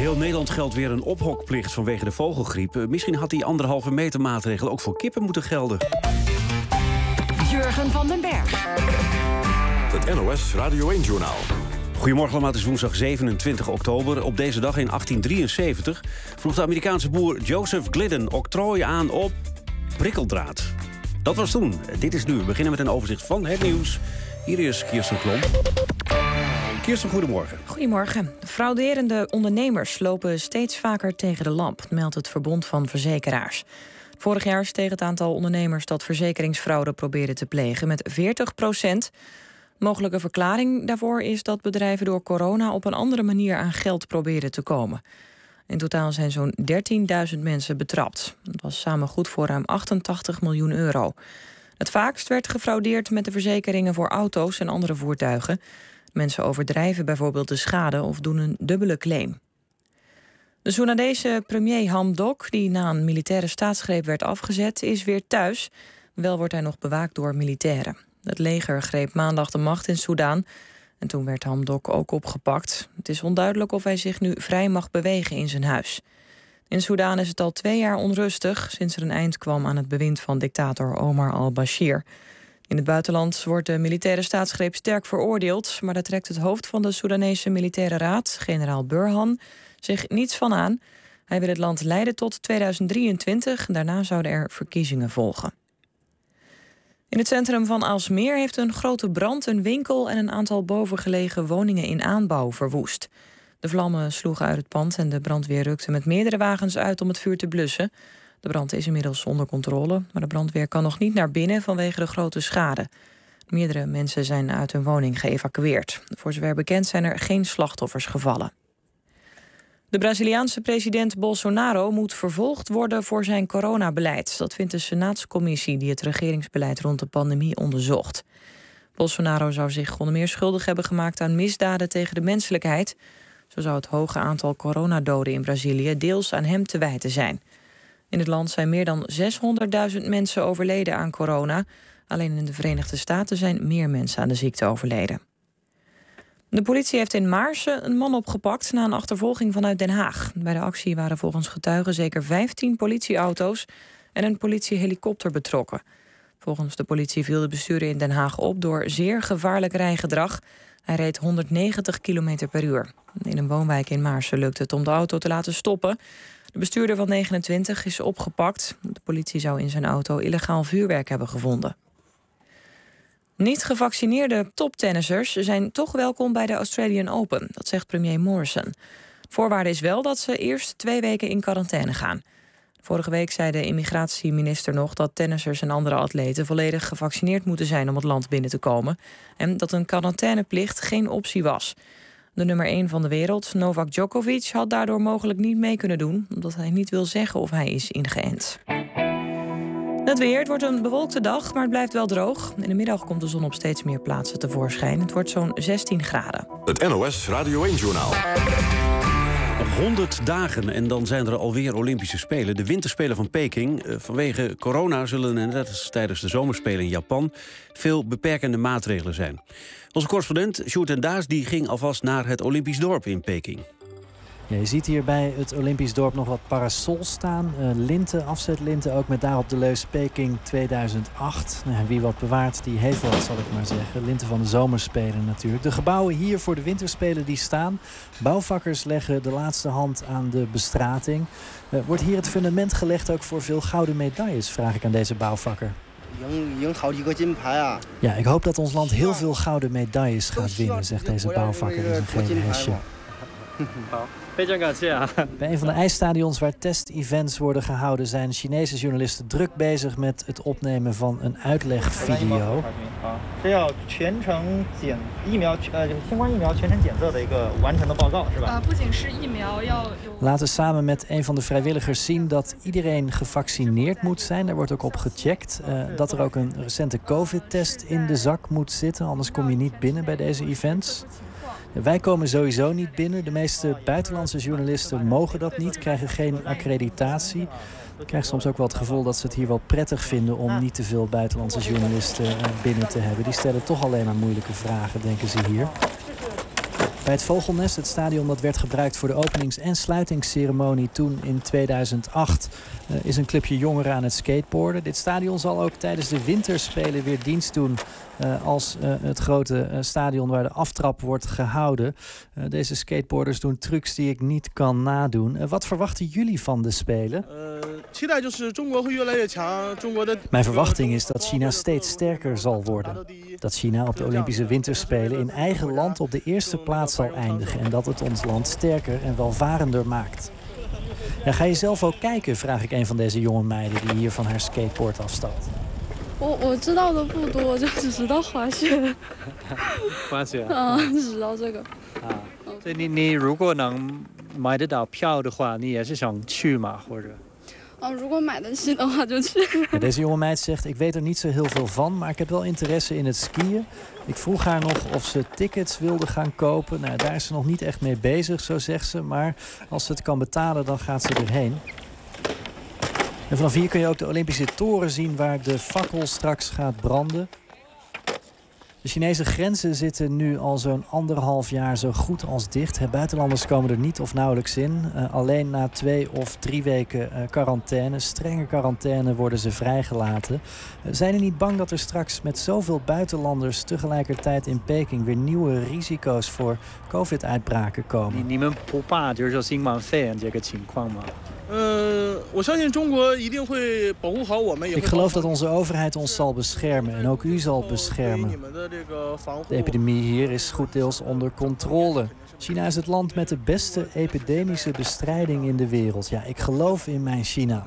heel Nederland geldt weer een ophokplicht vanwege de vogelgriep. Misschien had die 1,5 meter maatregel ook voor kippen moeten gelden. Jurgen van den Berg. Het NOS Radio 1-journaal. Goedemorgen allemaal, het is woensdag 27 oktober. Op deze dag in 1873 vroeg de Amerikaanse boer Joseph Glidden octrooi aan op prikkeldraad. Dat was toen. Dit is nu. We beginnen met een overzicht van het nieuws. Hier is Kirsten Klomp. Kirsten, goedemorgen. Goedemorgen. Frauderende ondernemers lopen steeds vaker tegen de lamp, meldt het Verbond van Verzekeraars. Vorig jaar steeg het aantal ondernemers dat verzekeringsfraude probeerde te plegen met 40%. Mogelijke verklaring daarvoor is dat bedrijven door corona op een andere manier aan geld proberen te komen. In totaal zijn zo'n 13.000 mensen betrapt. Dat was samen goed voor ruim 88 miljoen euro. Het vaakst werd gefraudeerd met de verzekeringen voor auto's en andere voertuigen. Mensen overdrijven bijvoorbeeld de schade of doen een dubbele claim. De Soedanese premier Hamdok, die na een militaire staatsgreep werd afgezet, is weer thuis. Wel wordt hij nog bewaakt door militairen. Het leger greep maandag de macht in Soedan en toen werd Hamdok ook opgepakt. Het is onduidelijk of hij zich nu vrij mag bewegen in zijn huis. In Soedan is het al 2 jaar onrustig sinds er een eind kwam aan het bewind van dictator Omar al-Bashir. In het buitenland wordt de militaire staatsgreep sterk veroordeeld, maar daar trekt het hoofd van de Soedanese Militaire Raad, generaal Burhan, zich niets van aan. Hij wil het land leiden tot 2023. Daarna zouden er verkiezingen volgen. In het centrum van Aalsmeer heeft een grote brand een winkel en een aantal bovengelegen woningen in aanbouw verwoest. De vlammen sloegen uit het pand en de brandweer rukte met meerdere wagens uit om het vuur te blussen. De brand is inmiddels onder controle, maar de brandweer kan nog niet naar binnen vanwege de grote schade. Meerdere mensen zijn uit hun woning geëvacueerd. Voor zover bekend zijn er geen slachtoffers gevallen. De Braziliaanse president Bolsonaro moet vervolgd worden voor zijn coronabeleid. Dat vindt de Senaatscommissie die het regeringsbeleid rond de pandemie onderzocht. Bolsonaro zou zich onder meer schuldig hebben gemaakt aan misdaden tegen de menselijkheid. Zo zou het hoge aantal coronadoden in Brazilië deels aan hem te wijten zijn. In het land zijn meer dan 600.000 mensen overleden aan corona. Alleen in de Verenigde Staten zijn meer mensen aan de ziekte overleden. De politie heeft in Maarsen een man opgepakt na een achtervolging vanuit Den Haag. Bij de actie waren volgens getuigen zeker 15 politieauto's en een politiehelikopter betrokken. Volgens de politie viel de bestuurder in Den Haag op door zeer gevaarlijk rijgedrag. Hij reed 190 km per uur. In een woonwijk in Maarsen lukte het om de auto te laten stoppen. De bestuurder van 29 is opgepakt. De politie zou in zijn auto illegaal vuurwerk hebben gevonden. Niet gevaccineerde toptennissers zijn toch welkom bij de Australian Open. Dat zegt premier Morrison. Voorwaarde is wel dat ze eerst 2 weken in quarantaine gaan. Vorige week zei de immigratieminister nog dat tennissers en andere atleten volledig gevaccineerd moeten zijn om het land binnen te komen. En dat een quarantaineplicht geen optie was. De nummer 1 van de wereld, Novak Djokovic, had daardoor mogelijk niet mee kunnen doen, omdat hij niet wil zeggen of hij is ingeënt. Het weer, het wordt een bewolkte dag, maar het blijft wel droog. In de middag komt de zon op steeds meer plaatsen tevoorschijn. Het wordt zo'n 16 graden. Het NOS Radio 1-journaal. Nog 100 dagen en dan zijn er alweer Olympische Spelen. De winterspelen van Peking. Vanwege corona zullen er net als tijdens de zomerspelen in Japan veel beperkende maatregelen zijn. Onze correspondent Sjoerd en Daas die ging alvast naar het Olympisch dorp in Peking. Ja, je ziet hier bij het Olympisch dorp nog wat parasols staan. Linten, afzetlinten ook met daarop de leus Peking 2008. Nou, wie wat bewaart, die heeft wat, zal ik maar zeggen. Linten van de zomerspelen natuurlijk. De gebouwen hier voor de winterspelen die staan. Bouwvakkers leggen de laatste hand aan de bestrating. Wordt hier het fundament gelegd ook voor veel gouden medailles, vraag ik aan deze bouwvakker. Ja, ik hoop dat ons land heel veel gouden medailles gaat winnen, zegt deze bouwvakker in zijn gele hesje. Bij een van de ijsstadions waar test-events worden gehouden zijn Chinese journalisten druk bezig met het opnemen van een uitlegvideo. Laten samen met een van de vrijwilligers zien dat iedereen gevaccineerd moet zijn. Er wordt ook op gecheckt dat er ook een recente COVID-test in de zak moet zitten. Anders kom je niet binnen bij deze events. Wij komen sowieso niet binnen. De meeste buitenlandse journalisten mogen dat niet, krijgen geen accreditatie. Ik krijg soms ook wel het gevoel dat ze het hier wel prettig vinden om niet te veel buitenlandse journalisten binnen te hebben. Die stellen toch alleen maar moeilijke vragen, denken ze hier. Bij het Vogelnest, het stadion dat werd gebruikt voor de openings- en sluitingsceremonie toen in 2008... is een clubje jongeren aan het skateboarden. Dit stadion zal ook tijdens de winterspelen weer dienst doen als het grote stadion waar de aftrap wordt gehouden. Deze skateboarders doen trucs die ik niet kan nadoen. Wat verwachten jullie van de Spelen? Mijn verwachting is dat China steeds sterker zal worden. Dat China op de Olympische Winterspelen in eigen land op de eerste plaats zal eindigen en dat het ons land sterker en welvarender maakt. Ja, ga je zelf ook kijken, vraag ik een van deze jonge meiden die hier van haar skateboard afstapt. 我知道的不多，就只知道滑雪。 滑雪只知道这个。 所以你如果能买得到票的话，你也是想去吗？或者？ 如果买得起的话就去。 Ja, deze jonge meid zegt, ik weet er niet zo heel veel van, maar ik heb wel interesse in het skiën. Ik vroeg haar nog of ze tickets wilde gaan kopen. Nou, daar is ze nog niet echt mee bezig, zo zegt ze. Maar als ze het kan betalen, dan gaat ze erheen. En vanaf hier kun je ook de Olympische toren zien waar de fakkel straks gaat branden. De Chinese grenzen zitten nu al zo'n 1,5 jaar zo goed als dicht. Buitenlanders komen er niet of nauwelijks in. Alleen na 2 of 3 weken quarantaine, strenge quarantaine, worden ze vrijgelaten. Zijn er niet bang dat er straks met zoveel buitenlanders tegelijkertijd in Peking weer nieuwe risico's voor COVID-uitbraken komen? 你们不怕就是说新冠肺炎这个情况吗？ Ik geloof dat onze overheid ons zal beschermen en ook u zal beschermen. De epidemie hier is goed deels onder controle. China is het land met de beste epidemische bestrijding in de wereld. Ja, ik geloof in mijn China.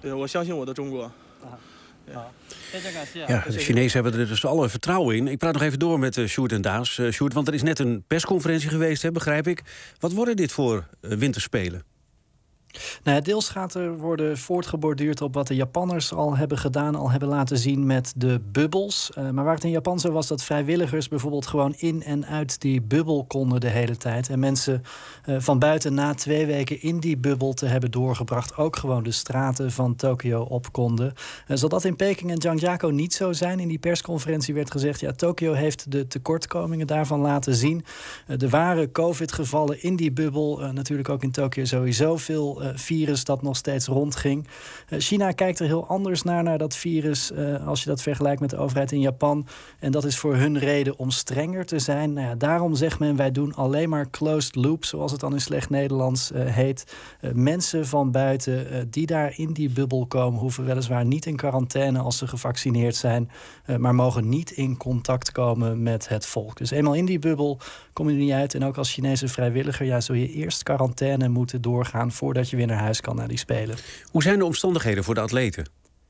Ja, de Chinezen hebben er dus alle vertrouwen in. Ik praat nog even door met Sjoerd en Daas. Sjoerd, want er is net een persconferentie geweest, hè, begrijp ik. Wat worden dit voor winterspelen? Nou, deels gaat er worden voortgeborduurd op wat de Japanners al hebben gedaan, al hebben laten zien met de bubbels. Maar waar het in Japan zo was dat vrijwilligers bijvoorbeeld gewoon in en uit die bubbel konden de hele tijd. En mensen van buiten na 2 weken in die bubbel te hebben doorgebracht ook gewoon de straten van Tokio op konden. Zal dat in Peking en Zhangjiakou niet zo zijn? In die persconferentie werd gezegd, ja, Tokio heeft de tekortkomingen daarvan laten zien. De ware COVID-gevallen in die bubbel, natuurlijk ook in Tokio sowieso veel virus dat nog steeds rondging. China kijkt er heel anders naar dat virus als je dat vergelijkt met de overheid in Japan. En dat is voor hun reden om strenger te zijn. Nou ja, daarom zegt men, wij doen alleen maar closed loop, zoals het dan in slecht Nederlands heet. Mensen van buiten die daar in die bubbel komen, hoeven weliswaar niet in quarantaine als ze gevaccineerd zijn, maar mogen niet in contact komen met het volk. Dus eenmaal in die bubbel kom je er niet uit. En ook als Chinese vrijwilliger, ja, zul je eerst quarantaine moeten doorgaan voordat je weer naar huis kan naar die Spelen. Hoe zijn de omstandigheden voor de atleten?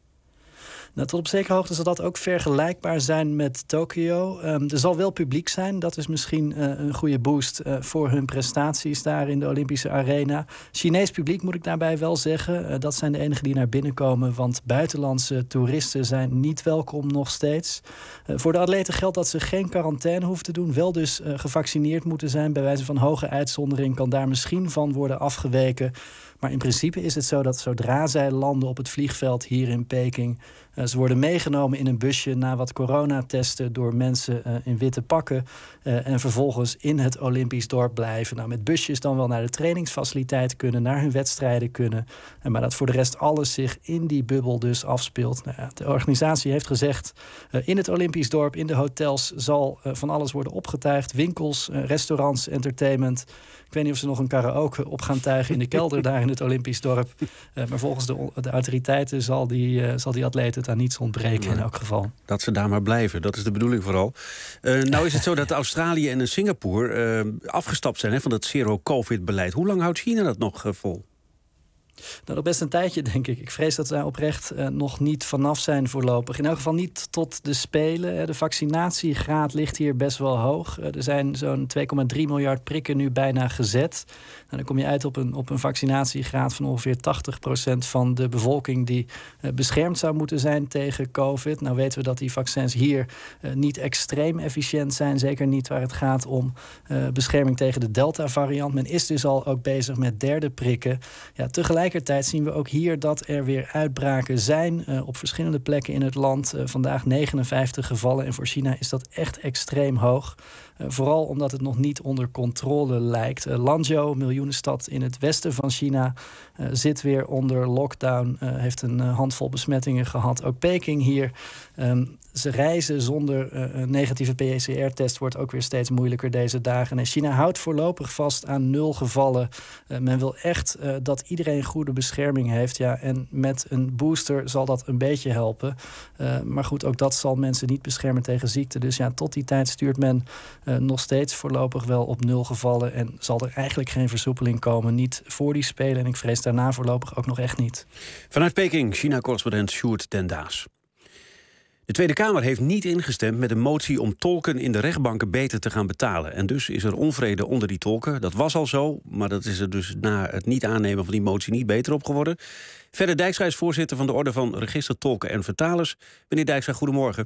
Nou, tot op zekere hoogte zal dat ook vergelijkbaar zijn met Tokio. Er zal wel publiek zijn. Dat is misschien een goede boost voor hun prestaties daar in de Olympische arena. Chinees publiek moet ik daarbij wel zeggen. Dat zijn de enigen die naar binnen komen. Want buitenlandse toeristen zijn niet welkom nog steeds. Voor de atleten geldt dat ze geen quarantaine hoeven te doen. Wel dus gevaccineerd moeten zijn. Bij wijze van hoge uitzondering kan daar misschien van worden afgeweken. Maar in principe is het zo dat zodra zij landen op het vliegveld hier in Peking, ze worden meegenomen in een busje na wat coronatesten door mensen in witte pakken. En vervolgens in het Olympisch dorp blijven. Nou, met busjes dan wel naar de trainingsfaciliteiten kunnen, naar hun wedstrijden kunnen. Maar dat voor de rest alles zich in die bubbel dus afspeelt. Nou ja, de organisatie heeft gezegd, in het Olympisch dorp, in de hotels, zal van alles worden opgetuigd. Winkels, restaurants, entertainment. Ik weet niet of ze nog een karaoke op gaan tuigen in de kelder daar in het Olympisch dorp. Maar volgens de autoriteiten zal die atleten het aan niets ontbreken in elk geval. Dat ze daar maar blijven, dat is de bedoeling vooral. Nou is het zo dat Australië en Singapore afgestapt zijn van het zero-covid-beleid. Hoe lang houdt China dat nog vol? Nou, nog best een tijdje, denk ik. Ik vrees dat zij oprecht nog niet vanaf zijn voorlopig. In elk geval niet tot de Spelen. De vaccinatiegraad ligt hier best wel hoog. Er zijn zo'n 2,3 miljard prikken nu bijna gezet. Nou, dan kom je uit op een vaccinatiegraad van ongeveer 80% van de bevolking die beschermd zou moeten zijn tegen COVID. Nou weten we dat die vaccins hier niet extreem efficiënt zijn. Zeker niet waar het gaat om bescherming tegen de Delta-variant. Men is dus al ook bezig met derde prikken. Ja, tegelijkertijd zien we ook hier dat er weer uitbraken zijn op verschillende plekken in het land. Vandaag 59 gevallen en voor China is dat echt extreem hoog. Vooral omdat het nog niet onder controle lijkt. Lanzhou, miljoenenstad in het westen van China, zit weer onder lockdown. Heeft een handvol besmettingen gehad. Ook Peking hier. Ze reizen zonder een negatieve PCR-test wordt ook weer steeds moeilijker deze dagen. En China houdt voorlopig vast aan 0 gevallen. Men wil echt dat iedereen goede bescherming heeft. Ja, en met een booster zal dat een beetje helpen. Maar goed, ook dat zal mensen niet beschermen tegen ziekte. Dus ja, tot die tijd stuurt men nog steeds voorlopig wel op 0 gevallen. En zal er eigenlijk geen versoepeling komen. Niet voor die Spelen en ik vrees daarna voorlopig ook nog echt niet. Vanuit Peking, China-correspondent Sjoerd den Daas. De Tweede Kamer heeft niet ingestemd met een motie om tolken in de rechtbanken beter te gaan betalen. En dus is er onvrede onder die tolken. Dat was al zo, maar dat is er dus na het niet aannemen van die motie niet beter op geworden. Verder Dijkstra is voorzitter van de Orde van Registertolken en Vertalers. Meneer Dijkstra, goedemorgen.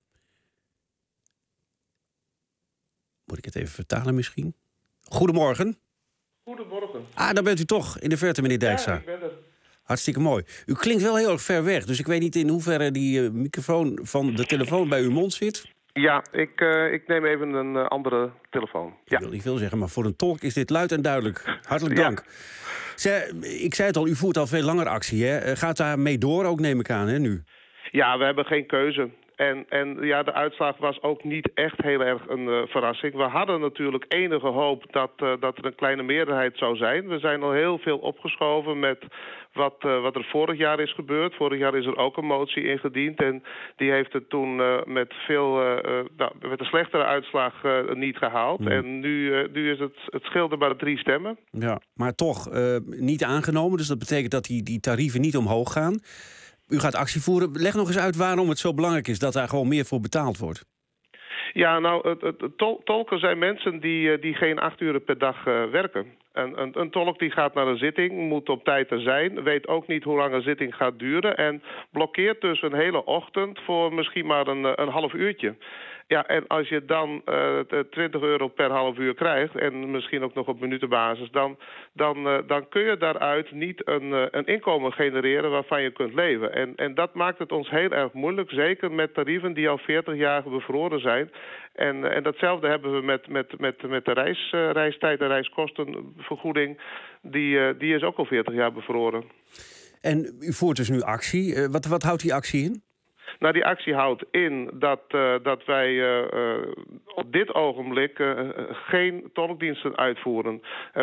Moet ik het even vertalen misschien? Goedemorgen. Goedemorgen. Daar bent u toch, in de verte, meneer Dijkstra. Ja, ik ben er. Hartstikke mooi. U klinkt wel heel erg ver weg, dus ik weet niet in hoeverre die microfoon van de telefoon bij uw mond zit. Ja, ik neem even een andere telefoon. Ja. Ik wil niet veel zeggen, maar voor een tolk is dit luid en duidelijk. Hartelijk dank. Ik zei het al, u voert al veel langer actie, hè? Gaat daar mee door, ook neem ik aan, hè, nu? Ja, we hebben geen keuze. En ja, de uitslag was ook niet echt heel erg een verrassing. We hadden natuurlijk enige hoop dat er een kleine meerderheid zou zijn. We zijn al heel veel opgeschoven met wat er vorig jaar is gebeurd. Vorig jaar is er ook een motie ingediend. En die heeft het toen met een slechtere uitslag niet gehaald. En nu is het scheelde maar 3 stemmen. Ja, maar toch niet aangenomen. Dus dat betekent dat die tarieven niet omhoog gaan. U gaat actie voeren. Leg nog eens uit waarom het zo belangrijk is dat daar gewoon meer voor betaald wordt. Ja, nou, tolken zijn mensen die geen 8 uur per dag werken. Een tolk die gaat naar een zitting, moet op tijd er zijn, weet ook niet hoe lang een zitting gaat duren en blokkeert dus een hele ochtend voor misschien maar een half uurtje. Ja, en als je dan €20 per half uur krijgt en misschien ook nog op minutenbasis, dan kun je daaruit niet een inkomen genereren waarvan je kunt leven. En dat maakt het ons heel erg moeilijk, zeker met tarieven die al 40 jaar bevroren zijn. En datzelfde hebben we met de reistijd en reiskostenvergoeding. Die is ook al 40 jaar bevroren. En u voert dus nu actie. Wat houdt die actie in? Nou, die actie houdt in dat wij op dit ogenblik geen tolkdiensten uitvoeren.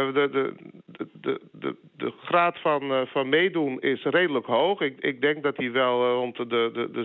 De graad van meedoen is redelijk hoog. Ik denk dat die wel rond de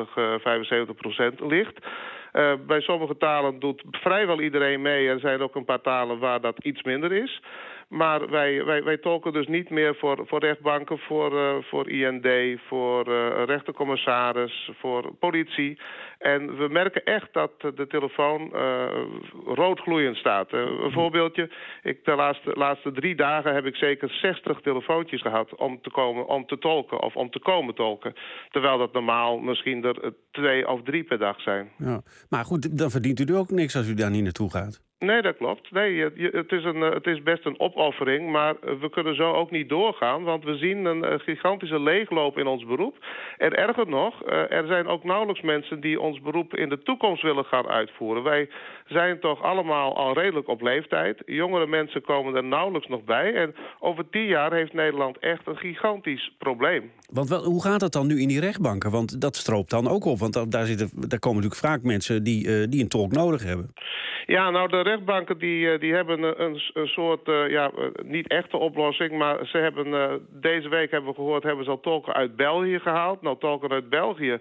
75% ligt. Bij sommige talen doet vrijwel iedereen mee. Er zijn ook een paar talen waar dat iets minder is. Maar wij tolken dus niet meer voor rechtbanken, voor IND, voor rechtercommissaris, voor politie. En we merken echt dat de telefoon rood gloeiend staat. Een voorbeeldje. De laatste 3 dagen heb ik zeker 60 telefoontjes gehad om te tolken of om te komen tolken. Terwijl dat normaal misschien er 2 of 3 per dag zijn. Ja. Maar goed, dan verdient u er ook niks als u daar niet naartoe gaat. Nee, dat klopt. Nee, het is best een opoffering, maar we kunnen zo ook niet doorgaan, want we zien een gigantische leegloop in ons beroep. En erger nog, er zijn ook nauwelijks mensen die ons beroep in de toekomst willen gaan uitvoeren. Wij zijn toch allemaal al redelijk op leeftijd. Jongere mensen komen er nauwelijks nog bij. En over 10 jaar heeft Nederland echt een gigantisch probleem. Want hoe gaat dat dan nu in die rechtbanken? Want dat stroopt dan ook op, want daar komen natuurlijk vaak mensen die een tolk nodig hebben. Ja, nou, de rechtbanken die hebben een soort, niet echte oplossing, maar ze hebben deze week, hebben we gehoord, hebben ze al tolken uit België gehaald. Nou, tolken uit België,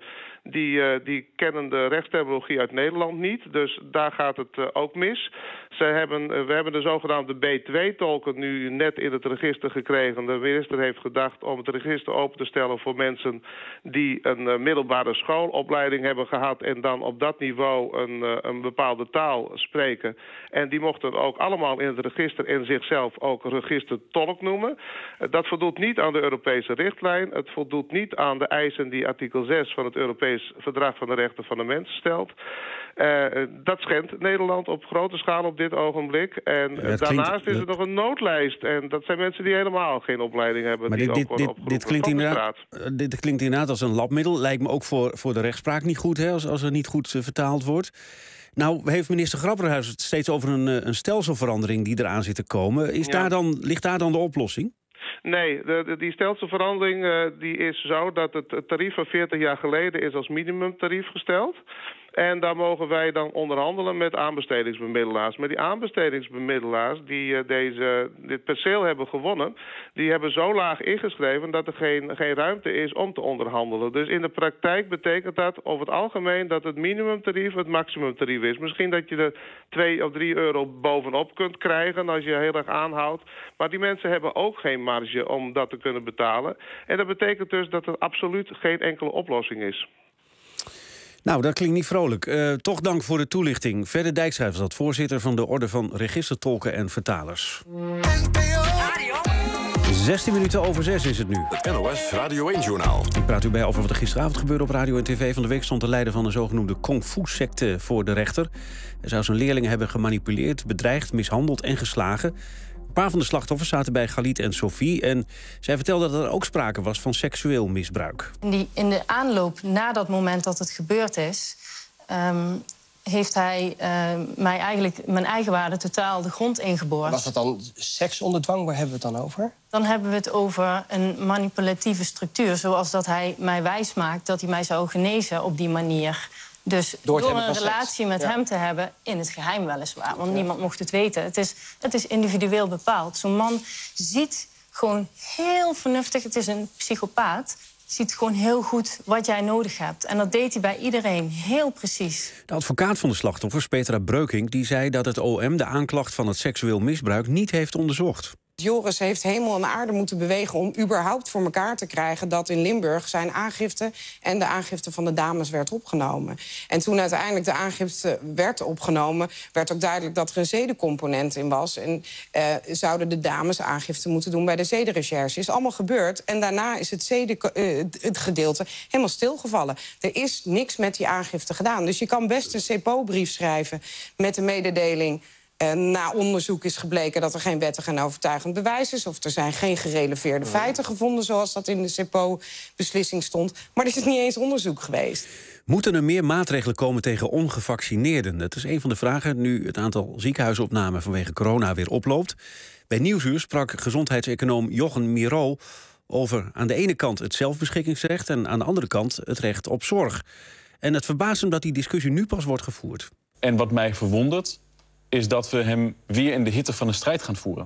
die kennen de rechtsterminologie uit Nederland niet, dus daar gaat het ook mis. We hebben de zogenaamde B2-tolken nu net in het register gekregen. De minister heeft gedacht om het register open te stellen voor mensen die een middelbare schoolopleiding hebben gehad en dan op dat niveau een bepaalde taal spreken. En die mochten ook allemaal in het register en zichzelf ook registertolk noemen. Dat voldoet niet aan de Europese richtlijn. Het voldoet niet aan de eisen die artikel 6 van het Europees Verdrag van de Rechten van de Mens stelt. Dat schendt Nederland op grote schaal op dit ogenblik. En daarnaast is er nog een noodlijst. En dat zijn mensen die helemaal geen opleiding hebben. Maar dit klinkt inderdaad als een labmiddel. Lijkt me ook voor de rechtspraak niet goed, hè, als er niet goed vertaald wordt. Nou, heeft minister Grapperhaus het steeds over een stelselverandering die eraan zit te komen. Ligt daar dan de oplossing? Nee, die stelselverandering die is zo dat het tarief van 40 jaar geleden is als minimumtarief gesteld. En daar mogen wij dan onderhandelen met aanbestedingsbemiddelaars. Maar die aanbestedingsbemiddelaars die dit perceel hebben gewonnen, die hebben zo laag ingeschreven dat er geen ruimte is om te onderhandelen. Dus in de praktijk betekent dat over het algemeen dat het minimumtarief het maximumtarief is. Misschien dat je er 2 of 3 euro bovenop kunt krijgen als je heel erg aanhoudt. Maar die mensen hebben ook geen marge om dat te kunnen betalen. En dat betekent dus dat er absoluut geen enkele oplossing is. Nou, dat klinkt niet vrolijk. Toch dank voor de toelichting. Verre Dijkstra was dat, voorzitter van de Orde van Registertolken en Vertalers. 16 minuten over 6 is het nu. Het NOS Radio 1-journaal. Ik praat u bij over wat er gisteravond gebeurde op radio en tv. Van de week stond de leider van een zogenoemde kung fu-secte voor de rechter. Hij zou zijn leerlingen hebben gemanipuleerd, bedreigd, mishandeld en geslagen. Een paar van de slachtoffers zaten bij Galit en Sophie. En zij vertelde dat er ook sprake was van seksueel misbruik. In de aanloop na dat moment dat het gebeurd is, heeft hij mij eigenlijk mijn eigenwaarde totaal de grond ingeboord. Was dat dan seks onder dwang? Waar hebben we het dan over? Dan hebben we het over een manipulatieve structuur. Zoals dat hij mij wijsmaakt dat hij mij zou genezen op die manier. Dus door een relatie met hem te hebben, in het geheim weliswaar. Want niemand mocht het weten. Het is individueel bepaald. Zo'n man ziet gewoon heel vernuftig, het is een psychopaat, ziet gewoon heel goed wat jij nodig hebt. En dat deed hij bij iedereen, heel precies. De advocaat van de slachtoffers, Petra Breukink, die zei dat het OM de aanklacht van het seksueel misbruik niet heeft onderzocht. Joris heeft hemel en aarde moeten bewegen om überhaupt voor elkaar te krijgen dat in Limburg zijn aangifte en de aangifte van de dames werd opgenomen. En toen uiteindelijk de aangifte werd opgenomen, werd ook duidelijk dat er een zedencomponent in was. En zouden de dames aangifte moeten doen bij de zedenrecherche. Is allemaal gebeurd en daarna is het gedeelte helemaal stilgevallen. Er is niks met die aangifte gedaan. Dus je kan best een CEPO-brief schrijven met de mededeling: na onderzoek is gebleken dat er geen wettig en overtuigend bewijs is, of er zijn geen gereleveerde feiten gevonden, zoals dat in de CEPO-beslissing stond. Maar er is niet eens onderzoek geweest. Moeten er meer maatregelen komen tegen ongevaccineerden? Dat is een van de vragen nu het aantal ziekenhuisopnamen vanwege corona weer oploopt. Bij Nieuwsuur sprak gezondheidseconoom Jochen Miro over aan de ene kant het zelfbeschikkingsrecht en aan de andere kant het recht op zorg. En het verbaast hem dat die discussie nu pas wordt gevoerd. En wat mij verwondert is dat we hem weer in de hitte van de strijd gaan voeren.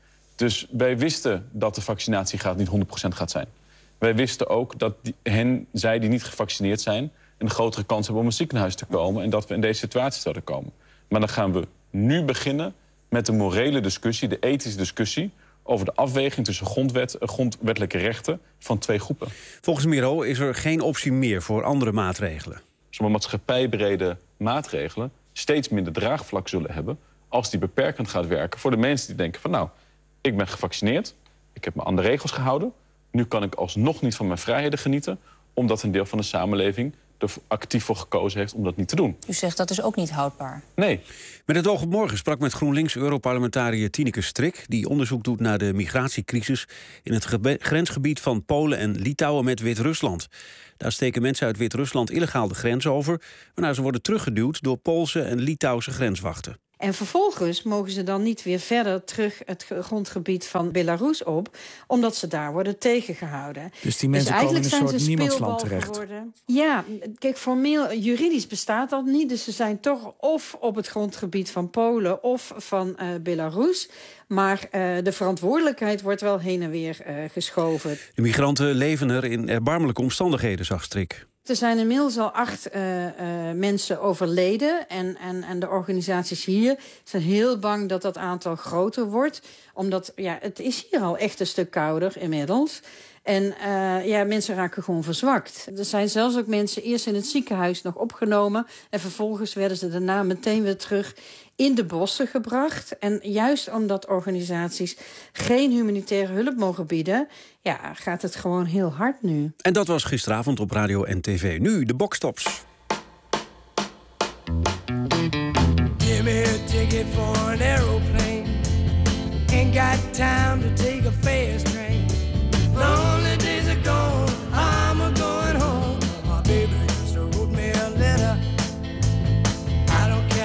Dus wij wisten dat de vaccinatiegraad niet 100% gaat zijn. Wij wisten ook dat zij die niet gevaccineerd zijn een grotere kans hebben om in het ziekenhuis te komen en dat we in deze situatie zouden komen. Maar dan gaan we nu beginnen met de morele discussie, de ethische discussie over de afweging tussen grondwettelijke rechten van twee groepen. Volgens Miro is er geen optie meer voor andere maatregelen. Zo'n maatschappijbrede maatregelen steeds minder draagvlak zullen hebben als die beperkend gaat werken voor de mensen die denken van nou, ik ben gevaccineerd, ik heb me aan de regels gehouden, nu kan ik alsnog niet van mijn vrijheden genieten, omdat een deel van de samenleving er actief voor gekozen heeft om dat niet te doen. U zegt dat is ook niet houdbaar. Nee. Met het oog op morgen sprak met GroenLinks-Europarlementariër Tineke Strik, die onderzoek doet naar de migratiecrisis in het grensgebied van Polen en Litouwen met Wit-Rusland. Daar steken mensen uit Wit-Rusland illegaal de grens over, waarna ze worden teruggeduwd door Poolse en Litouwse grenswachten. En vervolgens mogen ze dan niet weer verder terug het grondgebied van Belarus op, omdat ze daar worden tegengehouden. Dus die mensen komen in een soort niemandsland terecht. Ja, kijk, formeel juridisch bestaat dat niet. Dus ze zijn toch of op het grondgebied van Polen of van Belarus. Maar de verantwoordelijkheid wordt wel heen en weer geschoven. De migranten leven er in erbarmelijke omstandigheden, zag Strik. Er zijn inmiddels al 8 mensen overleden. En de organisaties hier zijn heel bang dat dat aantal groter wordt. Omdat het is hier al echt een stuk kouder inmiddels. En mensen raken gewoon verzwakt. Er zijn zelfs ook mensen eerst in het ziekenhuis nog opgenomen. En vervolgens werden ze daarna meteen weer terug in de bossen gebracht. En juist omdat organisaties geen humanitaire hulp mogen bieden, gaat het gewoon heel hard nu. En dat was gisteravond op radio en tv. Nu de Boxtops. Give me a ticket for an aeroplane. Ain't got time to take a fast train. Lonely days are gone, I'm a-going home. My baby just wrote me a letter. I don't care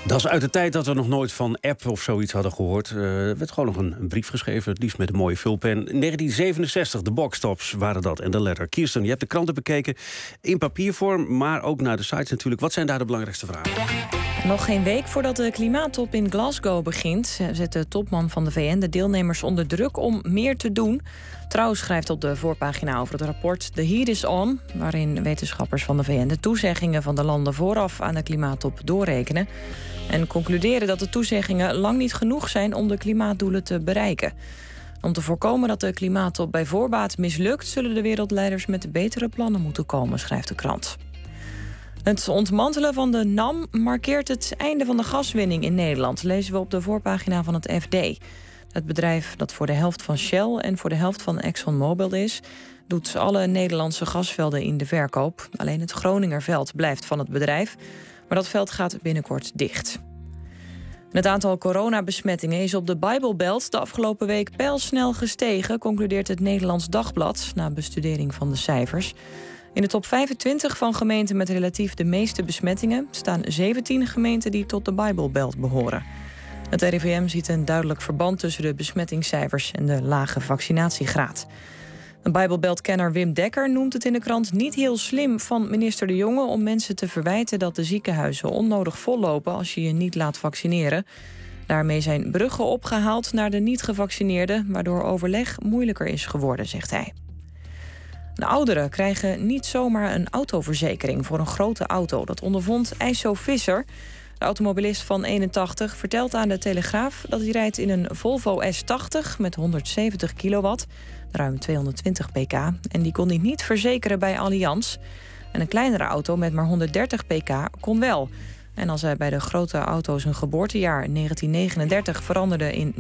Dat is uit de tijd dat we nog nooit van app of zoiets hadden gehoord. Er werd gewoon nog een brief geschreven, het liefst met een mooie vulpen. 1967, de boxtops waren dat en de letter. Kirsten, je hebt de kranten bekeken in papiervorm, maar ook naar de sites natuurlijk. Wat zijn daar de belangrijkste vragen? Nog geen week voordat de klimaattop in Glasgow begint, zet de topman van de VN de deelnemers onder druk om meer te doen. Trouw schrijft op de voorpagina over het rapport The Heat is On, waarin wetenschappers van de VN de toezeggingen van de landen vooraf aan de klimaattop doorrekenen en concluderen dat de toezeggingen lang niet genoeg zijn om de klimaatdoelen te bereiken. Om te voorkomen dat de klimaattop bij voorbaat mislukt, zullen de wereldleiders met betere plannen moeten komen, schrijft de krant. Het ontmantelen van de NAM markeert het einde van de gaswinning in Nederland, lezen we op de voorpagina van het FD. Het bedrijf dat voor de helft van Shell en voor de helft van ExxonMobil is, doet alle Nederlandse gasvelden in de verkoop. Alleen het Groningerveld blijft van het bedrijf, maar dat veld gaat binnenkort dicht. Het aantal coronabesmettingen is op de Bijbelbelt de afgelopen week pijlsnel gestegen, concludeert het Nederlands Dagblad na bestudering van de cijfers. In de top 25 van gemeenten met relatief de meeste besmettingen staan 17 gemeenten die tot de Bijbelbelt behoren. Het RIVM ziet een duidelijk verband tussen de besmettingscijfers en de lage vaccinatiegraad. Een Bijbelbelt-kenner Wim Dekker noemt het in de krant niet heel slim van minister De Jonge om mensen te verwijten dat de ziekenhuizen onnodig vollopen als je je niet laat vaccineren. Daarmee zijn bruggen opgehaald naar de niet-gevaccineerden, waardoor overleg moeilijker is geworden, zegt hij. De ouderen krijgen niet zomaar een autoverzekering voor een grote auto. Dat ondervond IJsso Visser. De automobilist van 81 vertelt aan de Telegraaf dat hij rijdt in een Volvo S80 met 170 kilowatt, ruim 220 pk. En die kon hij niet verzekeren bij Allianz. En een kleinere auto met maar 130 pk kon wel. En als hij bij de grote auto's een geboortejaar 1939 veranderde in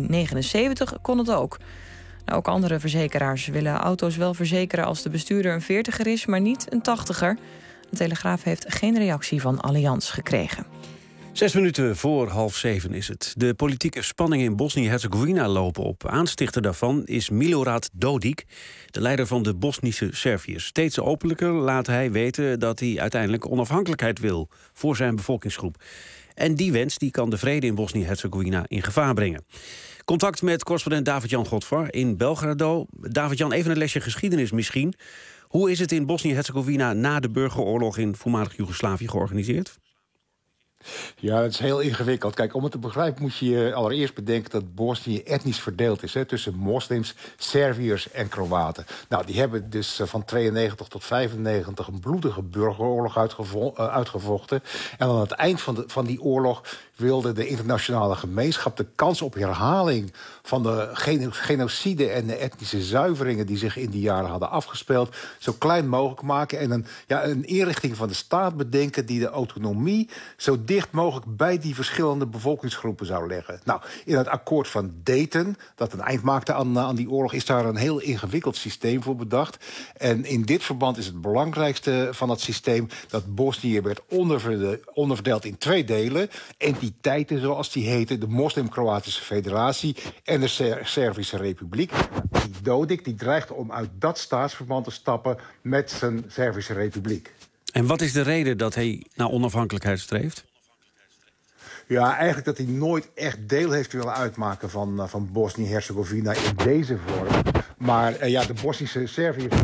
1979, kon het ook. Nou, ook andere verzekeraars willen auto's wel verzekeren als de bestuurder een 40er is, maar niet een 80er. De Telegraaf heeft geen reactie van Allianz gekregen. 6 minuten voor 6:30 is het. De politieke spanningen in Bosnië-Herzegovina lopen op. Aanstichter daarvan is Milorad Dodik, de leider van de Bosnische Serviërs. Steeds openlijker laat hij weten dat hij uiteindelijk onafhankelijkheid wil voor zijn bevolkingsgroep. En die wens die kan de vrede in Bosnië-Herzegovina in gevaar brengen. Contact met correspondent David-Jan Godfar in Belgrado. David-Jan, even een lesje geschiedenis misschien. Hoe is het in Bosnië-Herzegovina na de burgeroorlog in voormalig Joegoslavië georganiseerd? Ja, dat is heel ingewikkeld. Kijk, om het te begrijpen moet je allereerst bedenken dat Bosnië etnisch verdeeld is, tussen moslims, Serviërs en Kroaten. Nou, die hebben dus van 92 tot 95 een bloedige burgeroorlog uitgevochten. En aan het eind van die oorlog wilde de internationale gemeenschap de kans op herhaling van de genocide en de etnische zuiveringen die zich in die jaren hadden afgespeeld zo klein mogelijk maken en een inrichting van de staat bedenken die de autonomie zo dicht mogelijk bij die verschillende bevolkingsgroepen zou leggen. Nou, in het akkoord van Dayton, dat een eind maakte aan die oorlog, is daar een heel ingewikkeld systeem voor bedacht. En in dit verband is het belangrijkste van dat systeem dat Bosnië werd onderverdeeld in 2 delen. Entiteiten, zoals die heten, de Moslim-Kroatische Federatie en de Servische Republiek. Die Dodik die dreigde om uit dat staatsverband te stappen met zijn Servische Republiek. En wat is de reden dat hij naar onafhankelijkheid streeft? Ja, eigenlijk dat hij nooit echt deel heeft willen uitmaken van Bosnië-Herzegovina in deze vorm. Maar de Bosnische Serviërs...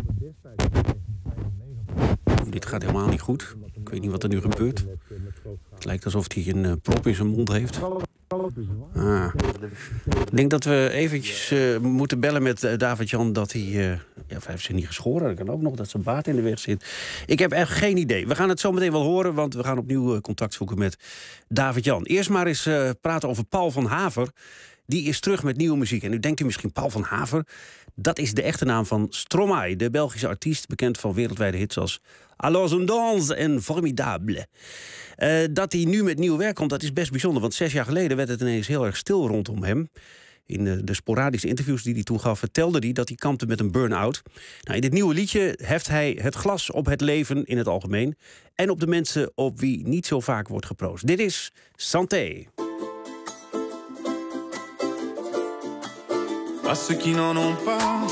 Dit gaat helemaal niet goed. Ik weet niet wat er nu gebeurt. Het lijkt alsof hij een prop in zijn mond heeft. Ik denk dat we eventjes moeten bellen met David-Jan dat hij... hij heeft zich niet geschoren. Dat kan ook nog dat zijn baard in de weg zit. Ik heb echt geen idee. We gaan het zo meteen wel horen, want we gaan opnieuw contact zoeken met David-Jan. Eerst maar eens praten over Paul van Haver. Die is terug met nieuwe muziek. En nu denkt u misschien, Paul van Haver, dat is de echte naam van Stromae, de Belgische artiest, bekend van wereldwijde hits als Alors on danse en Formidable. Dat hij nu met nieuw werk komt, dat is best bijzonder. Want 6 jaar geleden werd het ineens heel erg stil rondom hem. In de sporadische interviews die hij toen gaf, vertelde hij dat hij kampte met een burn-out. Nou, in dit nieuwe liedje heft hij het glas op het leven in het algemeen en op de mensen op wie niet zo vaak wordt geproost. Dit is Santé. À ceux qui n'en ont pas,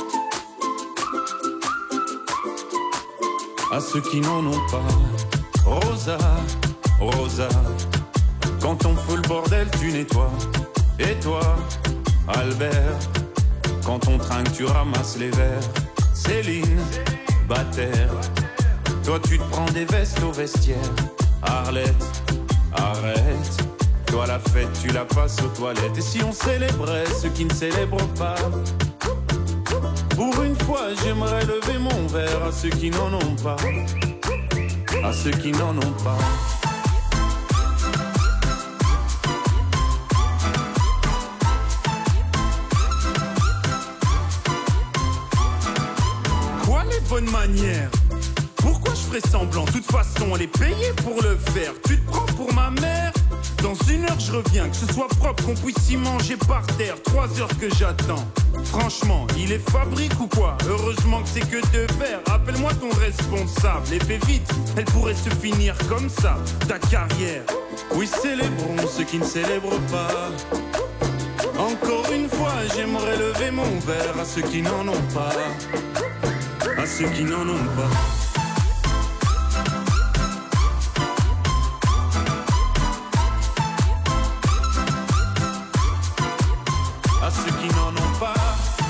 à ceux qui n'en ont pas. Rosa, Rosa, Quand on fout le bordel, tu nettoies. Et toi, Albert, quand on trinque, tu ramasses les verres. Céline, Bataire, toi tu te prends des vestes au vestiaire. Arlette, arrête, toi la fête tu la passes aux toilettes. Et si on célébrait ceux qui ne célèbrent pas? Pour une fois j'aimerais lever mon verre à ceux qui n'en ont pas. À ceux qui n'en ont pas. Quoi les bonnes manières? Pourquoi je ferais semblant? De toute façon, elle est payée pour le faire. Tu te prends pour ma mère? Dans 1 heure, je reviens. Que ce soit propre, qu'on puisse y manger par terre. 3 heures que j'attends. Franchement, il est fabrique ou quoi? Heureusement que c'est que 2 verres. Appelle-moi ton responsable. Et fais vite, elle pourrait se finir comme ça. Ta carrière. Oui, célébrons ceux qui ne célèbrent pas. Encore une fois, j'aimerais lever mon verre à ceux qui n'en ont pas. À ceux qui n'en ont pas. À ceux qui n'en ont pas.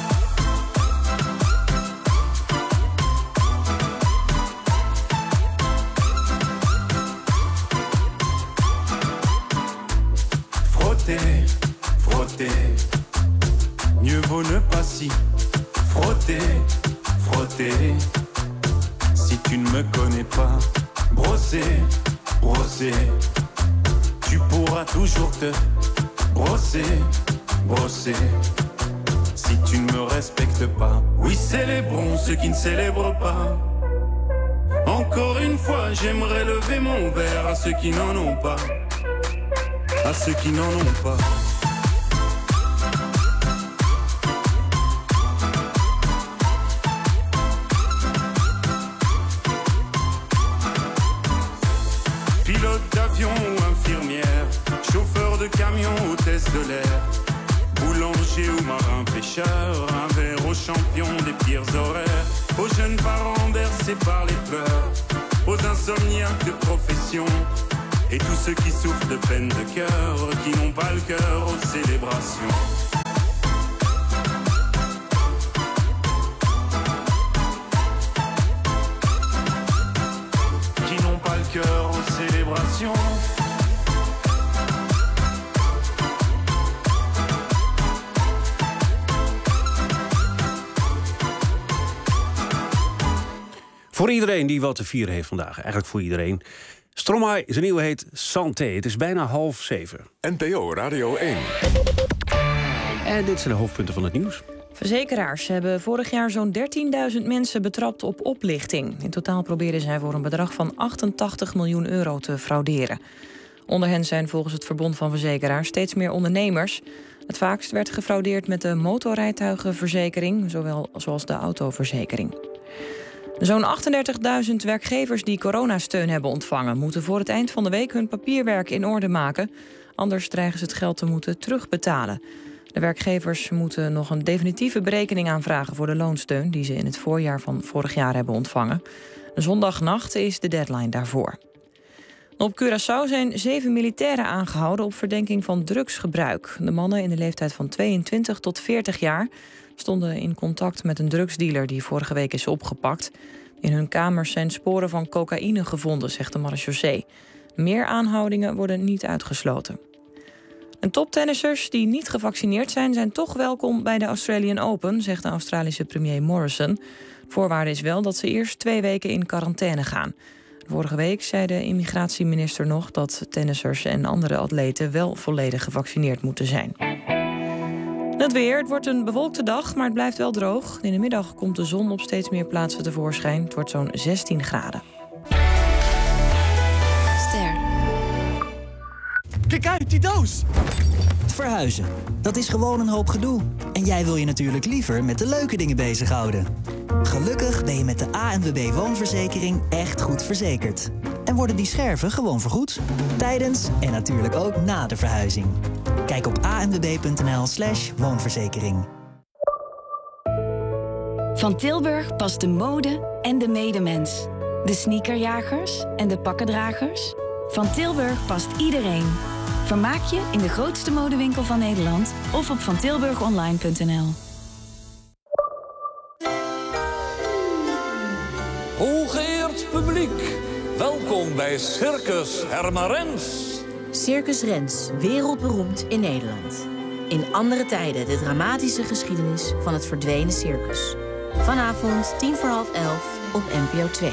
Frotter, frotter, mieux vaut ne pas s'y frotter, frotter. Si tu ne me connais pas, brosser, brosser, tu pourras toujours te brosser, brosser. Si tu ne me respectes pas, oui, célébrons ceux qui ne célèbrent pas. Encore une fois, j'aimerais lever mon verre à ceux qui n'en ont pas. À ceux qui n'en ont pas. Pilote d'avion ou infirmière, chauffeur de camion, hôtesse de l'air, boulanger ou marin pêcheur, un verre aux champions des pires horaires, aux jeunes parents bercés par les pleurs, aux insomniaques de profession, et tous ceux qui souffrent de peine de cœur, qui n'ont pas le cœur aux célébrations. Qui n'ont pas le cœur aux célébrations. Voor iedereen die wat te vieren heeft vandaag. Eigenlijk voor iedereen. Stromae, zijn nieuwe heet Santé. Het is bijna 6:30. NPO Radio 1. En dit zijn de hoofdpunten van het nieuws. Verzekeraars hebben vorig jaar zo'n 13.000 mensen betrapt op oplichting. In totaal probeerden zij voor een bedrag van 88 miljoen euro te frauderen. Onder hen zijn volgens het Verbond van Verzekeraars steeds meer ondernemers. Het vaakst werd gefraudeerd met de motorrijtuigenverzekering, zoals de autoverzekering. Zo'n 38.000 werkgevers die coronasteun hebben ontvangen, moeten voor het eind van de week hun papierwerk in orde maken. Anders dreigen ze het geld te moeten terugbetalen. De werkgevers moeten nog een definitieve berekening aanvragen voor de loonsteun die ze in het voorjaar van vorig jaar hebben ontvangen. Zondagnacht is de deadline daarvoor. Op Curaçao zijn 7 militairen aangehouden op verdenking van drugsgebruik. De mannen in de leeftijd van 22 tot 40 jaar stonden in contact met een drugsdealer die vorige week is opgepakt. In hun kamers zijn sporen van cocaïne gevonden, zegt de marechaussee. Meer aanhoudingen worden niet uitgesloten. En toptennissers die niet gevaccineerd zijn toch welkom bij de Australian Open, zegt de Australische premier Morrison. Voorwaarde is wel dat ze eerst 2 weken in quarantaine gaan. Vorige week zei de immigratieminister nog dat tennissers en andere atleten wel volledig gevaccineerd moeten zijn. Het weer, het wordt een bewolkte dag, maar het blijft wel droog. In de middag komt de zon op steeds meer plaatsen tevoorschijn. Het wordt zo'n 16 graden. Ster. Kijk uit, die doos! Verhuizen, dat is gewoon een hoop gedoe. En jij wil je natuurlijk liever met de leuke dingen bezighouden. Gelukkig ben je met de ANWB Woonverzekering echt goed verzekerd. En worden die scherven gewoon vergoed. Tijdens en natuurlijk ook na de verhuizing. Kijk op anwb.nl/woonverzekering. Van Tilburg past de mode en de medemens. De sneakerjagers en de pakkendragers. Van Tilburg past iedereen. Vermaak je in de grootste modewinkel van Nederland of op vantilburgonline.nl. Hooggeëerd publiek, welkom bij Circus Hermarens. Circus Rens, wereldberoemd in Nederland. In andere tijden de dramatische geschiedenis van het verdwenen circus. Vanavond 11:10 op NPO 2.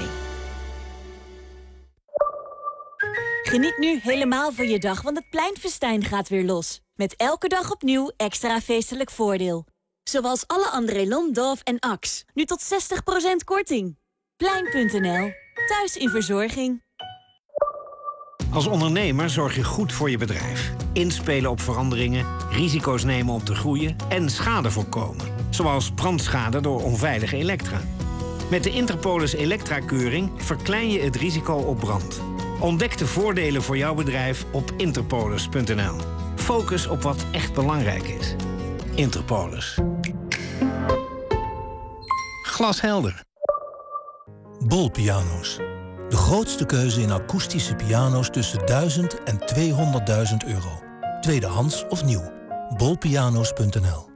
Geniet nu helemaal van je dag, want het Pleinfestijn gaat weer los. Met elke dag opnieuw extra feestelijk voordeel. Zoals alle André Lon, Dove en Axe. Nu tot 60% korting. Plein.nl. Thuis in verzorging. Als ondernemer zorg je goed voor je bedrijf. Inspelen op veranderingen, risico's nemen om te groeien en schade voorkomen. Zoals brandschade door onveilige elektra. Met de Interpolis Elektra-keuring verklein je het risico op brand. Ontdek de voordelen voor jouw bedrijf op interpolis.nl. Focus op wat echt belangrijk is. Interpolis. Glashelder. Bol Piano's. De grootste keuze in akoestische piano's tussen 1000 en 200.000 euro. Tweedehands of nieuw. bolpiano's.nl.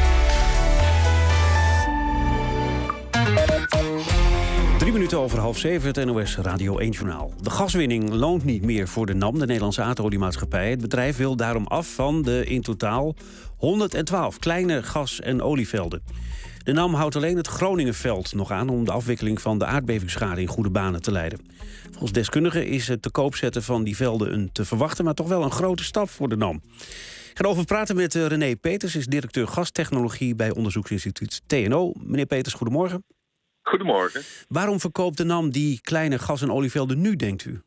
Minuten over 6:30, het NOS Radio 1-journaal. De gaswinning loont niet meer voor de NAM, de Nederlandse aardoliemaatschappij. Het bedrijf wil daarom af van de in totaal 112 kleine gas- en olievelden. De NAM houdt alleen het Groningenveld nog aan om de afwikkeling van de aardbevingsschade in goede banen te leiden. Volgens deskundigen is het te koop zetten van die velden een te verwachten, maar toch wel een grote stap voor de NAM. Ik ga erover praten met René Peters, is directeur gastechnologie bij onderzoeksinstituut TNO. Meneer Peters, goedemorgen. Goedemorgen. Waarom verkoopt de NAM die kleine gas- en olievelden nu, denkt u?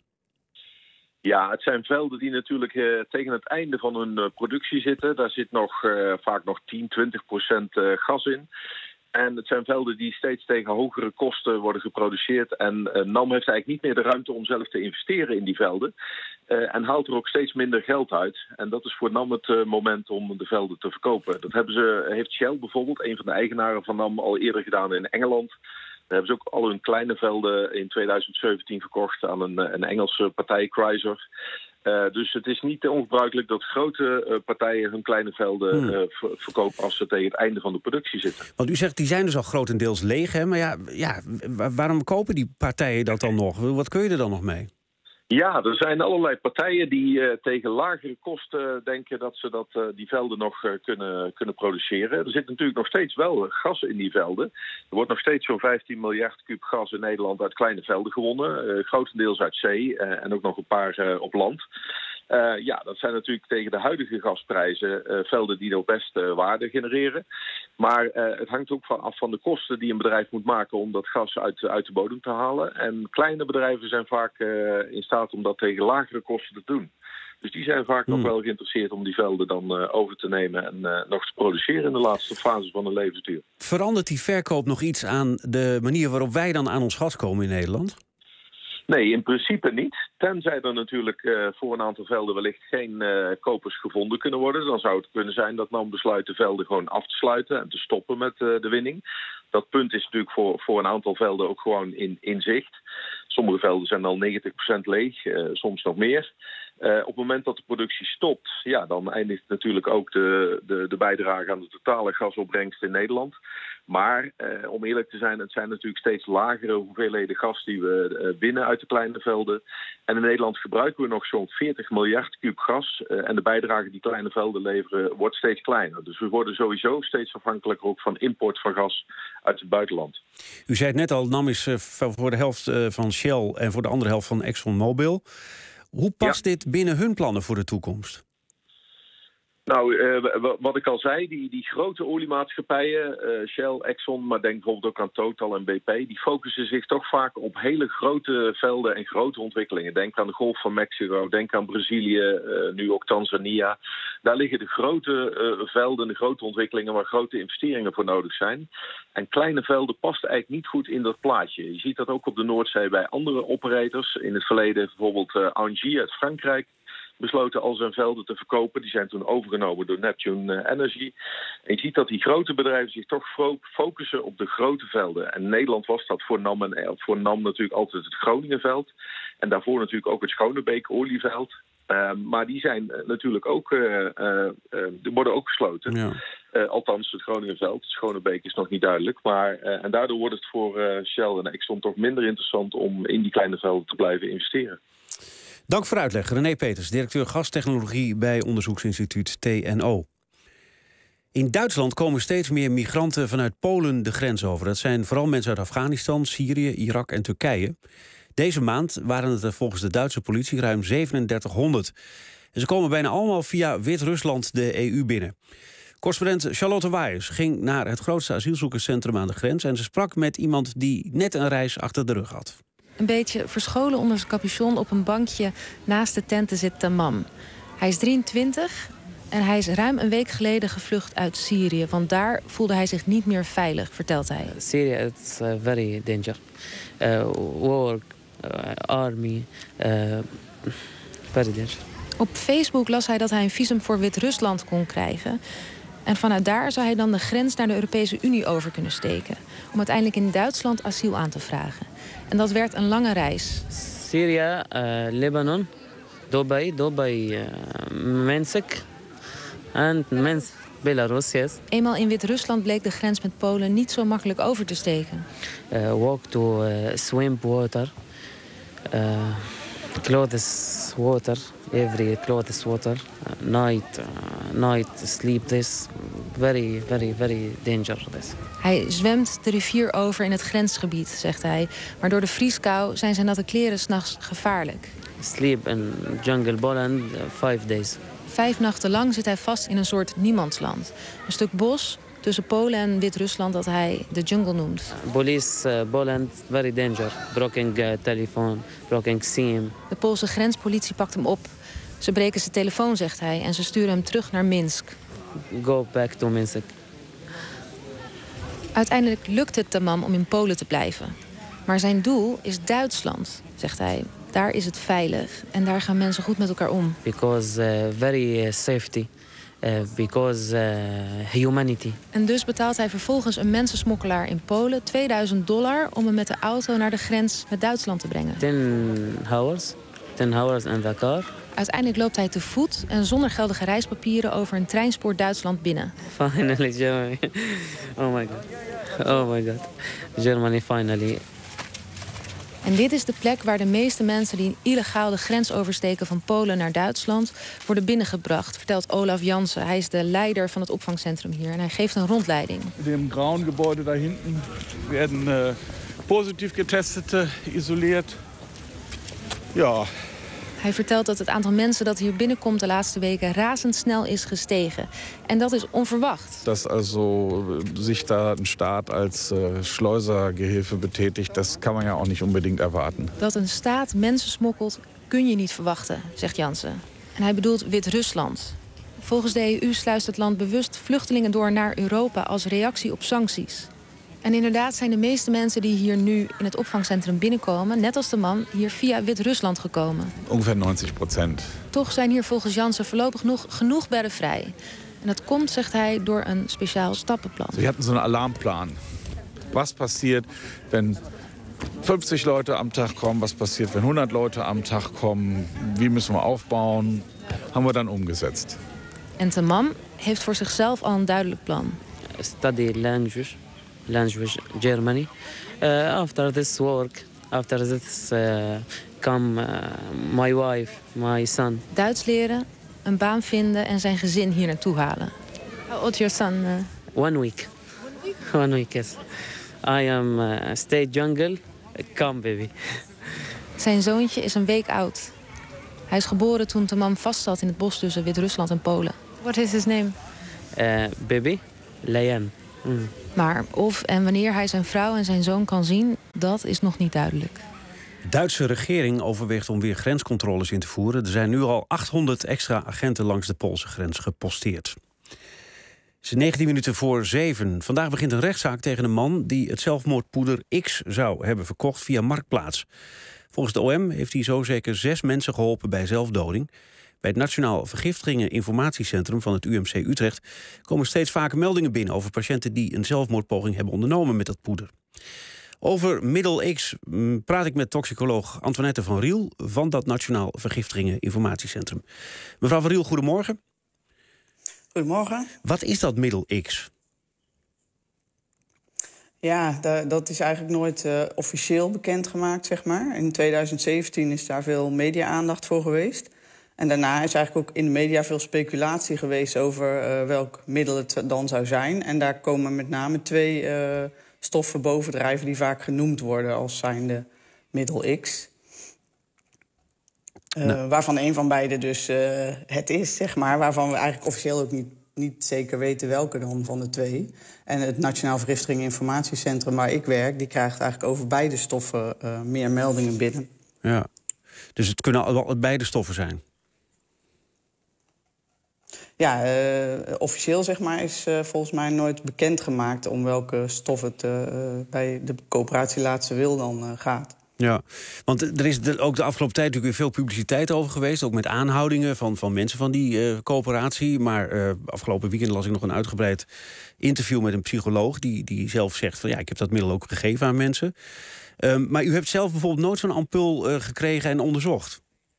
Ja, het zijn velden die natuurlijk tegen het einde van hun productie zitten. Daar zit vaak nog 10-20% gas in. En het zijn velden die steeds tegen hogere kosten worden geproduceerd. En NAM heeft eigenlijk niet meer de ruimte om zelf te investeren in die velden. En haalt er ook steeds minder geld uit. En dat is voor NAM het moment om de velden te verkopen. Dat heeft Shell bijvoorbeeld, een van de eigenaren van NAM, al eerder gedaan in Engeland. Daar hebben ze ook al hun kleine velden in 2017 verkocht aan een Engelse partij, Chrysler. Dus het is niet ongebruikelijk dat grote partijen hun kleine velden verkopen als ze tegen het einde van de productie zitten. Want u zegt, die zijn dus al grotendeels leeg, hè? Maar waarom kopen die partijen dat dan nog? Wat kun je er dan nog mee? Ja, er zijn allerlei partijen die tegen lagere kosten denken dat ze die velden nog kunnen produceren. Er zit natuurlijk nog steeds wel gas in die velden. Er wordt nog steeds zo'n 15 miljard kuub gas in Nederland uit kleine velden gewonnen. Grotendeels uit zee en ook nog een paar op land. Dat zijn natuurlijk tegen de huidige gasprijzen velden die nog best waarde genereren. Maar het hangt ook af van de kosten die een bedrijf moet maken om dat gas uit de bodem te halen. En kleine bedrijven zijn vaak in staat om dat tegen lagere kosten te doen. Dus die zijn vaak nog wel geïnteresseerd om die velden dan over te nemen en nog te produceren in de laatste fase van de levensduur. Verandert die verkoop nog iets aan de manier waarop wij dan aan ons gas komen in Nederland? Nee, in principe niet. Tenzij er natuurlijk voor een aantal velden wellicht geen kopers gevonden kunnen worden. Dan zou het kunnen zijn dat NAM besluit de velden gewoon af te sluiten en te stoppen met de winning. Dat punt is natuurlijk voor een aantal velden ook gewoon in zicht. Sommige velden zijn al 90% leeg, soms nog meer. Op het moment dat de productie stopt, dan eindigt natuurlijk ook de bijdrage aan de totale gasopbrengst in Nederland. Maar om eerlijk te zijn, het zijn natuurlijk steeds lagere hoeveelheden gas die we winnen uit de kleine velden. En in Nederland gebruiken we nog zo'n 40 miljard kuub gas. En de bijdrage die kleine velden leveren wordt steeds kleiner. Dus we worden sowieso steeds afhankelijker ook van import van gas uit het buitenland. U zei het net al, NAM is voor de helft van Shell en voor de andere helft van ExxonMobil. Hoe past dit binnen hun plannen voor de toekomst? Nou, wat ik al zei, die grote oliemaatschappijen, Shell, Exxon, maar denk bijvoorbeeld ook aan Total en BP, die focussen zich toch vaak op hele grote velden en grote ontwikkelingen. Denk aan de Golf van Mexico, denk aan Brazilië, nu ook Tanzania. Daar liggen de grote velden, de grote ontwikkelingen waar grote investeringen voor nodig zijn. En kleine velden passen eigenlijk niet goed in dat plaatje. Je ziet dat ook op de Noordzee bij andere operators. In het verleden bijvoorbeeld Engie uit Frankrijk besloten al zijn velden te verkopen. Die zijn toen overgenomen door Neptune Energy. En je ziet dat die grote bedrijven zich toch focussen op de grote velden. En in Nederland was dat voor NAM natuurlijk altijd het Groningenveld. En daarvoor natuurlijk ook het Schonebeek olieveld. Maar die zijn natuurlijk ook, die worden ook gesloten. Ja. Althans, het Groningenveld. Schonebeek is nog niet duidelijk. Maar, en daardoor wordt het voor Shell en Exxon toch minder interessant om in die kleine velden te blijven investeren. Dank voor uitleg. René Peters, directeur gastechnologie bij onderzoeksinstituut TNO. In Duitsland komen steeds meer migranten vanuit Polen de grens over. Dat zijn vooral mensen uit Afghanistan, Syrië, Irak en Turkije. Deze maand waren het er volgens de Duitse politie ruim 3700. En ze komen bijna allemaal via Wit-Rusland de EU binnen. Correspondent Charlotte Waaiers ging naar het grootste asielzoekerscentrum aan de grens en ze sprak met iemand die net een reis achter de rug had. Een beetje verscholen onder zijn capuchon op een bankje naast de tenten zit Tamam. Hij is 23 en hij is ruim een week geleden gevlucht uit Syrië. Want daar voelde hij zich niet meer veilig, vertelt hij. Syria is very danger. War, army, very danger. Op Facebook las hij dat hij een visum voor Wit-Rusland kon krijgen. En vanuit daar zou hij dan de grens naar de Europese Unie over kunnen steken. Om uiteindelijk in Duitsland asiel aan te vragen. En dat werd een lange reis. Syria, Libanon, Dubai, Minsk en Belarus, yes. Eenmaal in Wit-Rusland bleek de grens met Polen niet zo makkelijk over te steken. Walk to swim water, clothes water, every clothes water, night sleep this, very dangerous. Hij zwemt de rivier over in het grensgebied, zegt hij. Maar door de vrieskou zijn zijn natte kleren 's nachts gevaarlijk. Sleep in jungle Poland 5 days. 5 nachten lang zit hij vast in een soort niemandsland. Een stuk bos tussen Polen en Wit-Rusland dat hij de jungle noemt. Police Poland, very danger. Broken telefoon, broken SIM. De Poolse grenspolitie pakt hem op. Ze breken zijn telefoon, zegt hij, en ze sturen hem terug naar Minsk. Go back to Minsk. Uiteindelijk lukt het Tamam om in Polen te blijven. Maar zijn doel is Duitsland, zegt hij. Daar is het veilig en daar gaan mensen goed met elkaar om. Because very safety. Because humanity. En dus betaalt hij vervolgens een mensensmokkelaar in Polen $2000 om hem met de auto naar de grens met Duitsland te brengen. 10 hours in the car. Uiteindelijk loopt hij te voet en zonder geldige reispapieren over een treinspoor Duitsland binnen. Finally, Germany. Oh my god. Oh my god. Germany finally. En dit is de plek waar de meeste mensen die illegaal de grens oversteken van Polen naar Duitsland worden binnengebracht, vertelt Olaf Jansen. Hij is de leider van het opvangcentrum hier en hij geeft een rondleiding. In dem grauen Gebäude daar hinten werden positief getestete isoliert. Ja. Hij vertelt dat het aantal mensen dat hier binnenkomt de laatste weken razendsnel is gestegen. En dat is onverwacht. Dat also zich daar een staat als Schleusergehilfe betätigt, dat kan man ja ook niet unbedingt erwarten. Dat een staat mensen smokkelt kun je niet verwachten, zegt Jansen. En hij bedoelt Wit-Rusland. Volgens de EU sluist het land bewust vluchtelingen door naar Europa als reactie op sancties. En inderdaad zijn de meeste mensen die hier nu in het opvangcentrum binnenkomen, net als de man, hier via Wit-Rusland gekomen. Ongeveer 90%. Toch zijn hier volgens Jansen voorlopig nog genoeg bedden vrij. En dat komt, zegt hij, door een speciaal stappenplan. We hadden zo'n alarmplan. Wat passiert, wenn 50 Leute am Tag kommen? Was passiert, wenn 100 Leute am Tag kommen? Wie müssen we aufbauen? Haben we dan omgezet. En Tamam heeft voor zichzelf al een duidelijk plan. Study language Germany. After this work, after this come my wife, my son. Duits leren, een baan vinden en zijn gezin hier naartoe halen. How old your son? 1 week. 1 week, yes. I am stay jungle, come baby. Zijn zoontje is een week oud. Hij is geboren toen Tamam vastzat in het bos tussen Wit-Rusland en Polen. What is his name? Baby, Leon. Maar of en wanneer hij zijn vrouw en zijn zoon kan zien, dat is nog niet duidelijk. De Duitse regering overweegt om weer grenscontroles in te voeren. Er zijn nu al 800 extra agenten langs de Poolse grens geposteerd. Het is 19 minuten voor 7. Vandaag begint een rechtszaak tegen een man die het zelfmoordpoeder X zou hebben verkocht via Marktplaats. Volgens de OM heeft hij zo zeker 6 mensen geholpen bij zelfdoding. Bij het Nationaal Vergiftigingen-Informatiecentrum van het UMC Utrecht komen steeds vaker meldingen binnen over patiënten die een zelfmoordpoging hebben ondernomen met dat poeder. Over middel X praat ik met toxicoloog Antoinette van Riel van dat Nationaal Vergiftigingen Informatiecentrum. Mevrouw van Riel, goedemorgen. Goedemorgen. Wat is dat middel X? Ja, dat is eigenlijk nooit officieel bekendgemaakt, zeg maar. In 2017 is daar veel media-aandacht voor geweest. En daarna is eigenlijk ook in de media veel speculatie geweest over welk middel het dan zou zijn. En daar komen met name 2 stoffen bovendrijven die vaak genoemd worden als zijnde middel X. Waarvan een van beide dus het is, zeg maar. Waarvan we eigenlijk officieel ook niet zeker weten welke dan van de 2. En het Nationaal Vergiftigingen Informatiecentrum waar ik werk, die krijgt eigenlijk over beide stoffen meer meldingen binnen. Ja, dus het kunnen beide stoffen zijn? Ja, officieel zeg maar is volgens mij nooit bekendgemaakt om welke stof het bij de coöperatie Laatste Wil dan gaat. Ja, want er is ook de afgelopen tijd natuurlijk weer veel publiciteit over geweest. Ook met aanhoudingen van mensen van die coöperatie. Maar afgelopen weekend las ik nog een uitgebreid interview met een psycholoog die zelf zegt van ja, ik heb dat middel ook gegeven aan mensen. Maar u hebt zelf bijvoorbeeld nooit zo'n ampul gekregen en onderzocht?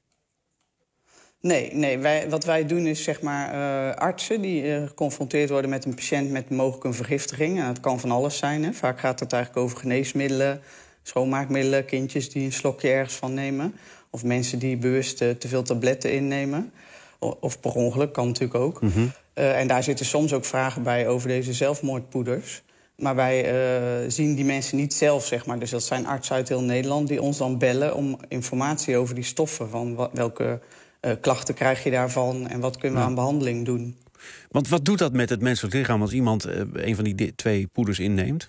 Nee, wat wij doen is zeg maar artsen die geconfronteerd worden met een patiënt met mogelijk een vergiftiging. En dat kan van alles zijn. Hè. Vaak gaat het eigenlijk over geneesmiddelen, schoonmaakmiddelen, kindjes die een slokje ergens van nemen. Of mensen die bewust te veel tabletten innemen. Of per ongeluk, kan natuurlijk ook. Mm-hmm. En daar zitten soms ook vragen bij over deze zelfmoordpoeders. Maar wij zien die mensen niet zelf, zeg maar. Dus dat zijn artsen uit heel Nederland die ons dan bellen om informatie over die stoffen. Van welke klachten krijg je daarvan en wat kunnen we aan behandeling doen. Want wat doet dat met het menselijk lichaam als iemand een van die 2 poeders inneemt?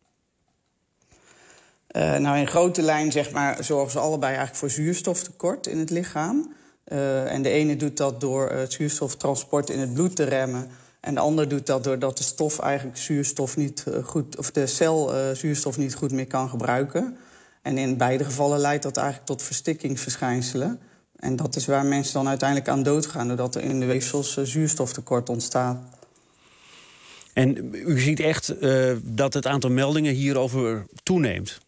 Nou, in grote lijn zeg maar, zorgen ze allebei eigenlijk voor zuurstoftekort in het lichaam. En de ene doet dat door het zuurstoftransport in het bloed te remmen. En de ander doet dat doordat de stof eigenlijk zuurstof niet goed, of de cel zuurstof niet goed meer kan gebruiken. En in beide gevallen leidt dat eigenlijk tot verstikkingsverschijnselen. En dat is waar mensen dan uiteindelijk aan doodgaan, doordat er in de weefsels zuurstoftekort ontstaat. En u ziet echt dat het aantal meldingen hierover toeneemt?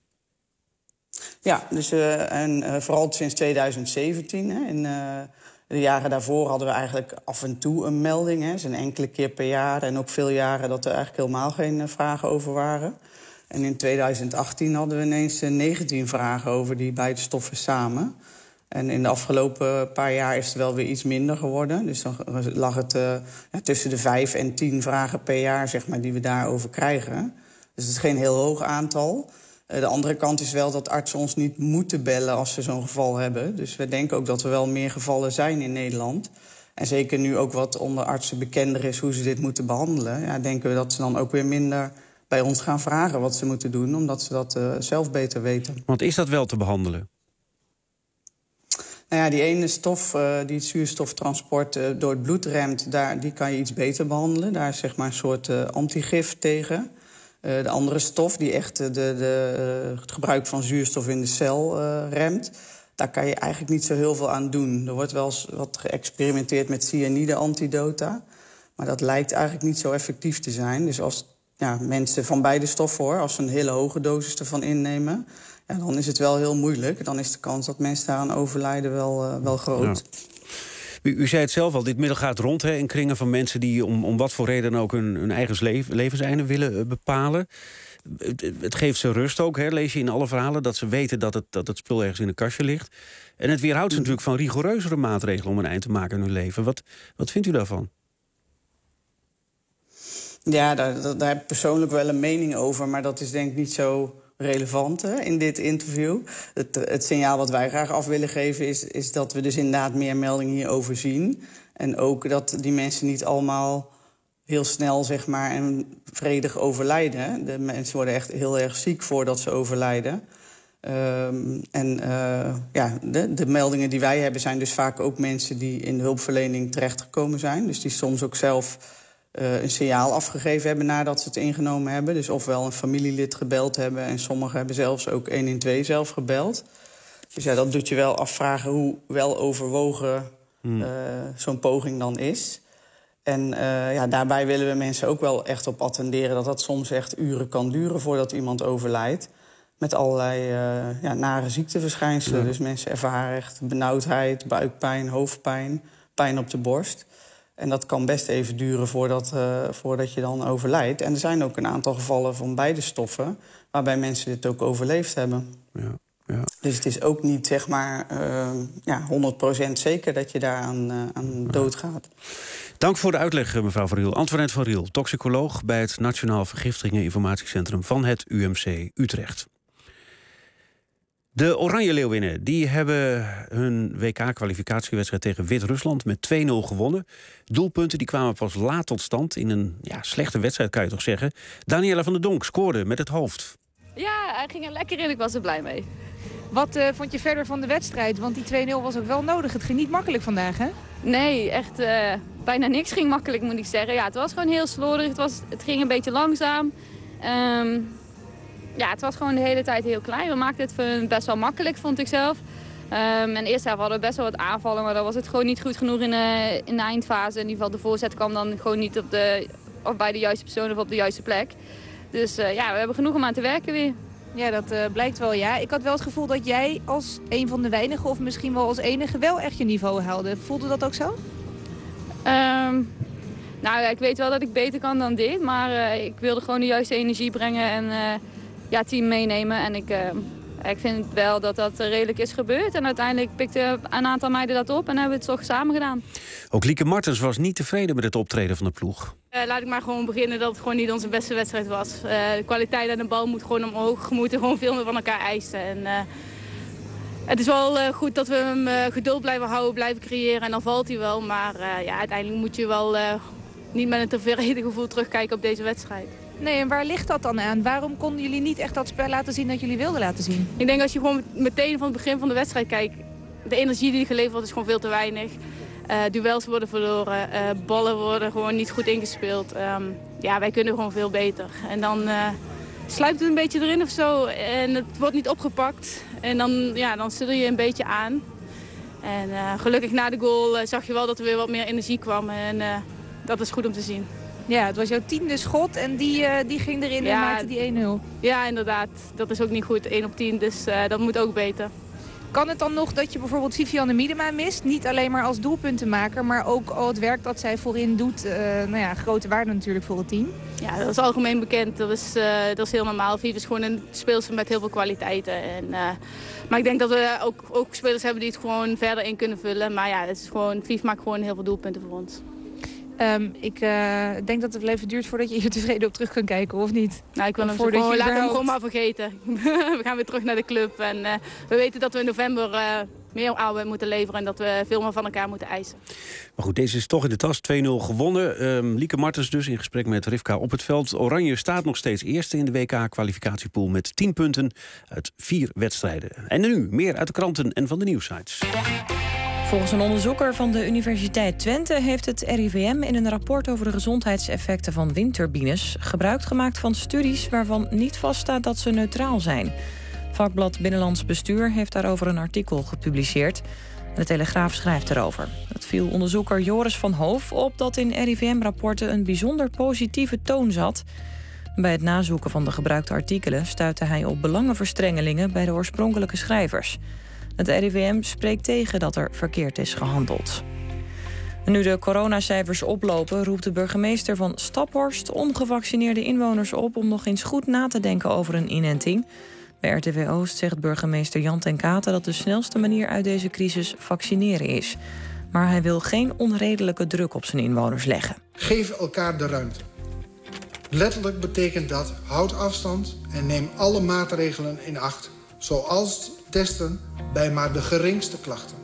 Ja, dus vooral sinds 2017. Hè. In de jaren daarvoor hadden we eigenlijk af en toe een melding. Hè. Dus een enkele keer per jaar. En ook veel jaren dat er eigenlijk helemaal geen vragen over waren. En in 2018 hadden we ineens 19 vragen over die beide stoffen samen. En in de afgelopen paar jaar is het wel weer iets minder geworden. Dus dan lag het tussen de 5 en 10 vragen per jaar, zeg maar, die we daarover krijgen. Dus het is geen heel hoog aantal. De andere kant is wel dat artsen ons niet moeten bellen als ze zo'n geval hebben. Dus we denken ook dat er wel meer gevallen zijn in Nederland. En zeker nu ook wat onder artsen bekender is hoe ze dit moeten behandelen. Ja, denken we dat ze dan ook weer minder bij ons gaan vragen wat ze moeten doen, omdat ze dat zelf beter weten. Want is dat wel te behandelen? Nou ja, die ene stof die het zuurstoftransport door het bloed remt, die kan je iets beter behandelen. Daar is zeg maar een soort antigif tegen. De andere stof die echt het gebruik van zuurstof in de cel remt, daar kan je eigenlijk niet zo heel veel aan doen. Er wordt wel eens wat geëxperimenteerd met cyanide-antidota, maar dat lijkt eigenlijk niet zo effectief te zijn. Dus als mensen van beide stoffen, als ze een hele hoge dosis ervan innemen, ja, dan is het wel heel moeilijk. Dan is de kans dat mensen daaraan overlijden wel groot. Ja. U zei het zelf al, dit middel gaat rond in kringen van mensen die om wat voor reden ook hun eigen levenseinde willen bepalen. Het geeft ze rust ook, lees je in alle verhalen, dat ze weten dat het spul ergens in een kastje ligt. En het weerhoudt ze natuurlijk van rigoureuzere maatregelen om een eind te maken aan hun leven. Wat vindt u daarvan? Ja, daar heb ik persoonlijk wel een mening over, maar dat is denk ik niet zo relevant in dit interview. Het signaal wat wij graag af willen geven is dat we dus inderdaad meer meldingen hierover zien. En ook dat die mensen niet allemaal heel snel, zeg maar, en vredig overlijden. De mensen worden echt heel erg ziek voordat ze overlijden. De meldingen die wij hebben zijn dus vaak ook mensen die in de hulpverlening terechtgekomen zijn. Dus die soms ook zelf een signaal afgegeven hebben nadat ze het ingenomen hebben. Dus ofwel een familielid gebeld hebben en sommigen hebben zelfs ook 112 zelf gebeld. Dus ja, dat doet je wel afvragen hoe wel overwogen zo'n poging dan is. En daarbij willen we mensen ook wel echt op attenderen... dat soms echt uren kan duren voordat iemand overlijdt. Met allerlei nare ziekteverschijnselen. Ja. Dus mensen ervaren echt benauwdheid, buikpijn, hoofdpijn, pijn op de borst. En dat kan best even duren voordat je dan overlijdt. En er zijn ook een aantal gevallen van beide stoffen... waarbij mensen dit ook overleefd hebben. Ja. Ja. Dus het is ook niet, zeg maar, 100% zeker dat je daaraan doodgaat. Dank voor de uitleg, mevrouw Van Riel. Antoinette Van Riel, toxicoloog bij het Nationaal Vergiftigingen-Informatiecentrum van het UMC Utrecht. De Oranje Leeuwinnen die hebben hun WK-kwalificatiewedstrijd tegen Wit-Rusland met 2-0 gewonnen. Doelpunten die kwamen pas laat tot stand in een slechte wedstrijd, kan je toch zeggen. Daniela van der Donk scoorde met het hoofd. Ja, hij ging er lekker in. Ik was er blij mee. Wat vond je verder van de wedstrijd? Want die 2-0 was ook wel nodig. Het ging niet makkelijk vandaag, hè? Nee, echt bijna niks ging makkelijk, moet ik zeggen. Ja, het was gewoon heel slordig. Het ging een beetje langzaam. Het was gewoon de hele tijd heel klein. We maakten het best wel makkelijk, vond ik zelf. En de eerste helft hadden we best wel wat aanvallen, maar dan was het gewoon niet goed genoeg in de eindfase. In ieder geval de voorzet kwam dan gewoon niet of bij de juiste persoon of op de juiste plek. Dus we hebben genoeg om aan te werken weer. Ja, dat blijkt wel, ja. Ik had wel het gevoel dat jij als een van de weinigen... of misschien wel als enige wel echt je niveau haalde. Voelde dat ook zo? Ik weet wel dat ik beter kan dan dit. Maar ik wilde gewoon de juiste energie brengen en team meenemen. En ik vind wel dat dat redelijk is gebeurd. En uiteindelijk pikte een aantal meiden dat op en hebben we het toch samen gedaan. Ook Lieke Martens was niet tevreden met het optreden van de ploeg. Laat ik maar gewoon beginnen dat het gewoon niet onze beste wedstrijd was. De kwaliteit aan de bal moet gewoon omhoog. We moeten gewoon veel meer van elkaar eisen. En, het is wel goed dat we hem geduld blijven houden, blijven creëren. En dan valt hij wel. Maar uiteindelijk moet je wel niet met een tevreden gevoel terugkijken op deze wedstrijd. Nee, en waar ligt dat dan aan? Waarom konden jullie niet echt dat spel laten zien dat jullie wilden laten zien? Ik denk als je gewoon meteen van het begin van de wedstrijd kijkt... de energie die geleverd wordt is gewoon veel te weinig. Duels worden verloren, ballen worden gewoon niet goed ingespeeld. Wij kunnen gewoon veel beter. En dan sluipt het een beetje erin of zo en het wordt niet opgepakt. En dan stil je een beetje aan. En gelukkig na de goal zag je wel dat er weer wat meer energie kwam. En dat is goed om te zien. Ja, het was jouw 10e schot en die ging erin en maakte die 1-0. Ja, inderdaad. Dat is ook niet goed, 1 op 10. Dus dat moet ook beter. Kan het dan nog dat je bijvoorbeeld Vivianne Miedema mist? Niet alleen maar als doelpuntenmaker, maar ook al het werk dat zij voorin doet. Grote waarde natuurlijk voor het team. Ja, dat is algemeen bekend. Dat is heel normaal. Viv is gewoon een speelster met heel veel kwaliteiten. Maar ik denk dat we ook spelers hebben die het gewoon verder in kunnen vullen. Maar Viv maakt gewoon heel veel doelpunten voor ons. Ik denk dat het wel even duurt voordat je hier tevreden op terug kan kijken, of niet? Nou, ik wil laten hem gewoon maar vergeten. We gaan weer terug naar de club. En we weten dat we in november meer arbeid moeten leveren... en dat we veel meer van elkaar moeten eisen. Maar goed, deze is toch in de tas. 2-0 gewonnen. Lieke Martens dus in gesprek met Rivka op het veld. Oranje staat nog steeds eerste in de WK-kwalificatiepool... met 10 punten uit 4 wedstrijden. En nu meer uit de kranten en van de nieuwssites. Volgens een onderzoeker van de Universiteit Twente heeft het RIVM in een rapport over de gezondheidseffecten van windturbines gebruik gemaakt van studies waarvan niet vaststaat dat ze neutraal zijn. Vakblad Binnenlands Bestuur heeft daarover een artikel gepubliceerd. De Telegraaf schrijft erover. Het viel onderzoeker Joris van Hoof op dat in RIVM-rapporten een bijzonder positieve toon zat. Bij het nazoeken van de gebruikte artikelen stuitte hij op belangenverstrengelingen bij de oorspronkelijke schrijvers. Het RIVM spreekt tegen dat er verkeerd is gehandeld. En nu de coronacijfers oplopen, roept de burgemeester van Staphorst ongevaccineerde inwoners op om nog eens goed na te denken over een inenting. Bij RTV Oost zegt burgemeester Jan ten Kate dat de snelste manier uit deze crisis vaccineren is. Maar hij wil geen onredelijke druk op zijn inwoners leggen. Geef elkaar de ruimte. Letterlijk betekent dat houd afstand en neem alle maatregelen in acht, zoals testen bij maar de geringste klachten.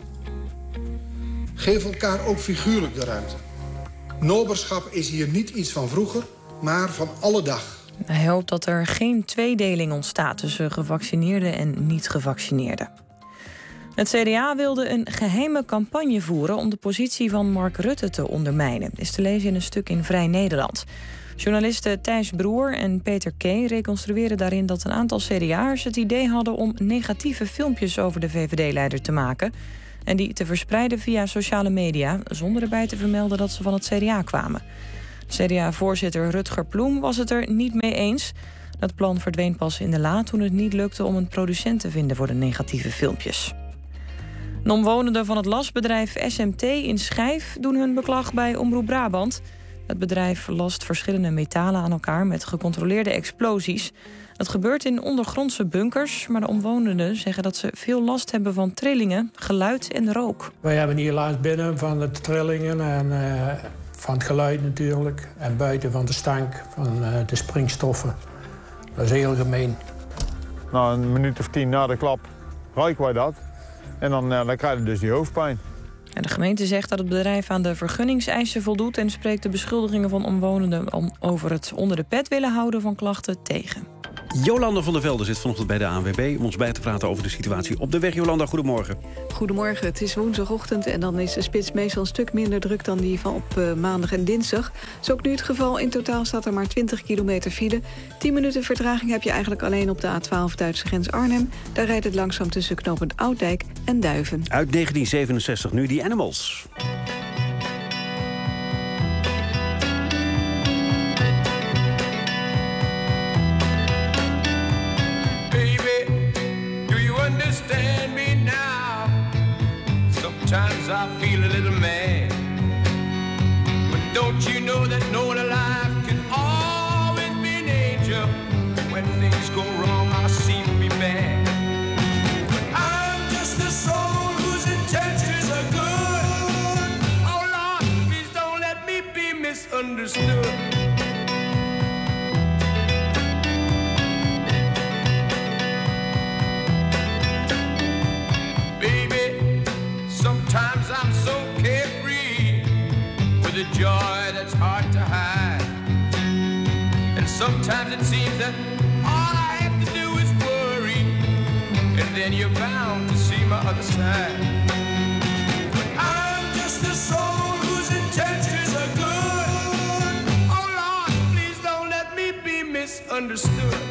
Geef elkaar ook figuurlijk de ruimte. Noberschap is hier niet iets van vroeger, maar van alle dag. Hij hoopt dat er geen tweedeling ontstaat tussen gevaccineerden en niet-gevaccineerden. Het CDA wilde een geheime campagne voeren om de positie van Mark Rutte te ondermijnen. Is te lezen in een stuk in Vrij Nederland. Journalisten Thijs Broer en Peter K. reconstrueren daarin dat een aantal CDA'ers het idee hadden om negatieve filmpjes over de VVD-leider te maken en die te verspreiden via sociale media, zonder erbij te vermelden dat ze van het CDA kwamen. CDA-voorzitter Rutger Ploem was het er niet mee eens. Dat plan verdween pas in de la toen het niet lukte om een producent te vinden voor de negatieve filmpjes. De omwonenden van het lasbedrijf SMT in Schijf doen hun beklag bij Omroep Brabant. Het bedrijf last verschillende metalen aan elkaar met gecontroleerde explosies. Dat gebeurt in ondergrondse bunkers, maar de omwonenden zeggen dat ze veel last hebben van trillingen, geluid en rook. Wij hebben hier last binnen van de trillingen en van het geluid natuurlijk. En buiten van de stank, van de springstoffen. Dat is heel gemeen. Na een minuut of 10 na de klap ruiken wij dat. En dan krijg je dus die hoofdpijn. En de gemeente zegt dat het bedrijf aan de vergunningseisen voldoet en spreekt de beschuldigingen van omwonenden om over het onder de pet willen houden van klachten tegen. Jolanda van der Velde zit vanochtend bij de ANWB om ons bij te praten over de situatie op de weg. Jolanda, goedemorgen. Goedemorgen, het is woensdagochtend en dan is de spits meestal een stuk minder druk dan die van op maandag en dinsdag. Dat is ook nu het geval. In totaal staat er maar 20 kilometer file. 10 minuten vertraging heb je eigenlijk alleen op de A12 Duitse grens Arnhem. Daar rijdt het langzaam tussen knooppunt Ouddijk en Duiven. Uit 1967 nu die Animals. Understand me now. Sometimes I feel a little mad, but don't you know that no one alive can always be an angel? When things go wrong, I seem to be bad, but I'm just a soul whose intentions are good. Oh Lord, please don't let me be misunderstood. Sometimes I'm so carefree with a joy that's hard to hide. And sometimes it seems that all I have to do is worry, and then you're bound to see my other side. But I'm just a soul whose intentions are good. Oh Lord, please don't let me be misunderstood.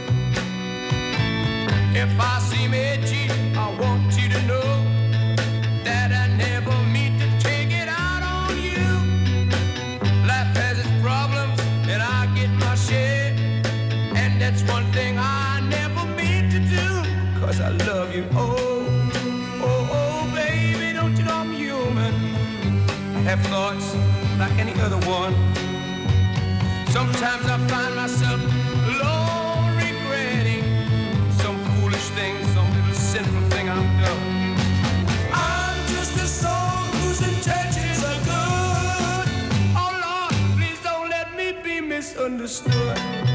If I seem edgy, I want you to know that I never mean to take it out on you. Life has its problems and I get my share, and that's one thing I never mean to do, 'cause I love you. Oh, oh, oh, baby, don't you know I'm human? I have thoughts like any other one. Sometimes I find myself alone regretting some foolish thing, some little sinful thing I've done. The soul whose intentions are good. Oh Lord, please don't let me be misunderstood.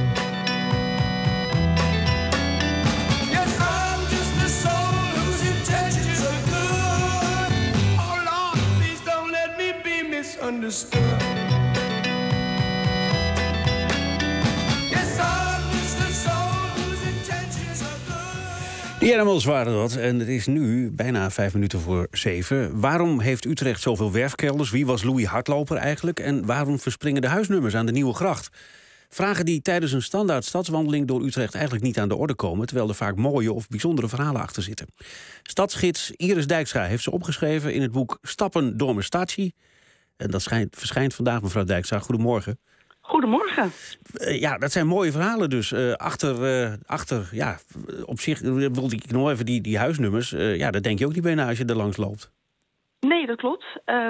Yes, I'm just a soul whose intentions are good. Oh Lord, please don't let me be misunderstood. Yes, I'm just a soul whose intentions are good. Die Animals waren dat en het is nu bijna 7:05. Waarom heeft Utrecht zoveel werfkelders? Wie was Louis Hardloper eigenlijk? En waarom verspringen de huisnummers aan de Nieuwe Gracht? Vragen die tijdens een standaard stadswandeling door Utrecht eigenlijk niet aan de orde komen, terwijl er vaak mooie of bijzondere verhalen achter zitten. Stadsgids Iris Dijkstra heeft ze opgeschreven in het boek Stappen door mijn stadje. En dat verschijnt vandaag, mevrouw Dijkstra. Goedemorgen. Goedemorgen. Ja, dat zijn mooie verhalen dus. Op zich wilde ik nog even die huisnummers. Daar denk je ook niet bij na als je er langs loopt. Nee, dat klopt.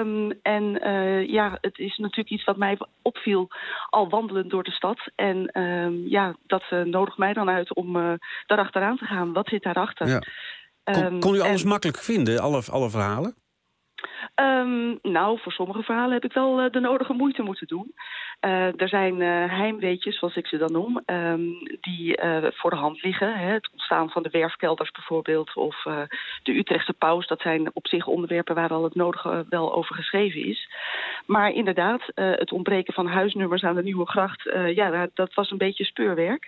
Het is natuurlijk iets wat mij opviel al wandelend door de stad. En dat nodigt mij dan uit om daarachteraan te gaan. Wat zit daarachter? Ja. Kon u alles makkelijk vinden, alle verhalen? Voor sommige verhalen heb ik wel de nodige moeite moeten doen. Er zijn heimweetjes, zoals ik ze dan noem, die voor de hand liggen. Hè. Het ontstaan van de werfkelders bijvoorbeeld, of de Utrechtse paus. Dat zijn op zich onderwerpen waar al het nodige wel over geschreven is. Maar inderdaad, het ontbreken van huisnummers aan de Nieuwe Gracht, dat was een beetje speurwerk.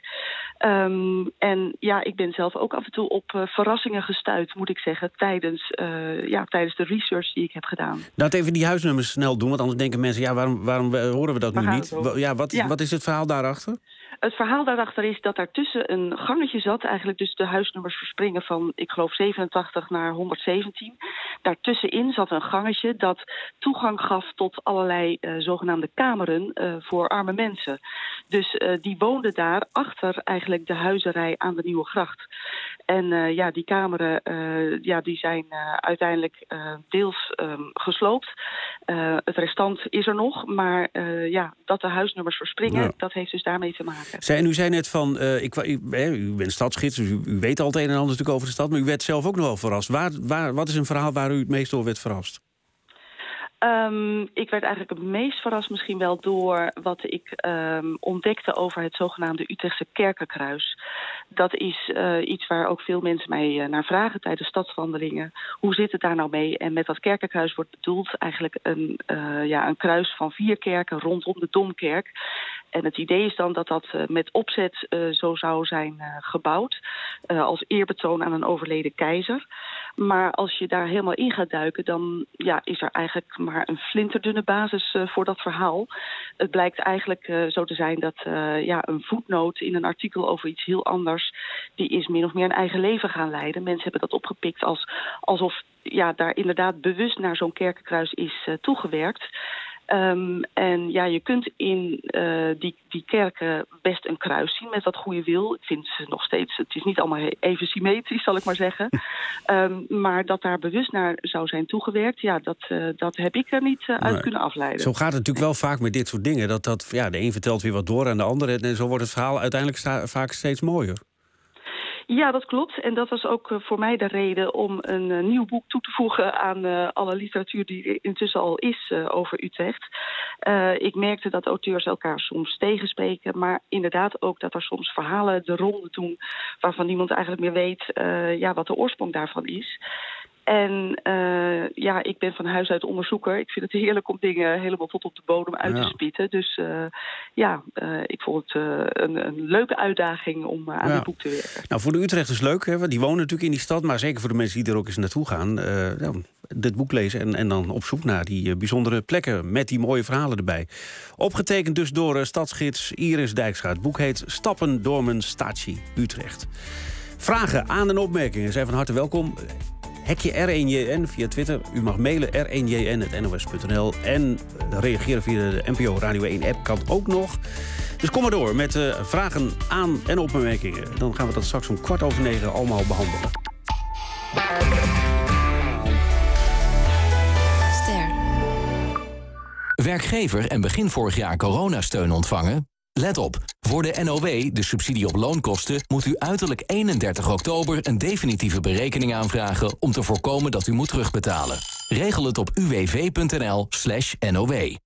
Ik ben zelf ook af en toe op verrassingen gestuit, moet ik zeggen, tijdens de research die ik heb gedaan. Laat even die huisnummers snel doen, want anders denken mensen, waarom horen we dat nu niet? Wat is het verhaal daarachter? Het verhaal daarachter is dat daartussen een gangetje zat. Eigenlijk dus de huisnummers verspringen van, ik geloof, 87 naar 117. Daartussenin zat een gangetje dat toegang gaf tot allerlei zogenaamde kameren voor arme mensen. Dus die woonden daar achter eigenlijk de huizerij aan de Nieuwe Gracht. En die kameren die zijn uiteindelijk deels gesloopt. Het restant is er nog, maar dat de huisnummers verspringen, dat heeft dus daarmee te maken. U zei net van, u bent stadsgids, dus u weet al het een en ander natuurlijk over de stad, maar u werd zelf ook nog wel verrast. Wat is een verhaal waar u het meest door werd verrast? Ik werd eigenlijk het meest verrast misschien wel door wat ik ontdekte over het zogenaamde Utrechtse Kerkenkruis. Dat is iets waar ook veel mensen mij naar vragen tijdens stadswandelingen. Hoe zit het daar nou mee? En met dat Kerkenkruis wordt bedoeld eigenlijk een kruis van 4 kerken rondom de Domkerk. En het idee is dan dat dat met opzet zo zou zijn gebouwd. Als eerbetoon aan een overleden keizer. Maar als je daar helemaal in gaat duiken, dan is er eigenlijk maar een flinterdunne basis voor dat verhaal. Het blijkt eigenlijk zo te zijn dat een voetnoot in een artikel over iets heel anders, die is min of meer een eigen leven gaan leiden. Mensen hebben dat opgepikt alsof daar inderdaad bewust naar zo'n kerkenkruis is toegewerkt. En je kunt in die kerken best een kruis zien met wat goede wil. Ik vind ze nog steeds, het is niet allemaal even symmetrisch, zal ik maar zeggen. Maar dat daar bewust naar zou zijn toegewerkt, dat heb ik er niet uit kunnen afleiden. Zo gaat het natuurlijk wel vaak met dit soort dingen. De een vertelt weer wat door aan de ander. En zo wordt het verhaal uiteindelijk vaak steeds mooier. Ja, dat klopt. En dat was ook voor mij de reden om een nieuw boek toe te voegen aan alle literatuur die er intussen al is over Utrecht. Ik merkte dat auteurs elkaar soms tegenspreken, maar inderdaad ook dat er soms verhalen de ronde doen waarvan niemand eigenlijk meer weet wat de oorsprong daarvan is. En ik ben van huis uit onderzoeker. Ik vind het heerlijk om dingen helemaal tot op de bodem uit te spitten. Dus ik vond het een leuke uitdaging om aan dit boek te werken. Nou, voor de Utrechters leuk, hè? Want die wonen natuurlijk in die stad. Maar zeker voor de mensen die er ook eens naartoe gaan. Dit boek lezen en dan op zoek naar die bijzondere plekken met die mooie verhalen erbij. Opgetekend dus door stadsgids Iris Dijkstra. Het boek heet Stappen door mijn Statie Utrecht. Vragen, aan- en opmerkingen zijn van harte welkom. Hekje R1JN via Twitter. U mag mailen r1jn@nos.nl. En reageren via de NPO Radio 1-app kan ook nog. Dus kom maar door met vragen, aan- en opmerkingen. Dan gaan we dat straks om 9:15 allemaal behandelen. Werkgever en begin vorig jaar coronasteun ontvangen? Let op, voor de NOW, de subsidie op loonkosten, moet u uiterlijk 31 oktober een definitieve berekening aanvragen om te voorkomen dat u moet terugbetalen. Regel het op uwv.nl/NOW.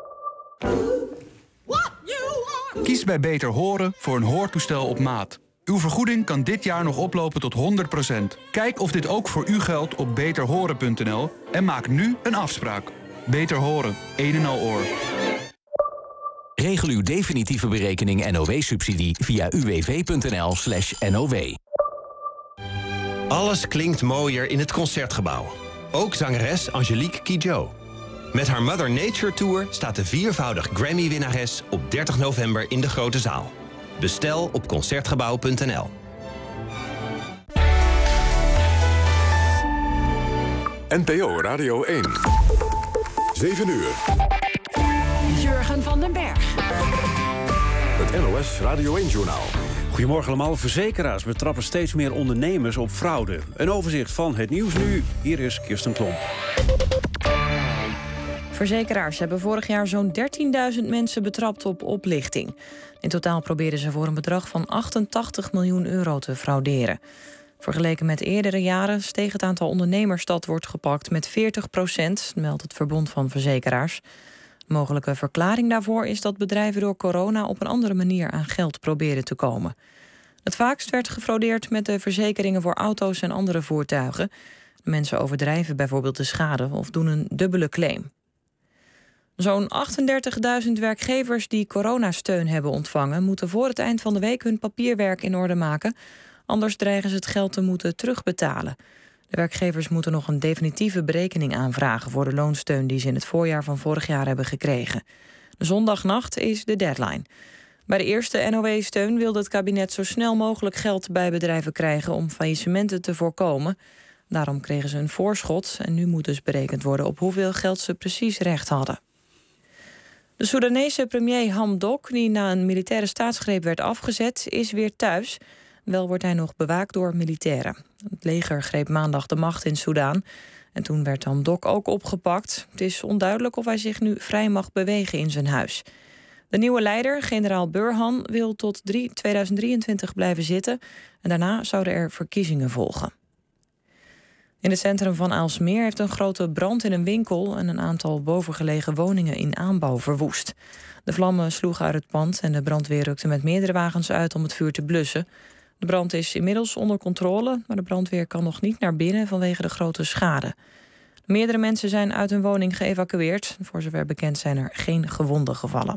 Kies bij Beter Horen voor een hoortoestel op maat. Uw vergoeding kan dit jaar nog oplopen tot 100%. Kijk of dit ook voor u geldt op beterhoren.nl en maak nu een afspraak. Beter Horen, een en al oor. Regel uw definitieve berekening NOW-subsidie via uwv.nl/NOW. Alles klinkt mooier in het Concertgebouw. Ook zangeres Angelique Kidjo. Met haar Mother Nature Tour staat de 4-voudig Grammy-winnares op 30 november in de Grote Zaal. Bestel op Concertgebouw.nl. NPO Radio 1. 7 uur. Jurgen van den Berg. Het NOS Radio 1-journaal. Goedemorgen allemaal. Verzekeraars betrappen steeds meer ondernemers op fraude. Een overzicht van het nieuws nu. Hier is Kirsten Klomp. Verzekeraars hebben vorig jaar zo'n 13.000 mensen betrapt op oplichting. In totaal proberen ze voor een bedrag van 88 miljoen euro te frauderen. Vergeleken met eerdere jaren steeg het aantal ondernemers dat wordt gepakt met 40%, meldt het Verbond van Verzekeraars. Mogelijke verklaring daarvoor is dat bedrijven door corona op een andere manier aan geld proberen te komen. Het vaakst werd gefraudeerd met de verzekeringen voor auto's en andere voertuigen. De mensen overdrijven bijvoorbeeld de schade of doen een dubbele claim. Zo'n 38.000 werkgevers die coronasteun hebben ontvangen moeten voor het eind van de week hun papierwerk in orde maken. Anders dreigen ze het geld te moeten terugbetalen. De werkgevers moeten nog een definitieve berekening aanvragen voor de loonsteun die ze in het voorjaar van vorig jaar hebben gekregen. Zondagnacht is de deadline. Bij de eerste NOW-steun wilde het kabinet zo snel mogelijk geld bij bedrijven krijgen om faillissementen te voorkomen. Daarom kregen ze een voorschot en nu moet dus berekend worden op hoeveel geld ze precies recht hadden. De Soedanese premier Hamdok, die na een militaire staatsgreep werd afgezet, is weer thuis. Wel wordt hij nog bewaakt door militairen. Het leger greep maandag de macht in Soedan. En toen werd Hamdok ook opgepakt. Het is onduidelijk of hij zich nu vrij mag bewegen in zijn huis. De nieuwe leider, generaal Burhan, wil tot 2023 blijven zitten. En daarna zouden er verkiezingen volgen. In het centrum van Aalsmeer heeft een grote brand in een winkel en een aantal bovengelegen woningen in aanbouw verwoest. De vlammen sloegen uit het pand en de brandweer rukte met meerdere wagens uit om het vuur te blussen. De brand is inmiddels onder controle, maar de brandweer kan nog niet naar binnen vanwege de grote schade. Meerdere mensen zijn uit hun woning geëvacueerd. Voor zover bekend zijn er geen gewonden gevallen.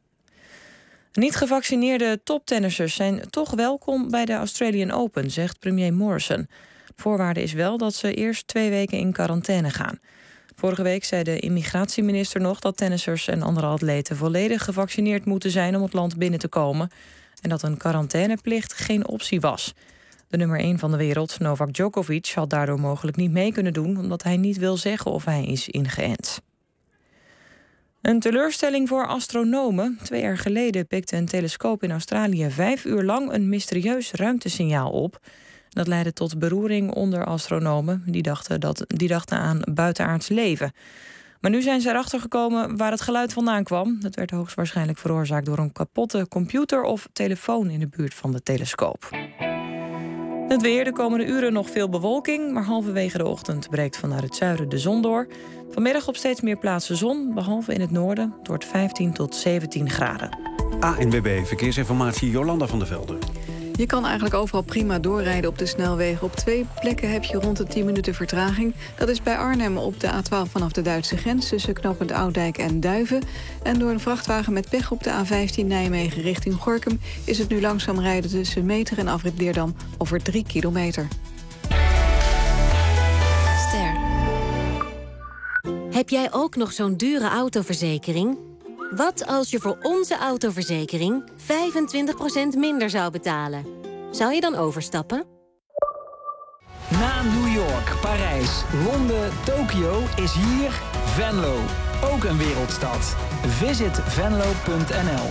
Niet gevaccineerde toptennissers zijn toch welkom bij de Australian Open, zegt premier Morrison. Voorwaarde is wel dat ze eerst 2 weken in quarantaine gaan. Vorige week zei de immigratieminister nog dat tennissers en andere atleten volledig gevaccineerd moeten zijn om het land binnen te komen en dat een quarantaineplicht geen optie was. De nummer 1 van de wereld, Novak Djokovic, had daardoor mogelijk niet mee kunnen doen omdat hij niet wil zeggen of hij is ingeënt. Een teleurstelling voor astronomen. 2 jaar geleden pikte een telescoop in Australië 5 uur lang een mysterieus ruimtesignaal op. Dat leidde tot beroering onder astronomen. Die dachten aan buitenaards leven. Maar nu zijn ze erachter gekomen waar het geluid vandaan kwam. Dat werd hoogstwaarschijnlijk veroorzaakt door een kapotte computer of telefoon in de buurt van de telescoop. Het weer, de komende uren nog veel bewolking, maar halverwege de ochtend breekt vanuit het zuiden de zon door. Vanmiddag op steeds meer plaatsen zon, behalve in het noorden. Het wordt 15 tot 17 graden. ANWB Verkeersinformatie, Jolanda van der Velde. Je kan eigenlijk overal prima doorrijden op de snelwegen. Op 2 plekken heb je rond de 10 minuten vertraging. Dat is bij Arnhem op de A12 vanaf de Duitse grens tussen knooppunt Oudijk en Duiven. En door een vrachtwagen met pech op de A15 Nijmegen richting Gorinchem is het nu langzaam rijden tussen Meter en afrit Leerdam over 3 kilometer. Ster. Heb jij ook nog zo'n dure autoverzekering? Wat als je voor onze autoverzekering 25% minder zou betalen? Zou je dan overstappen? Na New York, Parijs, Londen, Tokio is hier Venlo. Ook een wereldstad. Visit venlo.nl.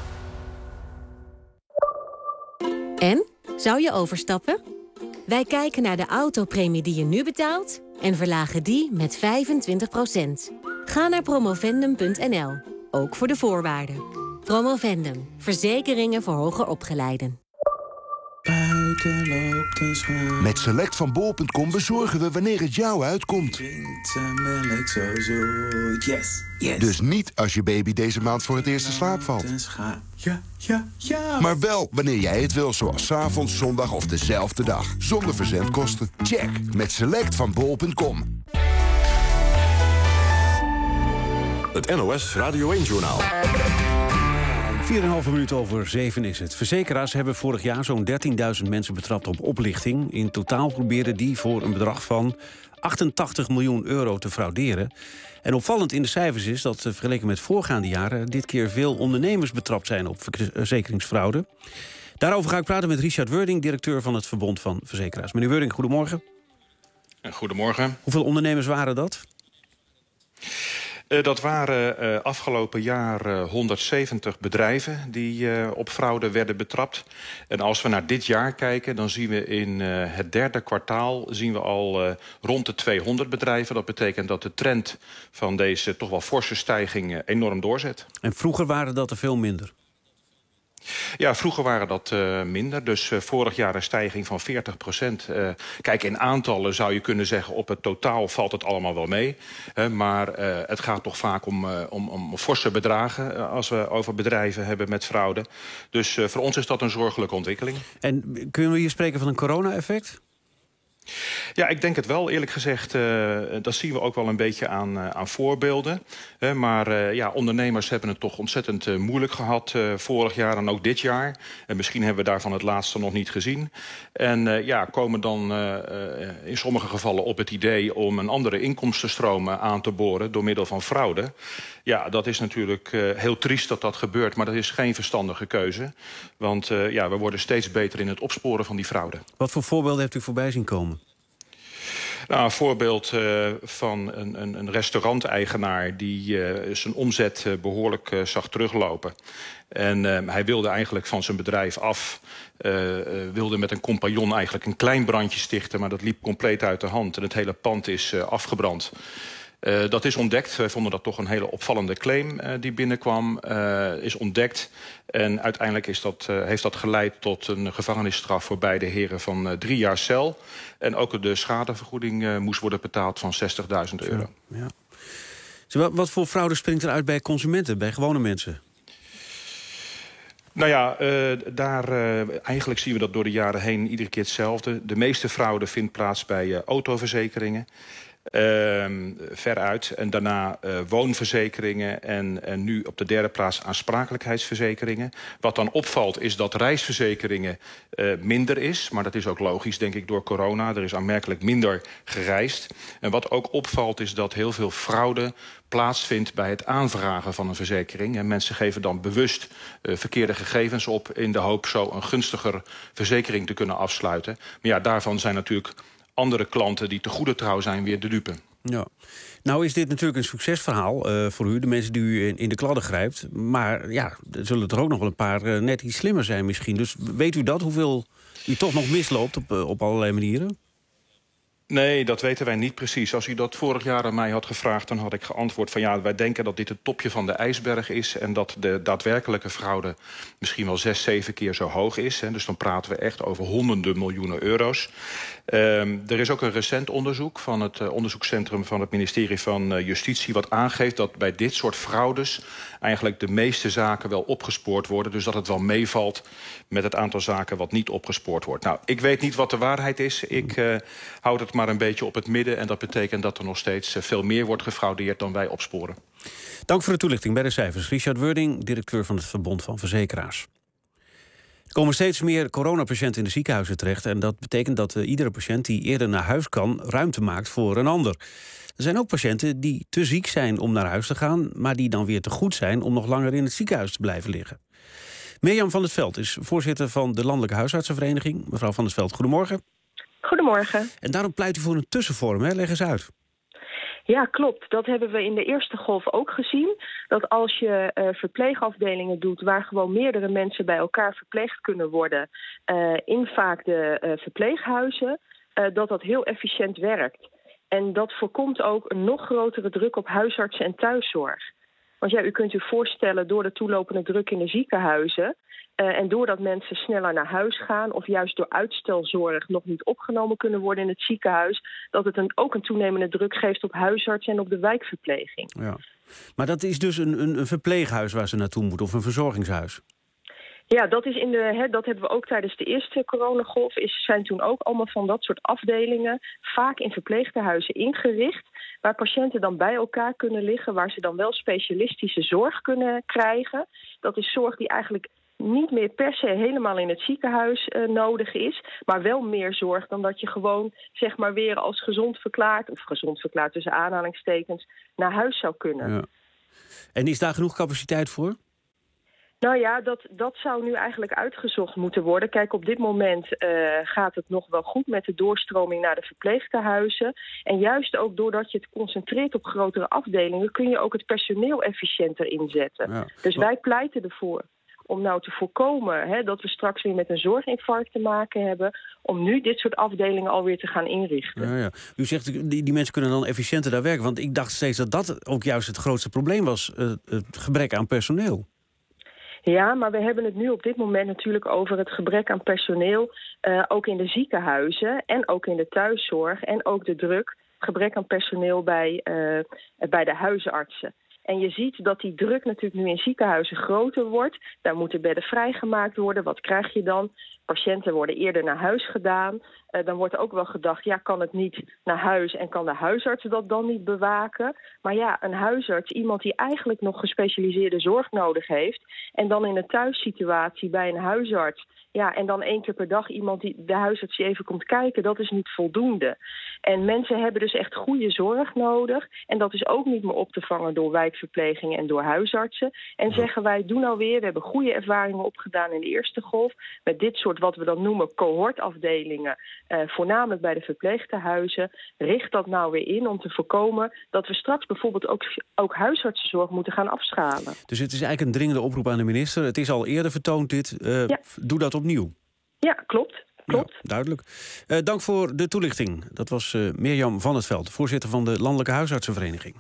En? Zou je overstappen? Wij kijken naar de autopremie die je nu betaalt en verlagen die met 25%. Ga naar promovendum.nl. Ook voor de voorwaarden. Promovendum. Verzekeringen voor hoger opgeleiden. Met Select van bol.com bezorgen we wanneer het jou uitkomt. Dus niet als je baby deze maand voor het eerst in slaap valt. Maar wel wanneer jij het wil, zoals 's avonds, zondag of dezelfde dag. Zonder verzendkosten. Check met Select van bol.com. Het NOS Radio 1-journaal. 4,5 minuten over 7 is het. Verzekeraars hebben vorig jaar zo'n 13.000 mensen betrapt op oplichting. In totaal probeerden die voor een bedrag van 88 miljoen euro te frauderen. En opvallend in de cijfers is dat vergeleken met voorgaande jaren dit keer veel ondernemers betrapt zijn op verzekeringsfraude. Daarover ga ik praten met Richard Wording, directeur van het Verbond van Verzekeraars. Meneer Wording, goedemorgen. Goedemorgen. Hoeveel ondernemers waren dat? Dat waren afgelopen jaar 170 bedrijven die op fraude werden betrapt. En als we naar dit jaar kijken, dan zien we in het derde kwartaal zien we al rond de 200 bedrijven. Dat betekent dat de trend van deze toch wel forse stijging enorm doorzet. En vroeger waren dat er veel minder? Ja, vroeger waren dat minder. Dus vorig jaar een stijging van 40%. Kijk, in aantallen zou je kunnen zeggen op het totaal valt het allemaal wel mee. Maar het gaat toch vaak om forse bedragen als we over bedrijven hebben met fraude. Dus voor ons is dat een zorgelijke ontwikkeling. En kunnen we hier spreken van een corona-effect? Ja, ik denk het wel, eerlijk gezegd. Dat zien we ook wel een beetje aan voorbeelden. Maar ondernemers hebben het toch ontzettend moeilijk gehad vorig jaar en ook dit jaar. En misschien hebben we daarvan het laatste nog niet gezien. En komen dan in sommige gevallen op het idee om een andere inkomstenstroom aan te boren door middel van fraude. Ja, dat is natuurlijk heel triest dat dat gebeurt, maar dat is geen verstandige keuze. Want we worden steeds beter in het opsporen van die fraude. Wat voor voorbeelden hebt u voorbij zien komen? Nou, een voorbeeld van een restauranteigenaar die zijn omzet behoorlijk zag teruglopen. En hij wilde eigenlijk van zijn bedrijf af. Wilde met een compagnon eigenlijk een klein brandje stichten, maar dat liep compleet uit de hand. En het hele pand is afgebrand. Dat is ontdekt. Wij vonden dat toch een hele opvallende claim die binnenkwam. Is ontdekt. En uiteindelijk heeft dat geleid tot een gevangenisstraf voor beide heren van 3 jaar cel. En ook de schadevergoeding moest worden betaald van €60.000. Ja. Wat voor fraude springt er uit bij consumenten, bij gewone mensen? Nou ja, eigenlijk zien we dat door de jaren heen iedere keer hetzelfde. De meeste fraude vindt plaats bij autoverzekeringen. Veruit. En daarna woonverzekeringen en nu op de derde plaats aansprakelijkheidsverzekeringen. Wat dan opvalt is dat reisverzekeringen minder is. Maar dat is ook logisch, denk ik, door corona. Er is aanmerkelijk minder gereisd. En wat ook opvalt is dat heel veel fraude plaatsvindt bij het aanvragen van een verzekering. En mensen geven dan bewust verkeerde gegevens op in de hoop zo een gunstiger verzekering te kunnen afsluiten. Maar ja, daarvan zijn natuurlijk andere klanten die te goede trouw zijn weer de dupe. Ja. Nou is dit natuurlijk een succesverhaal voor u, de mensen die u in de kladden grijpt. Maar ja, er zullen er ook nog wel een paar net iets slimmer zijn misschien. Dus weet u dat, hoeveel u toch nog misloopt op allerlei manieren? Nee, dat weten wij niet precies. Als u dat vorig jaar aan mij had gevraagd, dan had ik geantwoord van wij denken dat dit het topje van de ijsberg is en dat de daadwerkelijke fraude misschien wel 6, 7 keer zo hoog is. Dus dan praten we echt over honderden miljoenen euro's. Er is ook een recent onderzoek van het onderzoekscentrum van het ministerie van Justitie wat aangeeft dat bij dit soort fraudes eigenlijk de meeste zaken wel opgespoord worden. Dus dat het wel meevalt met het aantal zaken wat niet opgespoord wordt. Nou, ik weet niet wat de waarheid is. Ik houd het maar een beetje op het midden. En dat betekent dat er nog steeds veel meer wordt gefraudeerd dan wij opsporen. Dank voor de toelichting bij de cijfers. Richard Wording, directeur van het Verbond van Verzekeraars. Er komen steeds meer coronapatiënten in de ziekenhuizen terecht. En dat betekent dat iedere patiënt die eerder naar huis kan ruimte maakt voor een ander. Er zijn ook patiënten die te ziek zijn om naar huis te gaan, maar die dan weer te goed zijn om nog langer in het ziekenhuis te blijven liggen. Mirjam van het Veld is voorzitter van de Landelijke Huisartsenvereniging. Mevrouw van het Veld, goedemorgen. Goedemorgen. En daarom pleit u voor een tussenvorm, hè? Leg eens uit. Ja, klopt. Dat hebben we in de eerste golf ook gezien. Dat als je verpleegafdelingen doet waar gewoon meerdere mensen bij elkaar verpleegd kunnen worden in vaak de verpleeghuizen, dat heel efficiënt werkt. En dat voorkomt ook een nog grotere druk op huisartsen en thuiszorg. Want u kunt u voorstellen, door de toelopende druk in de ziekenhuizen en doordat mensen sneller naar huis gaan of juist door uitstelzorg nog niet opgenomen kunnen worden in het ziekenhuis, dat het ook een toenemende druk geeft op huisartsen en op de wijkverpleging. Ja. Maar dat is dus een verpleeghuis waar ze naartoe moeten of een verzorgingshuis? Ja, dat hebben we ook tijdens de eerste coronagolf. Zijn toen ook allemaal van dat soort afdelingen vaak in verpleegtehuizen ingericht, waar patiënten dan bij elkaar kunnen liggen, waar ze dan wel specialistische zorg kunnen krijgen. Dat is zorg die eigenlijk niet meer per se helemaal in het ziekenhuis nodig is, maar wel meer zorg dan dat je gewoon weer als gezond verklaard tussen aanhalingstekens, naar huis zou kunnen. Ja. En is daar genoeg capaciteit voor? Nou ja, dat zou nu eigenlijk uitgezocht moeten worden. Kijk, op dit moment gaat het nog wel goed met de doorstroming naar de verpleegtehuizen. En juist ook doordat je het concentreert op grotere afdelingen, kun je ook het personeel efficiënter inzetten. Ja. Dus wij pleiten ervoor om nou te voorkomen dat we straks weer met een zorginfarct te maken hebben, om nu dit soort afdelingen alweer te gaan inrichten. Ja. U zegt, die mensen kunnen dan efficiënter daar werken. Want ik dacht steeds dat ook juist het grootste probleem was, het gebrek aan personeel. Ja, maar we hebben het nu op dit moment natuurlijk over het gebrek aan personeel, ook in de ziekenhuizen en ook in de thuiszorg en ook de druk, gebrek aan personeel bij de huisartsen. En je ziet dat die druk natuurlijk nu in ziekenhuizen groter wordt. Daar moeten bedden vrijgemaakt worden. Wat krijg je dan? Patiënten worden eerder naar huis gedaan. Dan wordt er ook wel gedacht, ja, kan het niet naar huis en kan de huisarts dat dan niet bewaken? Maar ja, een huisarts, iemand die eigenlijk nog gespecialiseerde zorg nodig heeft, en dan in een thuissituatie bij een huisarts, ja, en dan 1 keer per dag iemand die de huisarts die even komt kijken, dat is niet voldoende. En mensen hebben dus echt goede zorg nodig. En dat is ook niet meer op te vangen door wijkverplegingen en door huisartsen. En zeggen wij, doe nou weer, we hebben goede ervaringen opgedaan in de eerste golf met dit soort wat we dan noemen cohortafdelingen, voornamelijk bij de verpleegtehuizen. Richt dat nou weer in om te voorkomen dat we straks bijvoorbeeld ook huisartsenzorg moeten gaan afschalen. Dus het is eigenlijk een dringende oproep aan de minister. Het is al eerder vertoond dit. Doe dat opnieuw. Ja, klopt. Ja, duidelijk. Dank voor de toelichting. Dat was Mirjam van het Veld, voorzitter van de Landelijke Huisartsenvereniging.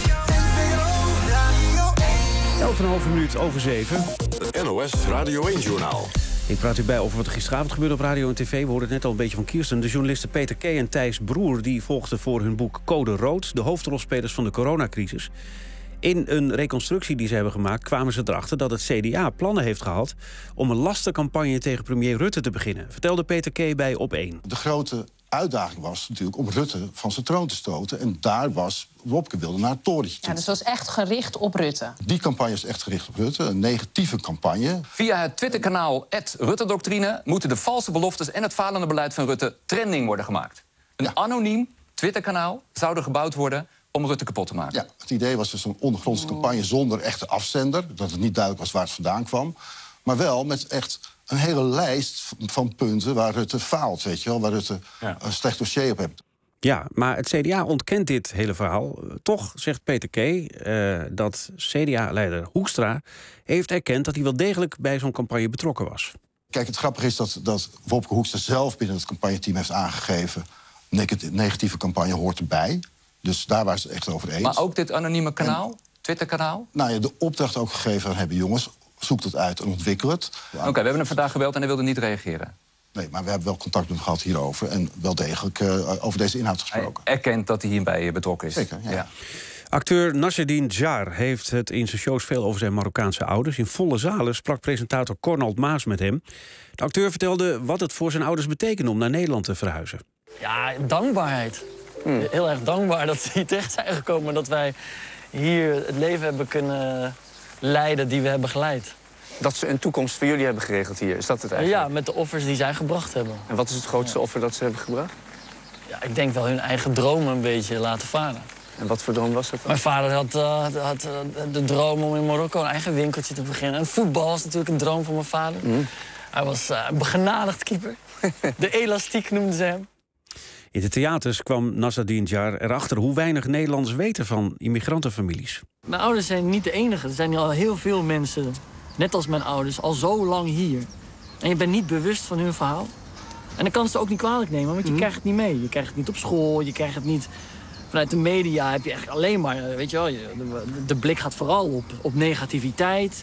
11,5 minuut over 7. Het NOS Radio 1-journaal. Ik praat u bij over wat er gisteravond gebeurde op radio en tv. We hoorden het net al een beetje van Kirsten. De journalisten Peter K. en Thijs Broer die volgden voor hun boek Code Rood de hoofdrolspelers van de coronacrisis. In een reconstructie die ze hebben gemaakt kwamen ze erachter dat het CDA plannen heeft gehad om een lastencampagne tegen premier Rutte te beginnen, vertelde Peter K. bij Op1. De grote uitdaging was natuurlijk om Rutte van zijn troon te stoten. En daar was Wopke wilde naar het torentje toe. Ja, dus dat was echt gericht op Rutte. Die campagne is echt gericht op Rutte, een negatieve campagne. Via het Twitterkanaal @Rutte-doctrine moeten de valse beloftes en het falende beleid van Rutte trending worden gemaakt. Een anoniem Twitterkanaal zou er gebouwd worden om Rutte kapot te maken. Ja, het idee was dus een ondergrondse campagne zonder echte afzender. Dat het niet duidelijk was waar het vandaan kwam. Maar wel met echt een hele lijst van punten waar Rutte faalt, weet je wel. Waar Rutte een slecht dossier op heeft. Ja, maar het CDA ontkent dit hele verhaal. Toch zegt Peter K. Dat CDA-leider Hoekstra heeft erkend dat hij wel degelijk bij zo'n campagne betrokken was. Kijk, het grappige is dat Wopke Hoekstra zelf binnen het campagneteam heeft aangegeven, negatieve campagne hoort erbij. Dus daar waren ze het echt over eens. Maar ook dit anonieme kanaal, Twitterkanaal? Nou ja, de opdracht ook gegeven aan hebben, jongens, zoek het uit en ontwikkel het. Oké, we hebben hem vandaag gebeld en hij wilde niet reageren. Nee, maar we hebben wel contact met hem gehad hierover en wel degelijk over deze inhoud gesproken. Hij erkent dat hij hierbij betrokken is. Zeker, ja. Acteur Nasreddine Jar heeft het in zijn shows veel over zijn Marokkaanse ouders. In volle zalen sprak presentator Cornald Maas met hem. De acteur vertelde wat het voor zijn ouders betekende om naar Nederland te verhuizen. Ja, dankbaarheid. Heel erg dankbaar dat ze hier terecht zijn gekomen. Dat wij hier het leven hebben kunnen leiden die we hebben geleid. Dat ze een toekomst voor jullie hebben geregeld hier, is dat het eigenlijk? Ja, met de offers die zij gebracht hebben. En wat is het grootste offer dat ze hebben gebracht? Ja, ik denk wel hun eigen dromen een beetje laten varen. En wat voor droom was dat dan? Mijn vader had de droom om in Marokko een eigen winkeltje te beginnen. En voetbal was natuurlijk een droom van mijn vader. Hij was een begenadigd keeper. De elastiek noemden ze hem. In de theaters kwam Nasreddine Jar erachter hoe weinig Nederlanders weten van immigrantenfamilies. Mijn ouders zijn niet de enige. Er zijn al heel veel mensen, net als mijn ouders, al zo lang hier. En je bent niet bewust van hun verhaal. En dan kan het ze ook niet kwalijk nemen, want je krijgt het niet mee. Je krijgt het niet op school, je krijgt het niet vanuit de media. Heb je eigenlijk alleen maar, weet je wel, de blik gaat vooral op negativiteit.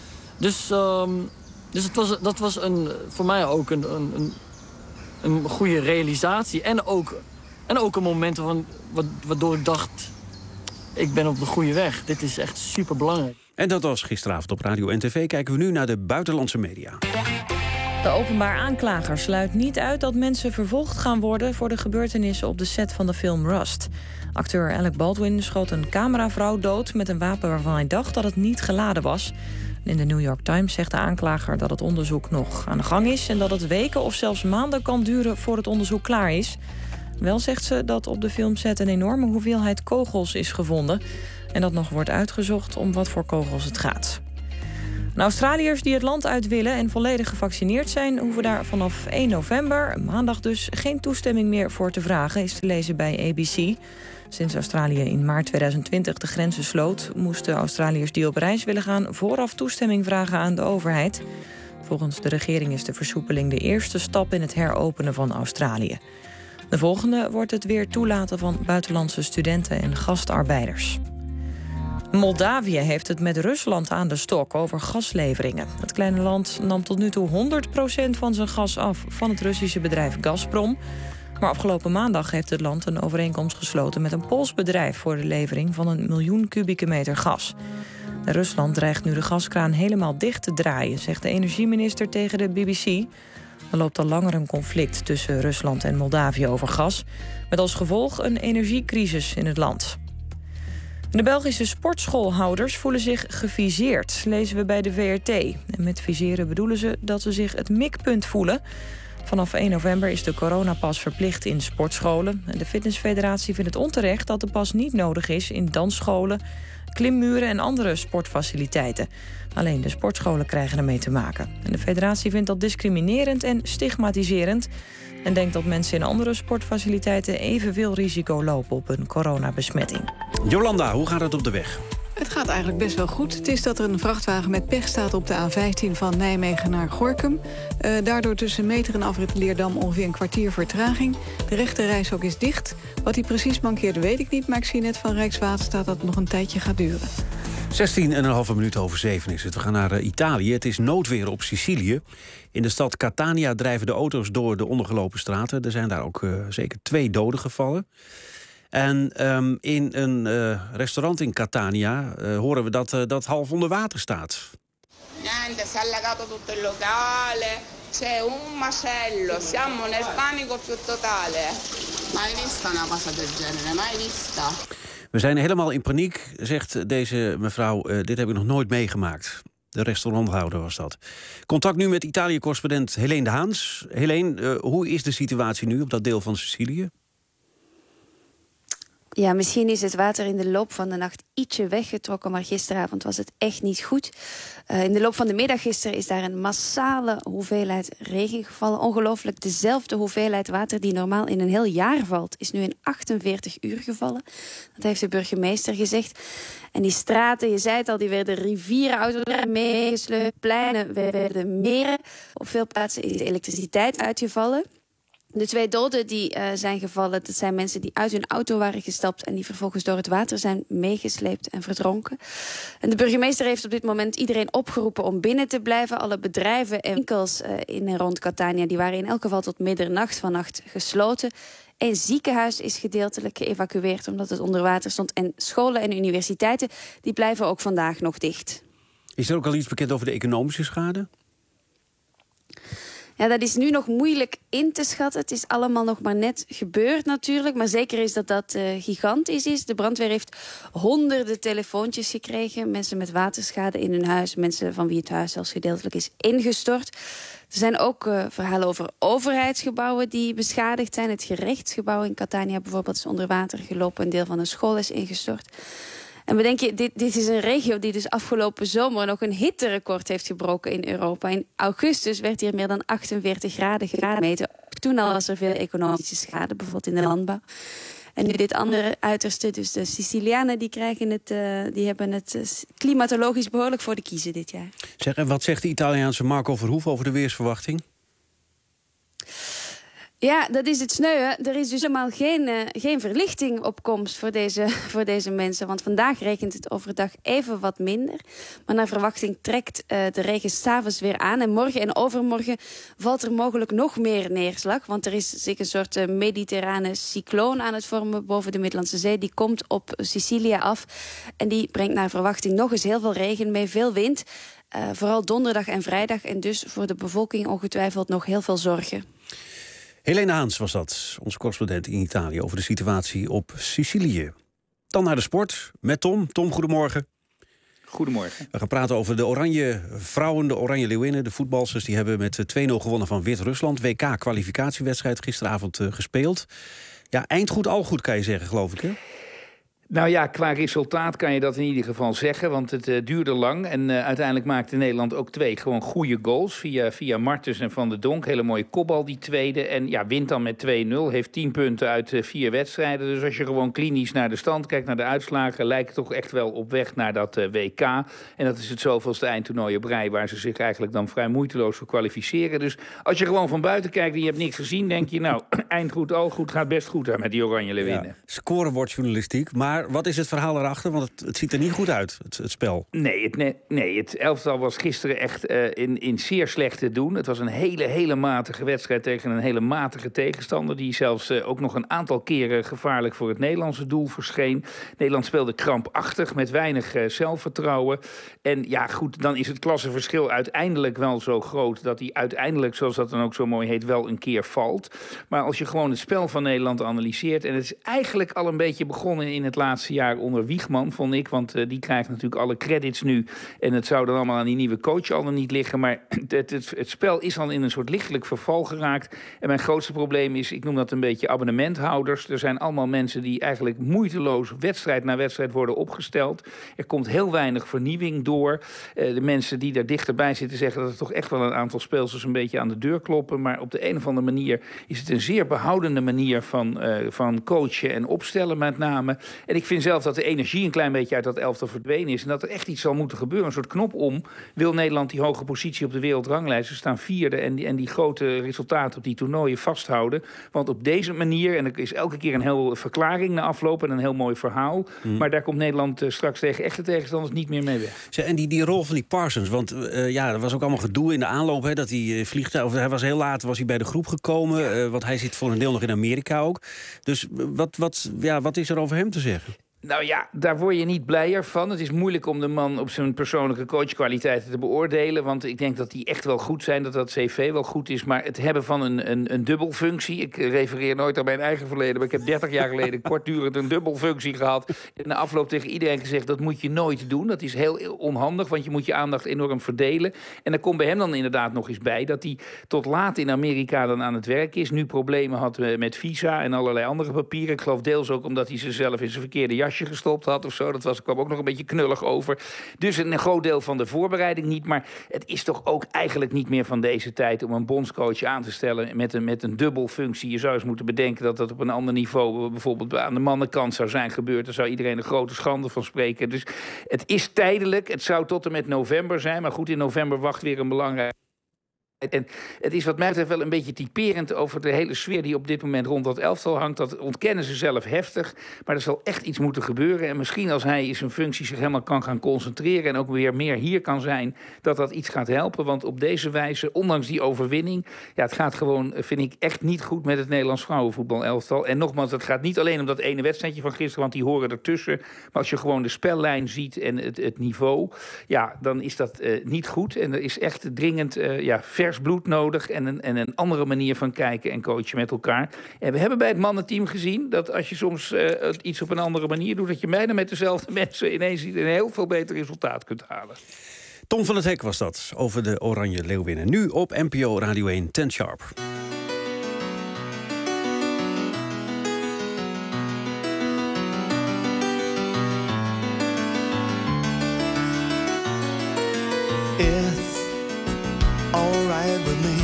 Dus dat was voor mij ook een goede realisatie. En ook een moment waardoor ik dacht, ik ben op de goede weg. Dit is echt superbelangrijk. En dat was gisteravond op Radio en TV. Kijken we nu naar de buitenlandse media. De openbaar aanklager sluit niet uit dat mensen vervolgd gaan worden voor de gebeurtenissen op de set van de film Rust. Acteur Alec Baldwin schoot een cameravrouw dood met een wapen waarvan hij dacht dat het niet geladen was. In de New York Times zegt de aanklager dat het onderzoek nog aan de gang is en dat het weken of zelfs maanden kan duren voor het onderzoek klaar is. Wel zegt ze dat op de filmset een enorme hoeveelheid kogels is gevonden en dat nog wordt uitgezocht om wat voor kogels het gaat. Australiërs die het land uit willen en volledig gevaccineerd zijn, hoeven daar vanaf 1 november, maandag dus, geen toestemming meer voor te vragen, is te lezen bij ABC. Sinds Australië in maart 2020 de grenzen sloot, moesten Australiërs die op reis willen gaan vooraf toestemming vragen aan de overheid. Volgens de regering is de versoepeling de eerste stap in het heropenen van Australië. De volgende wordt het weer toelaten van buitenlandse studenten en gastarbeiders. Moldavië heeft het met Rusland aan de stok over gasleveringen. Het kleine land nam tot nu toe 100% van zijn gas af van het Russische bedrijf Gazprom. Maar afgelopen maandag heeft het land een overeenkomst gesloten met een Pools bedrijf voor de levering van 1 miljoen kubieke meter gas. Rusland dreigt nu de gaskraan helemaal dicht te draaien, zegt de energieminister tegen de BBC. Er loopt al langer een conflict tussen Rusland en Moldavië over gas, met als gevolg een energiecrisis in het land. De Belgische sportschoolhouders voelen zich geviseerd, lezen we bij de VRT. En met viseren bedoelen ze dat ze zich het mikpunt voelen. Vanaf 1 november is de coronapas verplicht in sportscholen. En de Fitnessfederatie vindt het onterecht dat de pas niet nodig is in dansscholen, klimmuren en andere sportfaciliteiten. Alleen de sportscholen krijgen ermee te maken. En de federatie vindt dat discriminerend en stigmatiserend en denkt dat mensen in andere sportfaciliteiten evenveel risico lopen op een coronabesmetting. Jolanda, hoe gaat het op de weg? Het gaat eigenlijk best wel goed. Het is dat er een vrachtwagen met pech staat op de A15 van Nijmegen naar Gorinchem. Daardoor tussen Meter en afrit Leerdam ongeveer een kwartier vertraging. De rechte reishok is dicht. Wat hij precies mankeerde weet ik niet, maar ik zie net van Rijkswaterstaat dat het nog een tijdje gaat duren. 16,5 minuten over 7 is het. We gaan naar Italië. Het is noodweer op Sicilië. In de stad Catania drijven de auto's door de ondergelopen straten. Er zijn daar ook zeker 2 doden gevallen. En in een restaurant in Catania horen we dat half onder water staat. Niente, si è allagato tutto il locale, c'è un macello, siamo nel panico più totale. Mai vista una cosa del genere, mai vista. We zijn helemaal in paniek, zegt deze mevrouw. Dit heb ik nog nooit meegemaakt. De restauranthouder was dat. Contact nu met Italië-correspondent Helene de Haans. Helene, hoe is de situatie nu op dat deel van Sicilië? Ja, misschien is het water in de loop van de nacht ietsje weggetrokken, maar gisteravond was het echt niet goed. In de loop van de middag gisteren is daar een massale hoeveelheid regen gevallen. Ongelooflijk, dezelfde hoeveelheid water die normaal in een heel jaar valt, is nu in 48 uur gevallen. Dat heeft de burgemeester gezegd. En die straten, je zei het al, die werden rivieren meegesleurd, pleinen werden meren. Op veel plaatsen is de elektriciteit uitgevallen. De 2 doden die zijn gevallen, dat zijn mensen die uit hun auto waren gestapt en die vervolgens door het water zijn meegesleept en verdronken. En de burgemeester heeft op dit moment iedereen opgeroepen om binnen te blijven. Alle bedrijven en winkels in en rond Catania die waren in elk geval tot middernacht vannacht gesloten. Een ziekenhuis is gedeeltelijk geëvacueerd omdat het onder water stond. En scholen en universiteiten die blijven ook vandaag nog dicht. Is er ook al iets bekend over de economische schade? Ja, dat is nu nog moeilijk in te schatten. Het is allemaal nog maar net gebeurd natuurlijk. Maar zeker is dat dat gigantisch is. De brandweer heeft honderden telefoontjes gekregen. Mensen met waterschade in hun huis. Mensen van wie het huis zelfs gedeeltelijk is ingestort. Er zijn ook verhalen over overheidsgebouwen die beschadigd zijn. Het gerechtsgebouw in Catania bijvoorbeeld is onder water gelopen. Een deel van een school is ingestort. En we denken, dit is een regio die dus afgelopen zomer nog een hitterecord heeft gebroken in Europa. In augustus werd hier meer dan 48 graden gemeten. Toen al was er veel economische schade, bijvoorbeeld in de landbouw. En nu dit andere uiterste, dus de Sicilianen, die hebben het klimatologisch behoorlijk voor de kiezen dit jaar. Zeg, en wat zegt de Italiaanse Marco Verhoef over de weersverwachting? Ja, dat is het sneu. Er is dus helemaal geen verlichting op komst voor deze mensen. Want vandaag regent het overdag even wat minder. Maar naar verwachting trekt de regen 's avonds weer aan. En morgen en overmorgen valt er mogelijk nog meer neerslag. Want er is zich een soort mediterrane cycloon aan het vormen boven de Middellandse Zee. Die komt op Sicilië af. En die brengt naar verwachting nog eens heel veel regen mee, veel wind. Vooral donderdag en vrijdag. En dus voor de bevolking ongetwijfeld nog heel veel zorgen. Helene Haans was dat, onze correspondent in Italië, over de situatie op Sicilië. Dan naar de sport met Tom. Tom, goedemorgen. Goedemorgen. We gaan praten over de Oranje Vrouwen, de Oranje Leeuwinnen, de voetbalsters. Die hebben met 2-0 gewonnen van Wit-Rusland. WK-kwalificatiewedstrijd gisteravond gespeeld. Ja, eind goed, al goed kan je zeggen, geloof ik, hè? Nou ja, qua resultaat kan je dat in ieder geval zeggen, want het duurde lang. En uiteindelijk maakte Nederland ook 2 gewoon goede goals via Martens en Van der Donk. Hele mooie kopbal, die tweede. En ja, wint dan met 2-0, heeft 10 punten uit 4 wedstrijden. Dus als je gewoon klinisch naar de stand kijkt, naar de uitslagen, lijkt het toch echt wel op weg naar dat WK. En dat is het zoveelste eindtoernooi op rij, waar ze zich eigenlijk dan vrij moeiteloos voor kwalificeren. Dus als je gewoon van buiten kijkt en je hebt niks gezien, denk je, nou, eind goed, al goed, gaat best goed met die Oranje Leeuwinnen. Ja, scorebordjournalistiek, maar Maar wat is het verhaal erachter? Want het ziet er niet goed uit, het spel. Nee, het elftal was gisteren echt in zeer slecht te doen. Het was een hele matige wedstrijd tegen een hele matige tegenstander... die zelfs ook nog een aantal keren gevaarlijk voor het Nederlandse doel verscheen. Nederland speelde krampachtig, met weinig zelfvertrouwen. En ja, goed, dan is het klassenverschil uiteindelijk wel zo groot... dat hij uiteindelijk, zoals dat dan ook zo mooi heet, wel een keer valt. Maar als je gewoon het spel van Nederland analyseert... en het is eigenlijk al een beetje begonnen in het laatste jaar onder Wiegman, vond ik. Want die krijgt natuurlijk alle credits nu. En het zou dan allemaal aan die nieuwe coach al niet liggen. Maar het spel is al in een soort lichtelijk verval geraakt. En mijn grootste probleem is, ik noem dat een beetje abonnementhouders. Er zijn allemaal mensen die eigenlijk moeiteloos wedstrijd na wedstrijd worden opgesteld. Er komt heel weinig vernieuwing door. De mensen die daar dichterbij zitten zeggen dat er toch echt wel een aantal speelsters een beetje aan de deur kloppen. Maar op de een of andere manier is het een zeer behoudende manier van coachen en opstellen met name. En ik vind zelf dat de energie een klein beetje uit dat elftal verdwenen is. En dat er echt iets zal moeten gebeuren. Een soort knop om. Wil Nederland die hoge positie op de wereldranglijst? Ze staan vierde en die grote resultaten op die toernooien vasthouden. Want op deze manier, en er is elke keer een heel verklaring na afloop en een heel mooi verhaal. Maar daar komt Nederland straks tegen echte tegenstanders niet meer mee weg. En die rol van die Parsons, want er was ook allemaal gedoe in de aanloop. Hè, dat hij vliegtuig, hij was heel laat bij de groep gekomen. Want hij zit voor een deel nog in Amerika ook. Dus wat is er over hem te zeggen? Nou ja, daar word je niet blijer van. Het is moeilijk om de man op zijn persoonlijke coachkwaliteiten te beoordelen. Want ik denk dat die echt wel goed zijn, dat cv wel goed is. Maar het hebben van een dubbelfunctie... Ik refereer nooit aan mijn eigen verleden... maar ik heb 30 jaar geleden kortdurend een dubbelfunctie gehad. In de afloop tegen iedereen gezegd, dat moet je nooit doen. Dat is heel onhandig, want je moet je aandacht enorm verdelen. En er komt bij hem dan inderdaad nog eens bij... dat hij tot laat in Amerika dan aan het werk is. Nu problemen had met visa en allerlei andere papieren. Ik geloof deels ook omdat hij zichzelf in zijn verkeerde jasje gestopt had of zo. Dat kwam ook nog een beetje knullig over. Dus een groot deel van de voorbereiding niet. Maar het is toch ook eigenlijk niet meer van deze tijd om een bondscoach aan te stellen met een dubbelfunctie. Je zou eens moeten bedenken dat dat op een ander niveau bijvoorbeeld aan de mannenkant zou zijn gebeurd. Daar zou iedereen een grote schande van spreken. Dus het is tijdelijk. Het zou tot en met november zijn. Maar goed, in november wacht weer een belangrijk... En het is wat mij betreft wel een beetje typerend over de hele sfeer die op dit moment rond dat elftal hangt. Dat ontkennen ze zelf heftig, maar er zal echt iets moeten gebeuren. En misschien als hij in zijn functie zich helemaal kan gaan concentreren en ook weer meer hier kan zijn, dat iets gaat helpen. Want op deze wijze, ondanks die overwinning, het gaat gewoon, vind ik, echt niet goed met het Nederlands vrouwenvoetbal elftal. En nogmaals, het gaat niet alleen om dat ene wedstrijdje van gisteren, want die horen ertussen. Maar als je gewoon de spellijn ziet en het niveau, dan is dat niet goed. En er is echt dringend vers bloed nodig en een andere manier van kijken en coachen met elkaar. En we hebben bij het mannenteam gezien dat als je soms iets op een andere manier doet, dat je bijna met dezelfde mensen ineens een heel veel beter resultaat kunt halen. Tom van het Hek was dat, over de Oranje Leeuwinnen. Nu op NPO Radio 1, 10 Sharp. With me,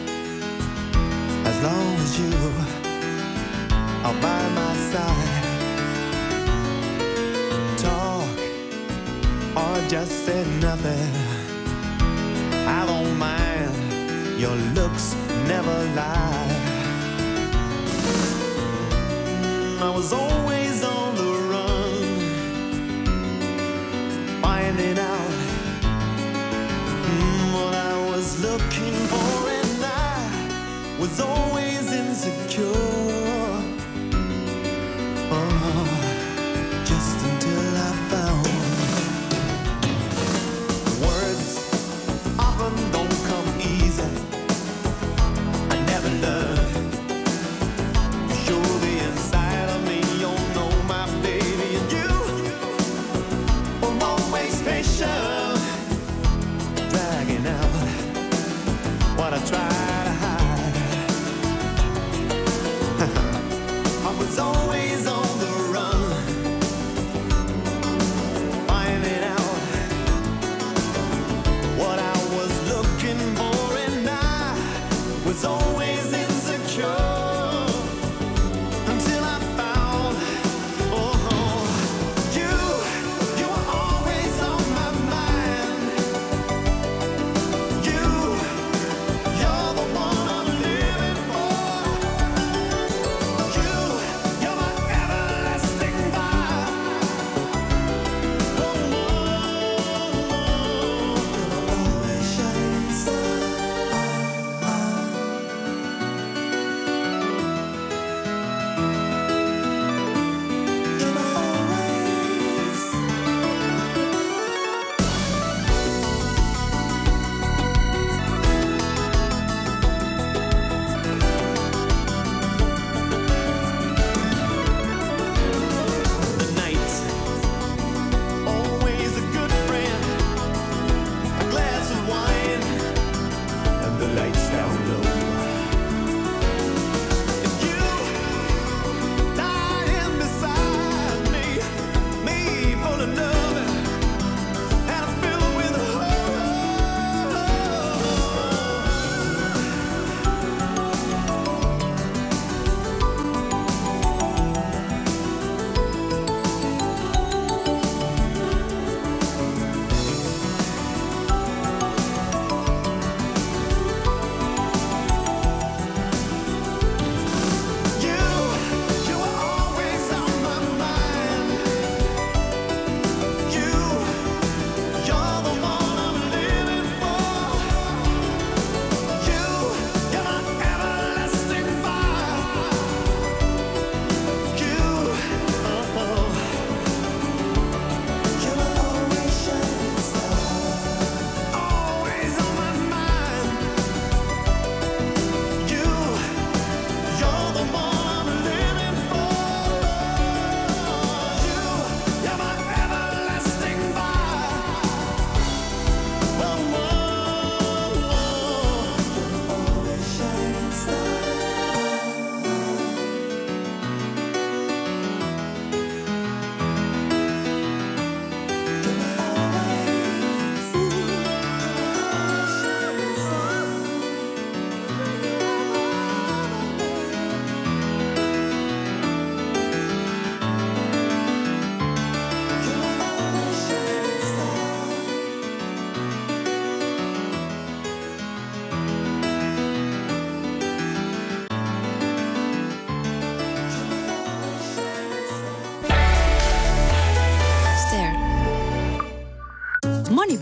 as long as you are by my side. Talk or just say nothing, I don't mind. Your looks never lie. I was always on the run, finding out what I was looking for, and I was always insecure. Just until I found words often don't come easy. I never learned to show the inside of me. You know my baby, and you were always patient, dragging out what I try to hide. I was always on the run, finding out what I was looking for, and I was always insecure. Until I found, you were always on my mind. You're the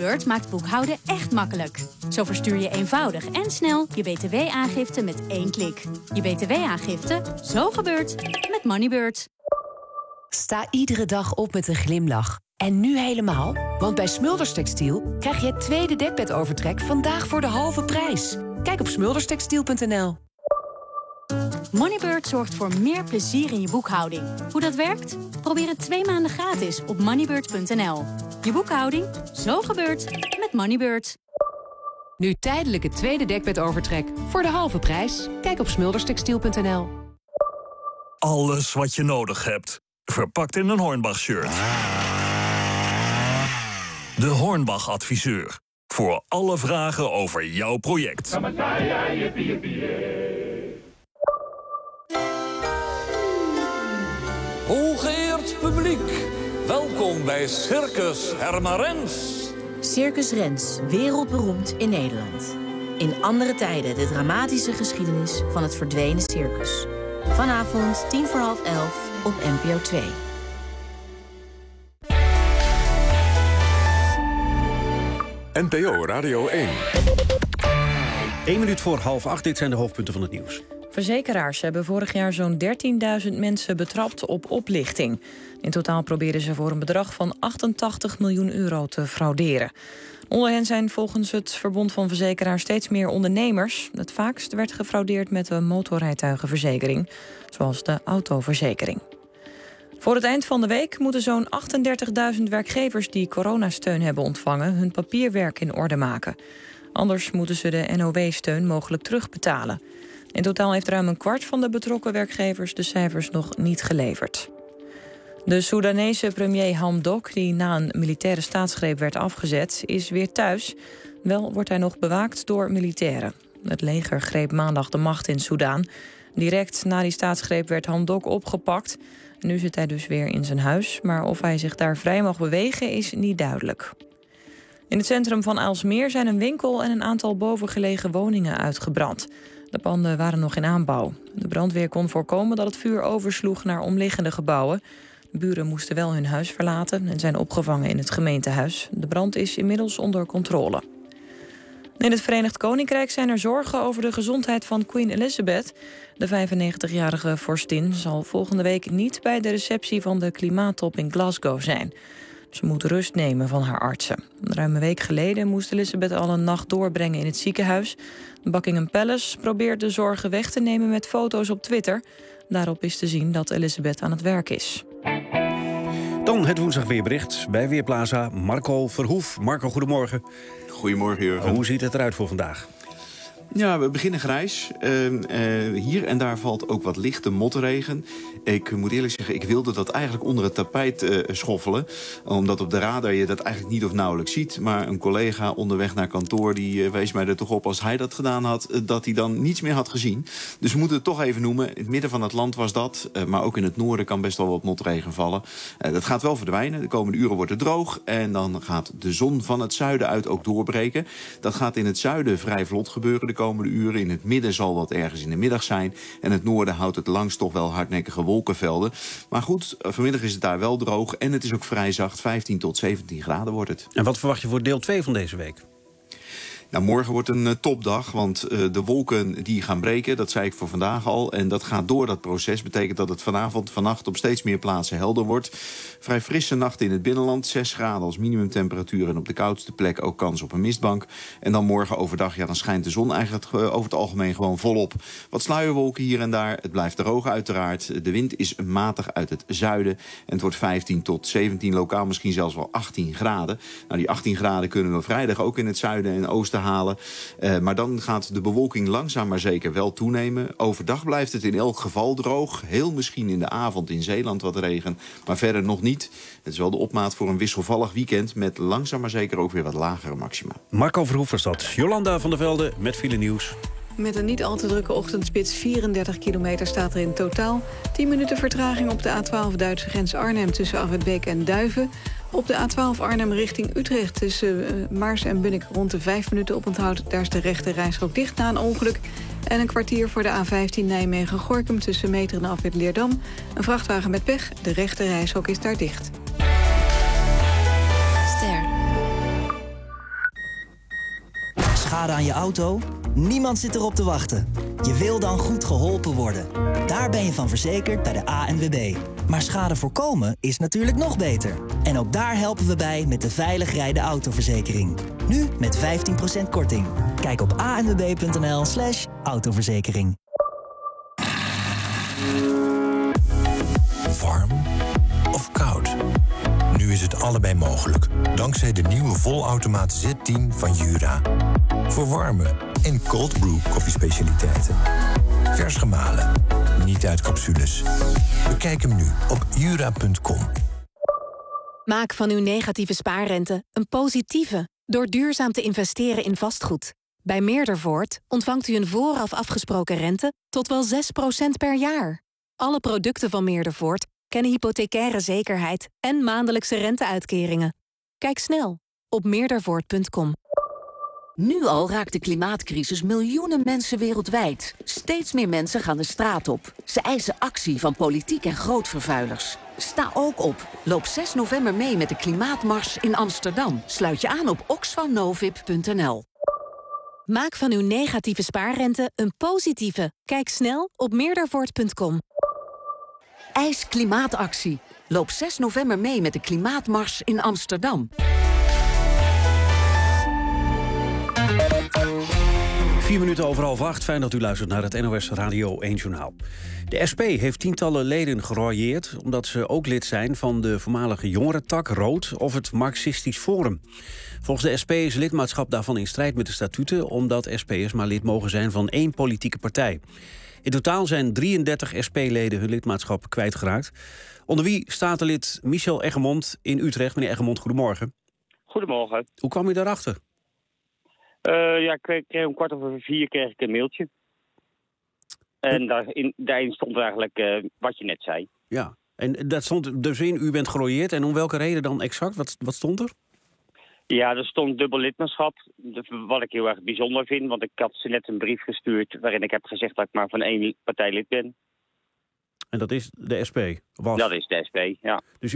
Moneybird maakt boekhouden echt makkelijk. Zo verstuur je eenvoudig en snel je btw-aangifte met 1 klik. Je btw-aangifte, zo gebeurt, met Moneybird. Sta iedere dag op met een glimlach. En nu helemaal, want bij Smulders Textiel krijg je het tweede dekbedovertrek vandaag voor de halve prijs. Kijk op smulderstextiel.nl. Moneybird zorgt voor meer plezier in je boekhouding. Hoe dat werkt? Probeer het 2 maanden gratis op moneybird.nl. Je boekhouding, zo gebeurt, met Moneybird. Nu tijdelijk het tweede dekbedovertrek voor de halve prijs. Kijk op smulderstextiel.nl. Alles wat je nodig hebt, verpakt in een Hornbach-shirt. De Hornbach-adviseur. Voor alle vragen over jouw project. Hooggeëerd publiek, welkom bij Circus Hermarens. Circus Rens, wereldberoemd in Nederland. In andere tijden de dramatische geschiedenis van het verdwenen circus. Vanavond 11:10 op NPO 2. NPO Radio 1. 1 minuut voor 7:30, dit zijn de hoofdpunten van het nieuws. Verzekeraars hebben vorig jaar zo'n 13.000 mensen betrapt op oplichting. In totaal proberen ze voor een bedrag van 88 miljoen euro te frauderen. Onder hen zijn volgens het Verbond van Verzekeraars steeds meer ondernemers. Het vaakst werd gefraudeerd met de motorrijtuigenverzekering, zoals de autoverzekering. Voor het eind van de week moeten zo'n 38.000 werkgevers die coronasteun hebben ontvangen hun papierwerk in orde maken. Anders moeten ze de NOW-steun mogelijk terugbetalen. In totaal heeft ruim een kwart van de betrokken werkgevers de cijfers nog niet geleverd. De Soedanese premier Hamdok, die na een militaire staatsgreep werd afgezet, is weer thuis. Wel wordt hij nog bewaakt door militairen. Het leger greep maandag de macht in Soedan. Direct na die staatsgreep werd Hamdok opgepakt. Nu zit hij dus weer in zijn huis, maar of hij zich daar vrij mag bewegen is niet duidelijk. In het centrum van Aalsmeer zijn een winkel en een aantal bovengelegen woningen uitgebrand. De panden waren nog in aanbouw. De brandweer kon voorkomen dat het vuur oversloeg naar omliggende gebouwen. De buren moesten wel hun huis verlaten en zijn opgevangen in het gemeentehuis. De brand is inmiddels onder controle. In het Verenigd Koninkrijk zijn er zorgen over de gezondheid van Queen Elizabeth. De 95-jarige vorstin zal volgende week niet bij de receptie van de klimaattop in Glasgow zijn. Ze moet rust nemen van haar artsen. Ruim een week geleden moest Elizabeth al een nacht doorbrengen in het ziekenhuis. Buckingham Palace probeert de zorgen weg te nemen met foto's op Twitter. Daarop is te zien dat Elizabeth aan het werk is. Dan het woensdagweerbericht bij Weerplaza Marco Verhoef. Marco, goedemorgen. Goedemorgen, Jurgen. Hoe ziet het eruit voor vandaag? Ja, we beginnen grijs. Hier en daar valt ook wat lichte motregen. Ik moet eerlijk zeggen, ik wilde dat eigenlijk onder het tapijt schoffelen. Omdat op de radar je dat eigenlijk niet of nauwelijks ziet. Maar een collega onderweg naar kantoor die wees mij er toch op als hij dat gedaan had, dat hij dan niets meer had gezien. Dus we moeten het toch even noemen. In het midden van het land was dat. Maar ook in het noorden kan best wel wat motregen vallen. Dat gaat wel verdwijnen. De komende uren wordt het droog. En dan gaat de zon van het zuiden uit ook doorbreken. Dat gaat in het zuiden vrij vlot gebeuren de komende uren. In het midden zal dat ergens in de middag zijn. En het noorden houdt het langs toch wel hardnekkige wolkenvelden. Maar goed, vanmiddag is het daar wel droog. En het is ook vrij zacht. 15 tot 17 graden wordt het. En wat verwacht je voor deel 2 van deze week? Nou, morgen wordt een topdag, want de wolken die gaan breken, dat zei ik voor vandaag al. En dat gaat door dat proces. Betekent dat het vannacht op steeds meer plaatsen helder wordt. Vrij frisse nacht in het binnenland, 6 graden als minimumtemperatuur. En op de koudste plek ook kans op een mistbank. En dan morgen overdag, ja, dan schijnt de zon eigenlijk over het algemeen gewoon volop. Wat sluierwolken hier en daar. Het blijft droog uiteraard. De wind is matig uit het zuiden. En het wordt 15 tot 17, lokaal misschien zelfs wel 18 graden. Nou, die 18 graden kunnen we vrijdag ook in het zuiden en oosten halen. Maar dan gaat de bewolking langzaam maar zeker wel toenemen. Overdag blijft het in elk geval droog. Heel misschien in de avond in Zeeland wat regen, maar verder nog niet. Het is wel de opmaat voor een wisselvallig weekend met langzaam maar zeker ook weer wat lagere maxima. Marco Verhoef was dat. Jolanda van der Velde met file nieuws. Met een niet al te drukke ochtendspits, 34 kilometer staat er in totaal. 10 minuten vertraging op de A12 Duitse grens Arnhem tussen Afwetbeek en Duiven. Op de A12 Arnhem richting Utrecht tussen Maars en Bunnik rond de 5 minuten oponthoud. Daar is de rechte rijstrook dicht na een ongeluk. En een kwartier voor de A15 Nijmegen-Gorinchem tussen Meteren en Afwet Leerdam. Een vrachtwagen met pech, de rechte rijstrook is daar dicht. schade aan je auto? Niemand zit erop te wachten. Je wil dan goed geholpen worden. Daar ben je van verzekerd bij de ANWB. Maar schade voorkomen is natuurlijk nog beter. En ook daar helpen we bij met de veilig rijden autoverzekering. Nu met 15% korting. Kijk op anwb.nl/autoverzekering. Warm of koud? Nu is het allebei mogelijk, dankzij de nieuwe volautomaat Z10 van Jura. Voor warme en cold brew koffiespecialiteiten. Vers gemalen, niet uit capsules. Bekijk hem nu op jura.com. Maak van uw negatieve spaarrente een positieve door duurzaam te investeren in vastgoed. Bij Meerdervoort ontvangt u een vooraf afgesproken rente tot wel 6% per jaar. Alle producten van Meerdervoort kennen hypothecaire zekerheid en maandelijkse renteuitkeringen. Kijk snel op meerdervoort.com. Nu al raakt de klimaatcrisis miljoenen mensen wereldwijd. Steeds meer mensen gaan de straat op. Ze eisen actie van politiek en grootvervuilers. Sta ook op. Loop 6 november mee met de Klimaatmars in Amsterdam. Sluit je aan op oxfamnovip.nl. Maak van uw negatieve spaarrente een positieve. Kijk snel op meerdervoort.com. Eis klimaatactie. Loop 6 november mee met de Klimaatmars in Amsterdam. 7:04. Fijn dat u luistert naar het NOS Radio 1 Journaal. De SP heeft tientallen leden gerooieerd omdat ze ook lid zijn van de voormalige jongerentak Rood of het Marxistisch Forum. Volgens de SP is lidmaatschap daarvan in strijd met de statuten, omdat SP'ers maar lid mogen zijn van 1 politieke partij. In totaal zijn 33 SP-leden hun lidmaatschap kwijtgeraakt. Onder wie statenlid Michel Eggermond in Utrecht. Meneer Eggermond, goedemorgen. Goedemorgen. Hoe kwam u daarachter? Ik kreeg om 4:15 kreeg ik een mailtje. En daarin stond eigenlijk wat je net zei. Ja, en dat stond dus in, u bent gerooieerd. En om welke reden dan exact? Wat stond er? Ja, er stond dubbel lidmaatschap. Wat ik heel erg bijzonder vind. Want ik had ze net een brief gestuurd waarin ik heb gezegd dat ik maar van 1 partij lid ben. En dat is de SP? Dat is de SP, ja. Dus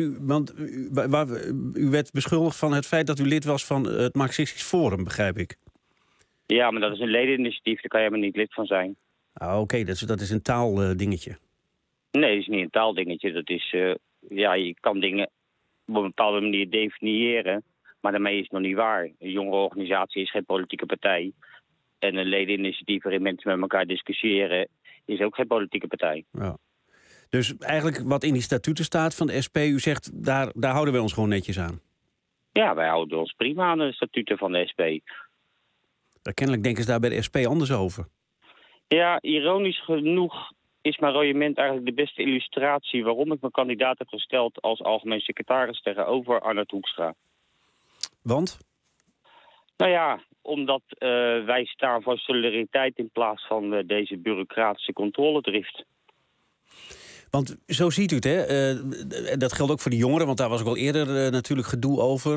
u werd beschuldigd van het feit dat u lid was van het Marxistisch Forum, begrijp ik? Ja, maar dat is een ledeninitiatief, daar kan je helemaal niet lid van zijn. Oké, dat is een taaldingetje. Nee, dat is niet een taaldingetje. Dat is, je kan dingen op een bepaalde manier definiëren, maar daarmee is het nog niet waar. Een jongere organisatie is geen politieke partij. En een ledeninitiatief waarin mensen met elkaar discussiëren is ook geen politieke partij. Ja. Dus eigenlijk wat in die statuten staat van de SP, u zegt, daar houden wij ons gewoon netjes aan. Ja, wij houden ons prima aan de statuten van de SP. Kennelijk denken ze daar bij de SP anders over. Ja, ironisch genoeg is mijn rooiement eigenlijk de beste illustratie waarom ik mijn kandidaat heb gesteld als algemeen secretaris tegenover Arnold Hoekstra. Want? Nou ja, omdat wij staan voor solidariteit in plaats van deze bureaucratische controledrift. Want zo ziet u het, hè? Dat geldt ook voor de jongeren, want daar was ook al eerder natuurlijk gedoe over.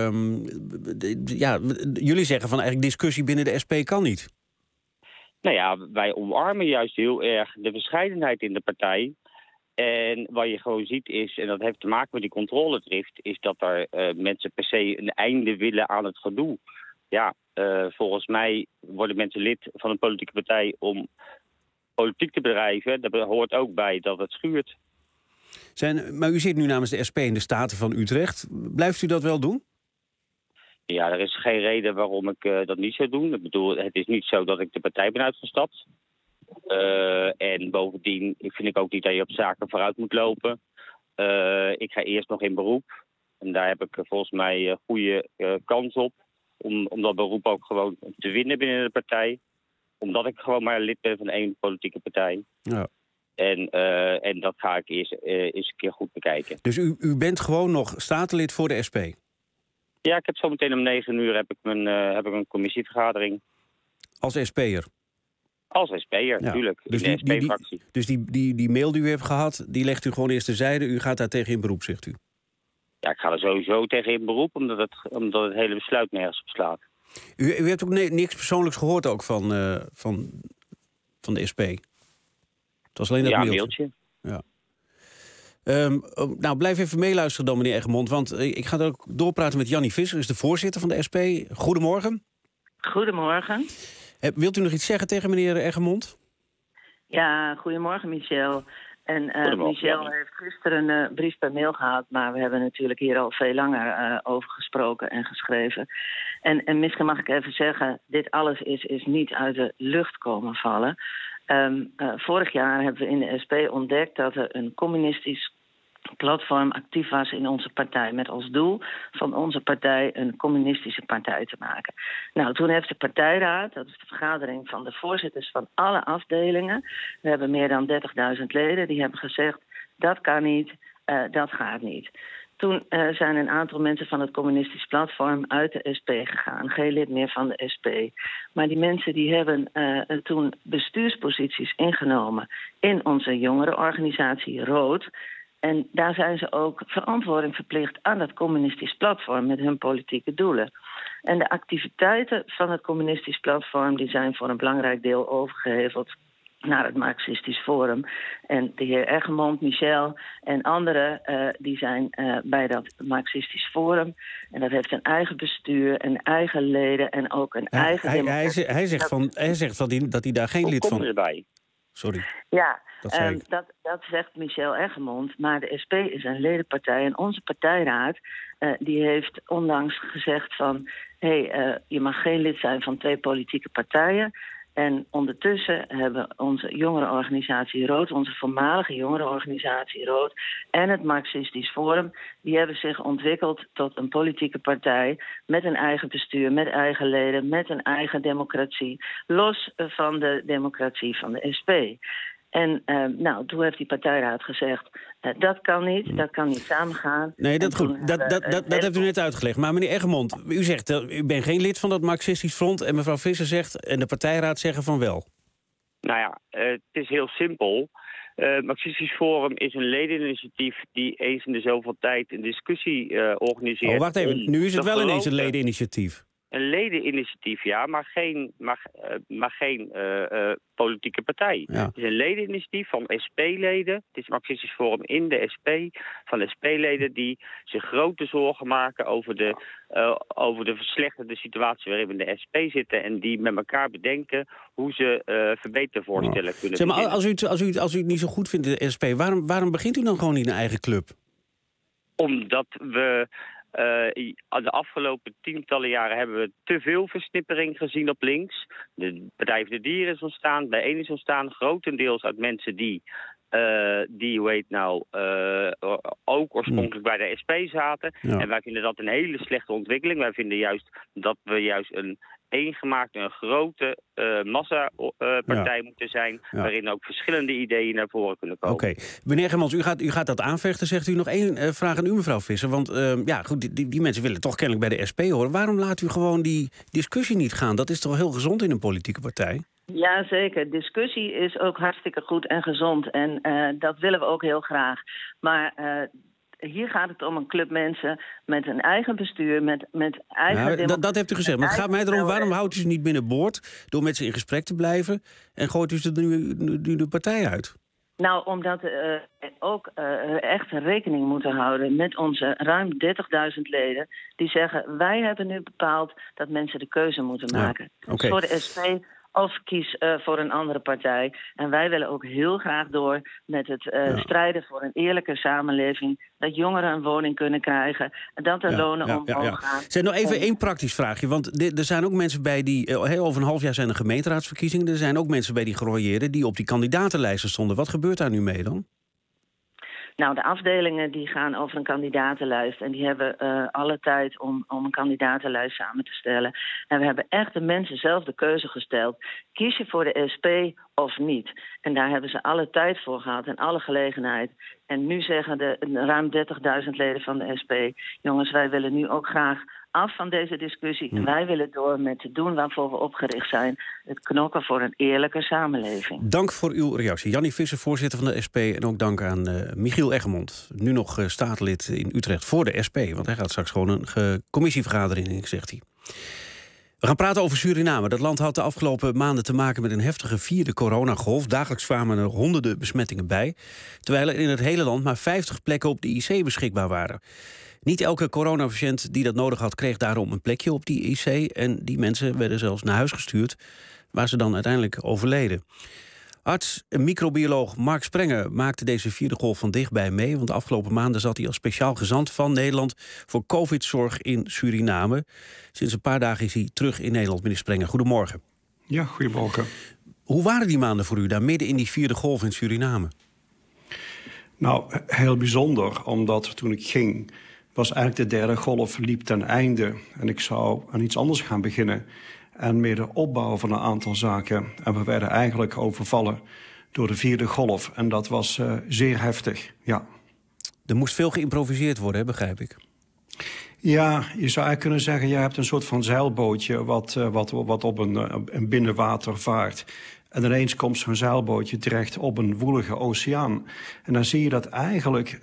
Jullie zeggen van eigenlijk discussie binnen de SP kan niet. Nou ja, wij omarmen juist heel erg de verscheidenheid in de partij. En wat je gewoon ziet is, en dat heeft te maken met die controledrift, is dat er mensen per se een einde willen aan het gedoe. Ja, volgens mij worden mensen lid van een politieke partij om politiek te bedrijven. Daar hoort ook bij dat het schuurt. Maar u zit nu namens de SP in de Staten van Utrecht. Blijft u dat wel doen? Ja, er is geen reden waarom ik dat niet zou doen. Ik bedoel, het is niet zo dat ik de partij ben uitgestapt. En bovendien vind ik ook niet dat je op zaken vooruit moet lopen. Ik ga eerst nog in beroep. En daar heb ik volgens mij goede kans op. Om dat beroep ook gewoon te winnen binnen de partij. Omdat ik gewoon maar lid ben van 1 politieke partij. Ja. En dat ga ik eerst eens een keer goed bekijken. Dus u bent gewoon nog statenlid voor de SP? Ja, ik heb zo meteen om 9:00 heb ik een commissievergadering. Als SP'er? Als SP'er, natuurlijk. Dus in de SP-fractie. Dus die mail die u heeft gehad, die legt u gewoon eerst terzijde. U gaat daar tegen in beroep, zegt u? Ja, ik ga er sowieso tegen in beroep, omdat het hele besluit nergens op slaat. U hebt ook niks persoonlijks gehoord ook van de SP? Het was alleen dat mailtje. Ja. Nou, blijf even meeluisteren dan, meneer Eggermond. Want ik ga er ook doorpraten met Jannie Visser, is de voorzitter van de SP. Goedemorgen. Goedemorgen. Wilt u nog iets zeggen tegen meneer Eggermond? Ja, goedemorgen Michel. En Michel heeft gisteren een brief per mail gehad, maar we hebben natuurlijk hier al veel langer over gesproken en geschreven. En misschien mag ik even zeggen, dit alles is niet uit de lucht komen vallen. Vorig jaar hebben we in de SP ontdekt dat er een communistisch platform actief was in onze partij, met als doel van onze partij een communistische partij te maken. Nou, toen heeft de partijraad, dat is de vergadering van de voorzitters van alle afdelingen, we hebben meer dan 30.000 leden, die hebben gezegd, dat kan niet, dat gaat niet. Toen zijn een aantal mensen van het communistisch platform uit de SP gegaan. Geen lid meer van de SP. Maar die mensen die hebben toen bestuursposities ingenomen in onze jongerenorganisatie Rood. En daar zijn ze ook verantwoording verplicht aan dat communistisch platform met hun politieke doelen. En de activiteiten van het communistisch platform die zijn voor een belangrijk deel overgeheveld naar het Marxistisch Forum. En de heer Eggermond, Michel en anderen die zijn bij dat Marxistisch Forum. En dat heeft een eigen bestuur, een eigen leden en ook een eigen democratie. Hij zegt dat hij daar geen lid van... Kom erbij. Sorry. Ja, dat zegt Michel Eggermond. Maar de SP is een ledenpartij en onze partijraad die heeft onlangs gezegd van je mag geen lid zijn van 2 politieke partijen. En ondertussen hebben onze jongerenorganisatie Rood, onze voormalige jongerenorganisatie Rood en het Marxistisch Forum, die hebben zich ontwikkeld tot een politieke partij met een eigen bestuur, met eigen leden, met een eigen democratie, los van de democratie van de SP. En toen heeft die partijraad gezegd, dat kan niet samengaan. Nee, dat goed. Dat hebt u net uitgelegd. Maar meneer Eggermond, u zegt, u bent geen lid van dat Marxistisch Front en mevrouw Visser zegt, en de partijraad zeggen van wel. Nou ja, het is heel simpel. Marxistisch Forum is een ledeninitiatief die eens in de zoveel tijd een discussie organiseert. Oh, wacht even, nu is het wel ineens een ledeninitiatief. Een ledeninitiatief, ja, maar geen politieke partij. Ja. Het is een ledeninitiatief van SP-leden. Het is een Marxistisch Forum in de SP, van SP-leden die zich grote zorgen maken over de verslechterde situatie waarin we in de SP zitten en die met elkaar bedenken hoe ze verbetervoorstellen kunnen zeg maar, als u het niet zo goed vindt in de SP, waarom begint u dan gewoon niet een eigen club? Omdat we de afgelopen tientallen jaren hebben we te veel versnippering gezien op links. De Partij voor de Dieren is ontstaan, bijeen is ontstaan, grotendeels uit mensen die ook oorspronkelijk bij de SP zaten. Ja. En wij vinden dat een hele slechte ontwikkeling. Wij vinden juist dat we een eengemaakte, een grote massapartij moeten zijn, waarin ook verschillende ideeën naar voren kunnen komen. Oké. Meneer Germans, u gaat dat aanvechten, zegt u. Nog één vraag aan u, mevrouw Visser. Want die mensen willen toch kennelijk bij de SP horen. Waarom laat u gewoon die discussie niet gaan? Dat is toch heel gezond in een politieke partij? Ja, zeker. Discussie is ook hartstikke goed en gezond. En dat willen we ook heel graag. Maar hier gaat het om een club mensen met een eigen bestuur, met eigen... Dat hebt u gezegd. Maar het gaat mij erom, waarom houdt u ze niet binnenboord door met ze in gesprek te blijven en gooit u ze nu de partij uit? Nou, omdat we ook echt rekening moeten houden met onze ruim 30.000 leden die zeggen, wij hebben nu bepaald dat mensen de keuze moeten maken. Ja, okay. Voor de SP of kies voor een andere partij. En wij willen ook heel graag door met het strijden voor een eerlijke samenleving, dat jongeren een woning kunnen krijgen, dat de lonen omhoog gaan. Zeg, nog even één praktisch vraagje, want er zijn ook mensen bij die, over een half jaar zijn er gemeenteraadsverkiezingen, er zijn ook mensen bij die gerooieerden die op die kandidatenlijsten stonden. Wat gebeurt daar nu mee dan? Nou, de afdelingen die gaan over een kandidatenlijst en die hebben alle tijd om een kandidatenlijst samen te stellen. En we hebben echt de mensen zelf de keuze gesteld. Kies je voor de SP of niet? En daar hebben ze alle tijd voor gehad en alle gelegenheid. En nu zeggen de ruim 30.000 leden van de SP, jongens, wij willen nu ook graag af van deze discussie. En wij willen door met te doen waarvoor we opgericht zijn. Het knokken voor een eerlijke samenleving. Dank voor uw reactie. Jannie Visser, voorzitter van de SP. En ook dank aan Michiel Eggermond. Nu nog staatslid in Utrecht voor de SP. Want hij gaat straks gewoon een commissievergadering in, zegt hij. We gaan praten over Suriname. Dat land had de afgelopen maanden te maken met een heftige 4e coronagolf. Dagelijks kwamen er honderden besmettingen bij. Terwijl er in het hele land maar 50 plekken op de IC beschikbaar waren. Niet elke coronapatiënt die dat nodig had, kreeg daarom een plekje op die IC. En die mensen werden zelfs naar huis gestuurd, waar ze dan uiteindelijk overleden. Arts en microbioloog Mark Sprenger maakte deze 4e golf van dichtbij mee. Want de afgelopen maanden zat hij als speciaal gezant van Nederland voor COVID-zorg in Suriname. Sinds een paar dagen is hij terug in Nederland. Meneer Sprenger, goedemorgen. Ja, goedemorgen. Hoe waren die maanden voor u daar midden in die 4e golf in Suriname? Nou, heel bijzonder, omdat toen ik ging, was eigenlijk de 3e golf liep ten einde. En ik zou aan iets anders gaan beginnen. En meer de opbouw van een aantal zaken. En we werden eigenlijk overvallen door de 4e golf. En dat was zeer heftig, ja. Er moest veel geïmproviseerd worden, hè, begrijp ik. Ja, je zou eigenlijk kunnen zeggen, je hebt een soort van zeilbootje wat op een binnenwater vaart. En ineens komt zo'n zeilbootje terecht op een woelige oceaan. En dan zie je dat eigenlijk,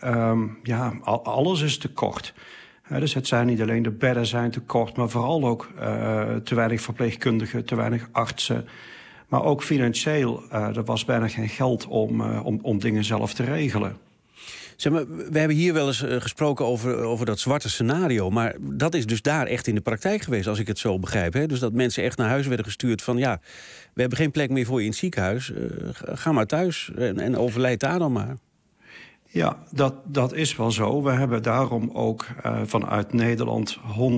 alles is tekort. Dus het zijn niet alleen de bedden zijn tekort, maar vooral ook te weinig verpleegkundigen, te weinig artsen. Maar ook financieel, er was bijna geen geld om dingen zelf te regelen. Zeg maar, we hebben hier wel eens gesproken over dat zwarte scenario. Maar dat is dus daar echt in de praktijk geweest, als ik het zo begrijp. Hè? Dus dat mensen echt naar huis werden gestuurd van, ja, we hebben geen plek meer voor je in het ziekenhuis. Ga maar thuis en overlijd daar dan maar. Ja, dat is wel zo. We hebben daarom ook vanuit Nederland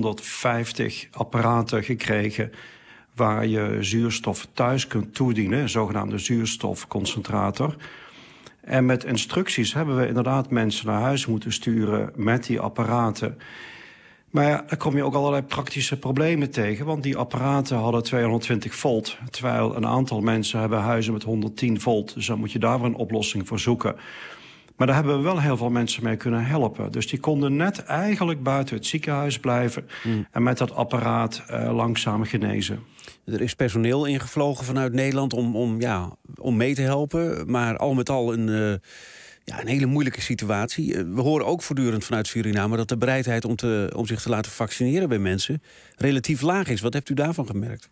150 apparaten gekregen waar je zuurstof thuis kunt toedienen, een zogenaamde zuurstofconcentrator. En met instructies hebben we inderdaad mensen naar huis moeten sturen met die apparaten. Maar ja, daar kom je ook allerlei praktische problemen tegen, want die apparaten hadden 220 volt, terwijl een aantal mensen hebben huizen met 110 volt. Dus dan moet je daar weer een oplossing voor zoeken. Maar daar hebben we wel heel veel mensen mee kunnen helpen. Dus die konden net eigenlijk buiten het ziekenhuis blijven en met dat apparaat langzaam genezen. Er is personeel ingevlogen vanuit Nederland om mee te helpen. Maar al met al een hele moeilijke situatie. We horen ook voortdurend vanuit Suriname dat de bereidheid om zich te laten vaccineren bij mensen relatief laag is. Wat hebt u daarvan gemerkt?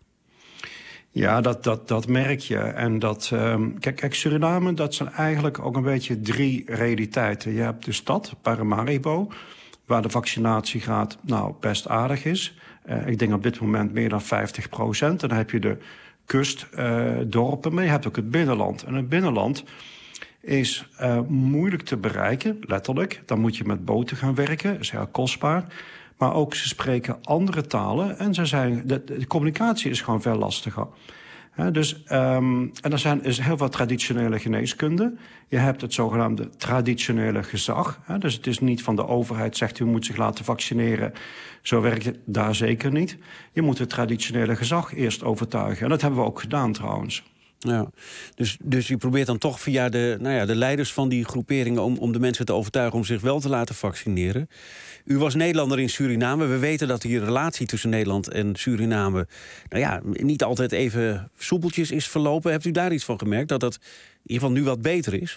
Ja, dat merk je. En kijk, Suriname, dat zijn eigenlijk ook een beetje 3 realiteiten. Je hebt de stad, Paramaribo, waar de vaccinatiegraad best aardig is. Ik denk op dit moment meer dan 50%. En dan heb je de kustdorpen, maar je hebt ook het binnenland. En het binnenland is moeilijk te bereiken, letterlijk. Dan moet je met boten gaan werken, dat is heel kostbaar. Maar ook ze spreken andere talen en de communicatie is gewoon veel lastiger. En er is heel veel traditionele geneeskunde. Je hebt het zogenaamde traditionele gezag. Dus het is niet van de overheid zegt u moet zich laten vaccineren. Zo werkt het daar zeker niet. Je moet het traditionele gezag eerst overtuigen. En dat hebben we ook gedaan trouwens. Ja, dus u probeert dan toch via de leiders van die groeperingen om de mensen te overtuigen om zich wel te laten vaccineren. U was Nederlander in Suriname. We weten dat die relatie tussen Nederland en Suriname niet altijd even soepeltjes is verlopen. Hebt u daar iets van gemerkt, dat dat in ieder geval nu wat beter is?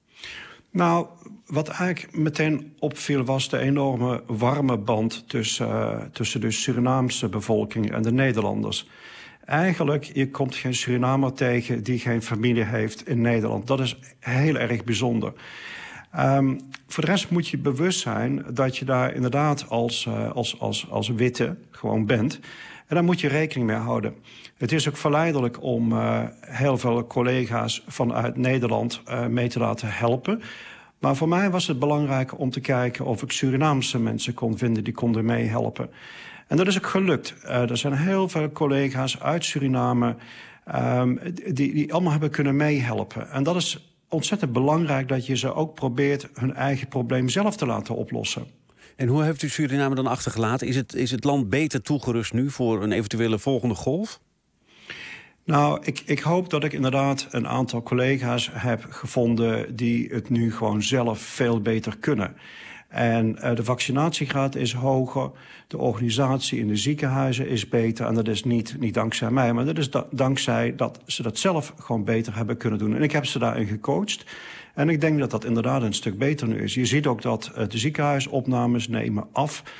Nou, wat eigenlijk meteen opviel was de enorme warme band tussen de Surinaamse bevolking en de Nederlanders. Eigenlijk, je komt geen Surinamer tegen die geen familie heeft in Nederland. Dat is heel erg bijzonder. Voor de rest moet je bewust zijn dat je daar inderdaad als witte gewoon bent. En daar moet je rekening mee houden. Het is ook verleidelijk om heel veel collega's vanuit Nederland mee te laten helpen. Maar voor mij was het belangrijk om te kijken of ik Surinaamse mensen kon vinden die konden meehelpen. En dat is ook gelukt. Er zijn heel veel collega's uit Suriname die allemaal hebben kunnen meehelpen. En dat is ontzettend belangrijk dat je ze ook probeert hun eigen probleem zelf te laten oplossen. En hoe heeft u Suriname dan achtergelaten? Is het land beter toegerust nu voor een eventuele volgende golf? Nou, ik hoop dat ik inderdaad een aantal collega's heb gevonden die het nu gewoon zelf veel beter kunnen. En de vaccinatiegraad is hoger, de organisatie in de ziekenhuizen is beter. En dat is niet dankzij mij, maar dat is dankzij dat ze dat zelf gewoon beter hebben kunnen doen. En ik heb ze daarin gecoacht. En ik denk dat dat inderdaad een stuk beter nu is. Je ziet ook dat de ziekenhuisopnames nemen af.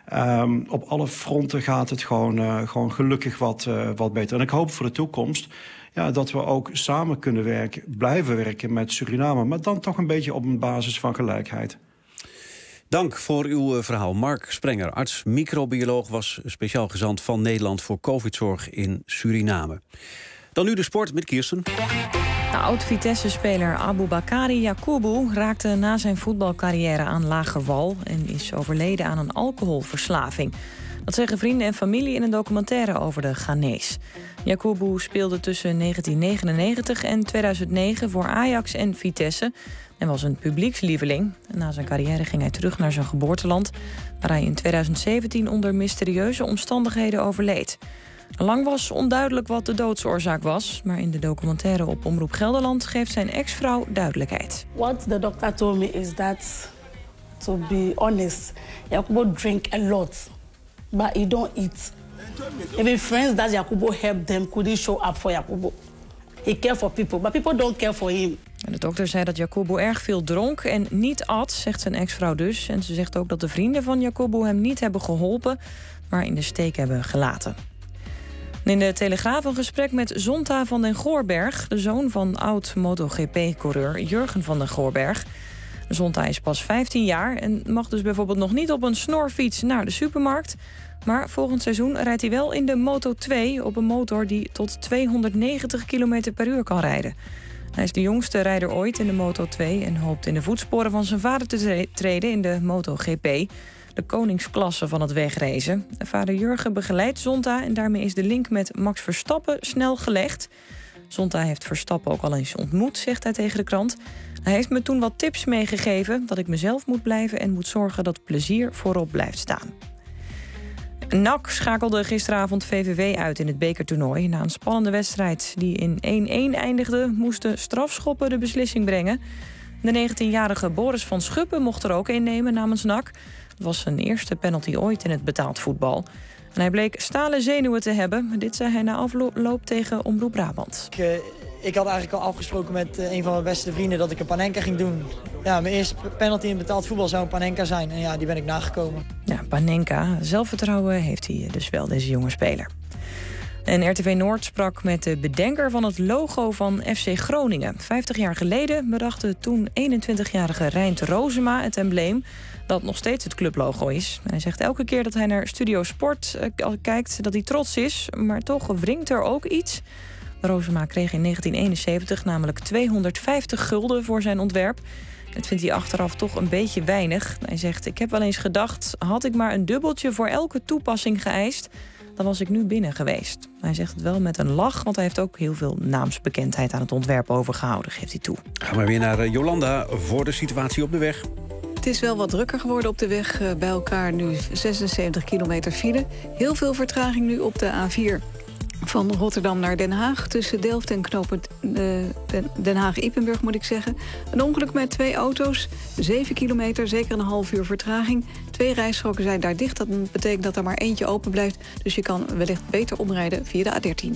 Op alle fronten gaat het gewoon gelukkig wat beter. En ik hoop voor de toekomst dat we ook samen kunnen blijven werken met Suriname, maar dan toch een beetje op een basis van gelijkheid. Dank voor uw verhaal. Mark Sprenger, arts, microbioloog, was speciaal gezant van Nederland voor COVID-zorg in Suriname. Dan nu de sport met Kirsten. De oud-Vitesse-speler Aboubakary Yakubu raakte na zijn voetbalcarrière aan lager wal en is overleden aan een alcoholverslaving. Dat zeggen vrienden en familie in een documentaire over de Ghanees. Yakubu speelde tussen 1999 en 2009 voor Ajax en Vitesse en was een publiekslieveling. Na zijn carrière ging hij terug naar zijn geboorteland, waar hij in 2017 onder mysterieuze omstandigheden overleed. Lang was onduidelijk wat de doodsoorzaak was, maar in de documentaire op Omroep Gelderland geeft zijn ex-vrouw duidelijkheid. What the doctor told me is that, to be honest, Yakubu drink a lot, but he don't eat. Even friends that Yakubu helped them couldn't show up for Yakubu. He cared for people, but people don't care for him. En de dokter zei dat Yakubu erg veel dronk en niet at, zegt zijn ex-vrouw dus. En ze zegt ook dat de vrienden van Yakubu hem niet hebben geholpen, maar in de steek hebben gelaten. In de Telegraaf een gesprek met Zonta van den Goorberg, de zoon van oud-MotoGP-coureur Jurgen van den Goorberg. Zonta is pas 15 jaar en mag dus bijvoorbeeld nog niet op een snorfiets naar de supermarkt. Maar volgend seizoen rijdt hij wel in de Moto2 op een motor die tot 290 km per uur kan rijden. Hij is de jongste rijder ooit in de Moto2 en hoopt in de voetsporen van zijn vader te treden in de MotoGP, de koningsklasse van het wegracen. Vader Jurgen begeleidt Zonta en daarmee is de link met Max Verstappen snel gelegd. Zonta heeft Verstappen ook al eens ontmoet, zegt hij tegen de krant. Hij heeft me toen wat tips meegegeven, dat ik mezelf moet blijven en moet zorgen dat plezier voorop blijft staan. NAC schakelde gisteravond VVV uit in het bekertoernooi. Na een spannende wedstrijd die in 1-1 eindigde, moesten strafschoppen de beslissing brengen. De 19-jarige Boris van Schuppen mocht er ook innemen namens NAC. Het was zijn eerste penalty ooit in het betaald voetbal. En hij bleek stalen zenuwen te hebben. Dit zei hij na afloop tegen Omroep Brabant. Ik had eigenlijk al afgesproken met een van mijn beste vrienden dat ik een panenka ging doen. Ja, mijn eerste penalty in betaald voetbal zou een panenka zijn. En ja, die ben ik nagekomen. Ja, panenka. Zelfvertrouwen heeft hij dus wel, deze jonge speler. En RTV Noord sprak met de bedenker van het logo van FC Groningen. 50 jaar geleden bedacht de toen 21-jarige Reint Rozema het embleem dat nog steeds het clublogo is. Hij zegt elke keer dat hij naar Studio Sport kijkt dat hij trots is, maar toch wringt er ook iets. Rozema kreeg in 1971 namelijk 250 gulden voor zijn ontwerp. Dat vindt hij achteraf toch een beetje weinig. Hij zegt, ik heb wel eens gedacht, had ik maar een dubbeltje voor elke toepassing geëist, dan was ik nu binnen geweest. Hij zegt het wel met een lach, want hij heeft ook heel veel naamsbekendheid aan het ontwerp overgehouden, geeft hij toe. Gaan we weer naar Jolanda voor de situatie op de weg. Het is wel wat drukker geworden op de weg. Bij elkaar nu 76 kilometer file. Heel veel vertraging nu op de A4. Van Rotterdam naar Den Haag, tussen Delft en knooppunt Den Haag-Ypenburg moet ik zeggen. Een ongeluk met 2 auto's, 7 kilometer, zeker een half uur vertraging. 2 rijstroken zijn daar dicht, dat betekent dat er maar eentje open blijft. Dus je kan wellicht beter omrijden via de A13.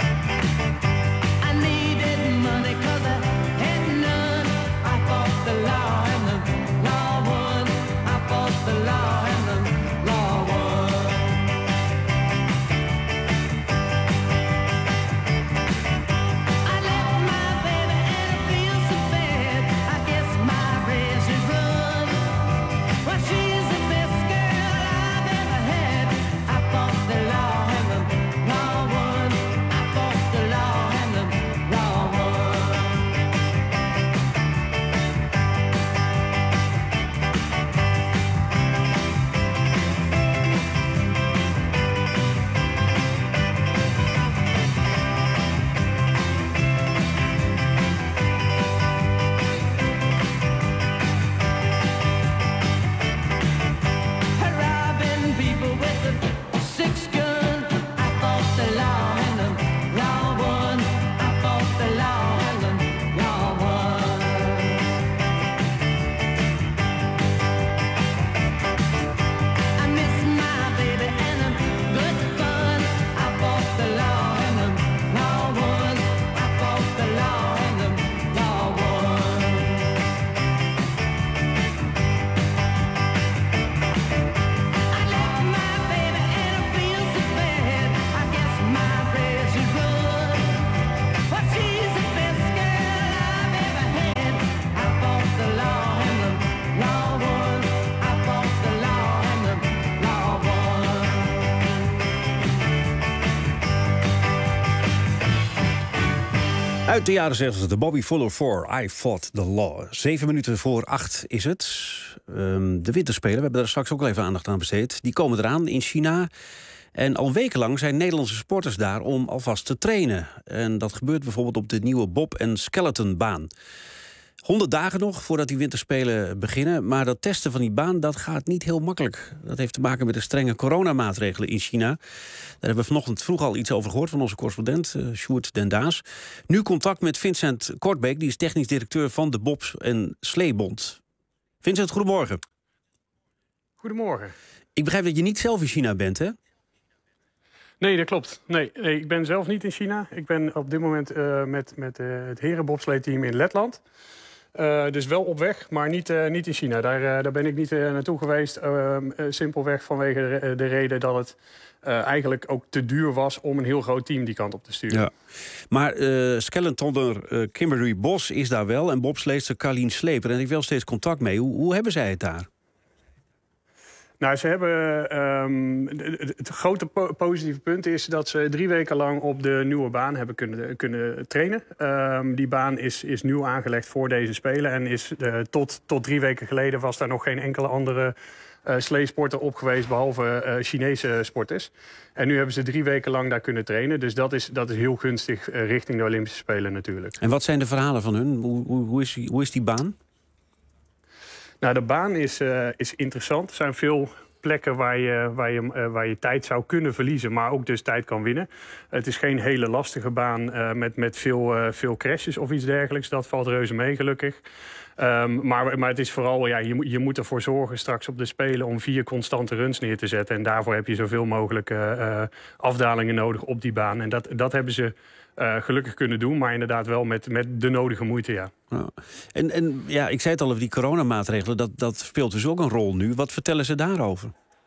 The Uit de jaren 60, de Bobby Fuller 4, I Fought the Law. 7 minuten voor 8 is het. De winterspelen, we hebben daar straks ook al even aandacht aan besteed. Die komen eraan in China. En al wekenlang zijn Nederlandse sporters daar om alvast te trainen. En dat gebeurt bijvoorbeeld op de nieuwe bob- en skeletonbaan. 100 dagen nog voordat die winterspelen beginnen. Maar dat testen van die baan, dat gaat niet heel makkelijk. Dat heeft te maken met de strenge coronamaatregelen in China. Daar hebben we vanochtend vroeg al iets over gehoord van onze correspondent Sjoerd Den Daas. Nu contact met Vincent Kortbeek, die is technisch directeur van de Bobs- en Sleebond. Vincent, goedemorgen. Goedemorgen. Ik begrijp dat je niet zelf in China bent, hè? Nee, dat klopt. Nee, ik ben zelf niet in China. Ik ben op dit moment met het herenbobsleeteam in Letland. Dus wel op weg, maar niet in China. Daar ben ik niet naartoe geweest. Simpelweg vanwege de reden dat het eigenlijk ook te duur was om een heel groot team die kant op te sturen. Ja. Maar skeletonner Kimberly Bos is daar wel en bobsleester Carlien Sleper. En ik heb wel steeds contact mee. Hoe hebben zij het daar? Nou, ze hebben het grote positieve punt is dat ze 3 weken lang op de nieuwe baan hebben kunnen trainen. Die baan is nieuw aangelegd voor deze Spelen. En is tot 3 weken geleden was daar nog geen enkele andere sleesporter op geweest, behalve Chinese sporters. En nu hebben ze 3 weken lang daar kunnen trainen. Dus dat is heel gunstig richting de Olympische Spelen natuurlijk. En wat zijn de verhalen van hun? Hoe is die baan? Nou, de baan is interessant. Er zijn veel plekken waar je tijd zou kunnen verliezen, maar ook dus tijd kan winnen. Het is geen hele lastige baan met veel crashes of iets dergelijks. Dat valt reuze mee, gelukkig. Maar het is vooral, je moet ervoor zorgen straks op de Spelen om 4 constante runs neer te zetten. En daarvoor heb je zoveel mogelijk afdalingen nodig op die baan. En dat hebben ze gelukkig kunnen doen, maar inderdaad wel met de nodige moeite, ja. Ja. En ik zei het al over die coronamaatregelen, dat speelt dus ook een rol nu. Wat vertellen ze daarover?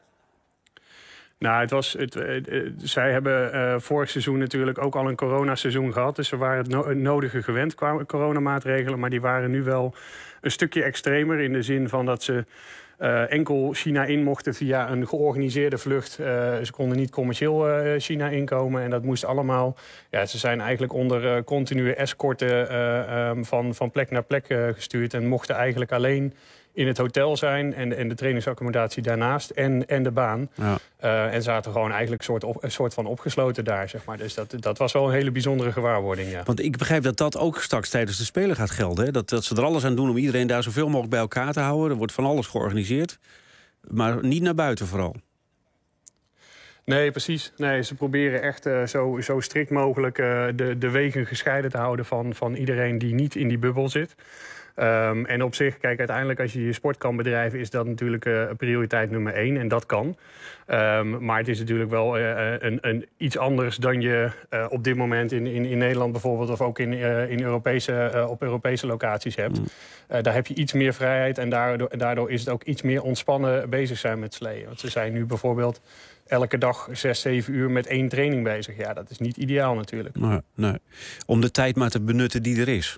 Nou, zij hebben vorig seizoen natuurlijk ook al een coronaseizoen gehad. Dus ze waren het nodige gewend qua coronamaatregelen. Maar die waren nu wel een stukje extremer in de zin van dat ze enkel China in mochten via een georganiseerde vlucht. Ze konden niet commercieel China inkomen en dat moest allemaal. Ja, ze zijn eigenlijk onder continue escorten van plek naar plek gestuurd en mochten eigenlijk alleen in het hotel zijn en de trainingsaccommodatie daarnaast en de baan. Ja. En zaten gewoon eigenlijk een soort van opgesloten daar, zeg maar. Dus dat was wel een hele bijzondere gewaarwording, ja. Want ik begrijp dat dat ook straks tijdens de Spelen gaat gelden, hè? Dat ze er alles aan doen om iedereen daar zoveel mogelijk bij elkaar te houden. Er wordt van alles georganiseerd, maar niet naar buiten vooral. Nee, precies. Nee, ze proberen echt zo strikt mogelijk de wegen gescheiden te houden van iedereen die niet in die bubbel zit. En op zich, kijk, uiteindelijk als je sport kan bedrijven, is dat natuurlijk prioriteit nummer 1 en dat kan. Maar het is natuurlijk wel iets anders dan je op dit moment in Nederland bijvoorbeeld of ook op Europese locaties hebt. Daar heb je iets meer vrijheid en daardoor is het ook iets meer ontspannen bezig zijn met sleeën. Want ze zijn nu bijvoorbeeld elke dag 6-7 uur met 1 training bezig. Ja, dat is niet ideaal natuurlijk. Nee. Om de tijd maar te benutten die er is.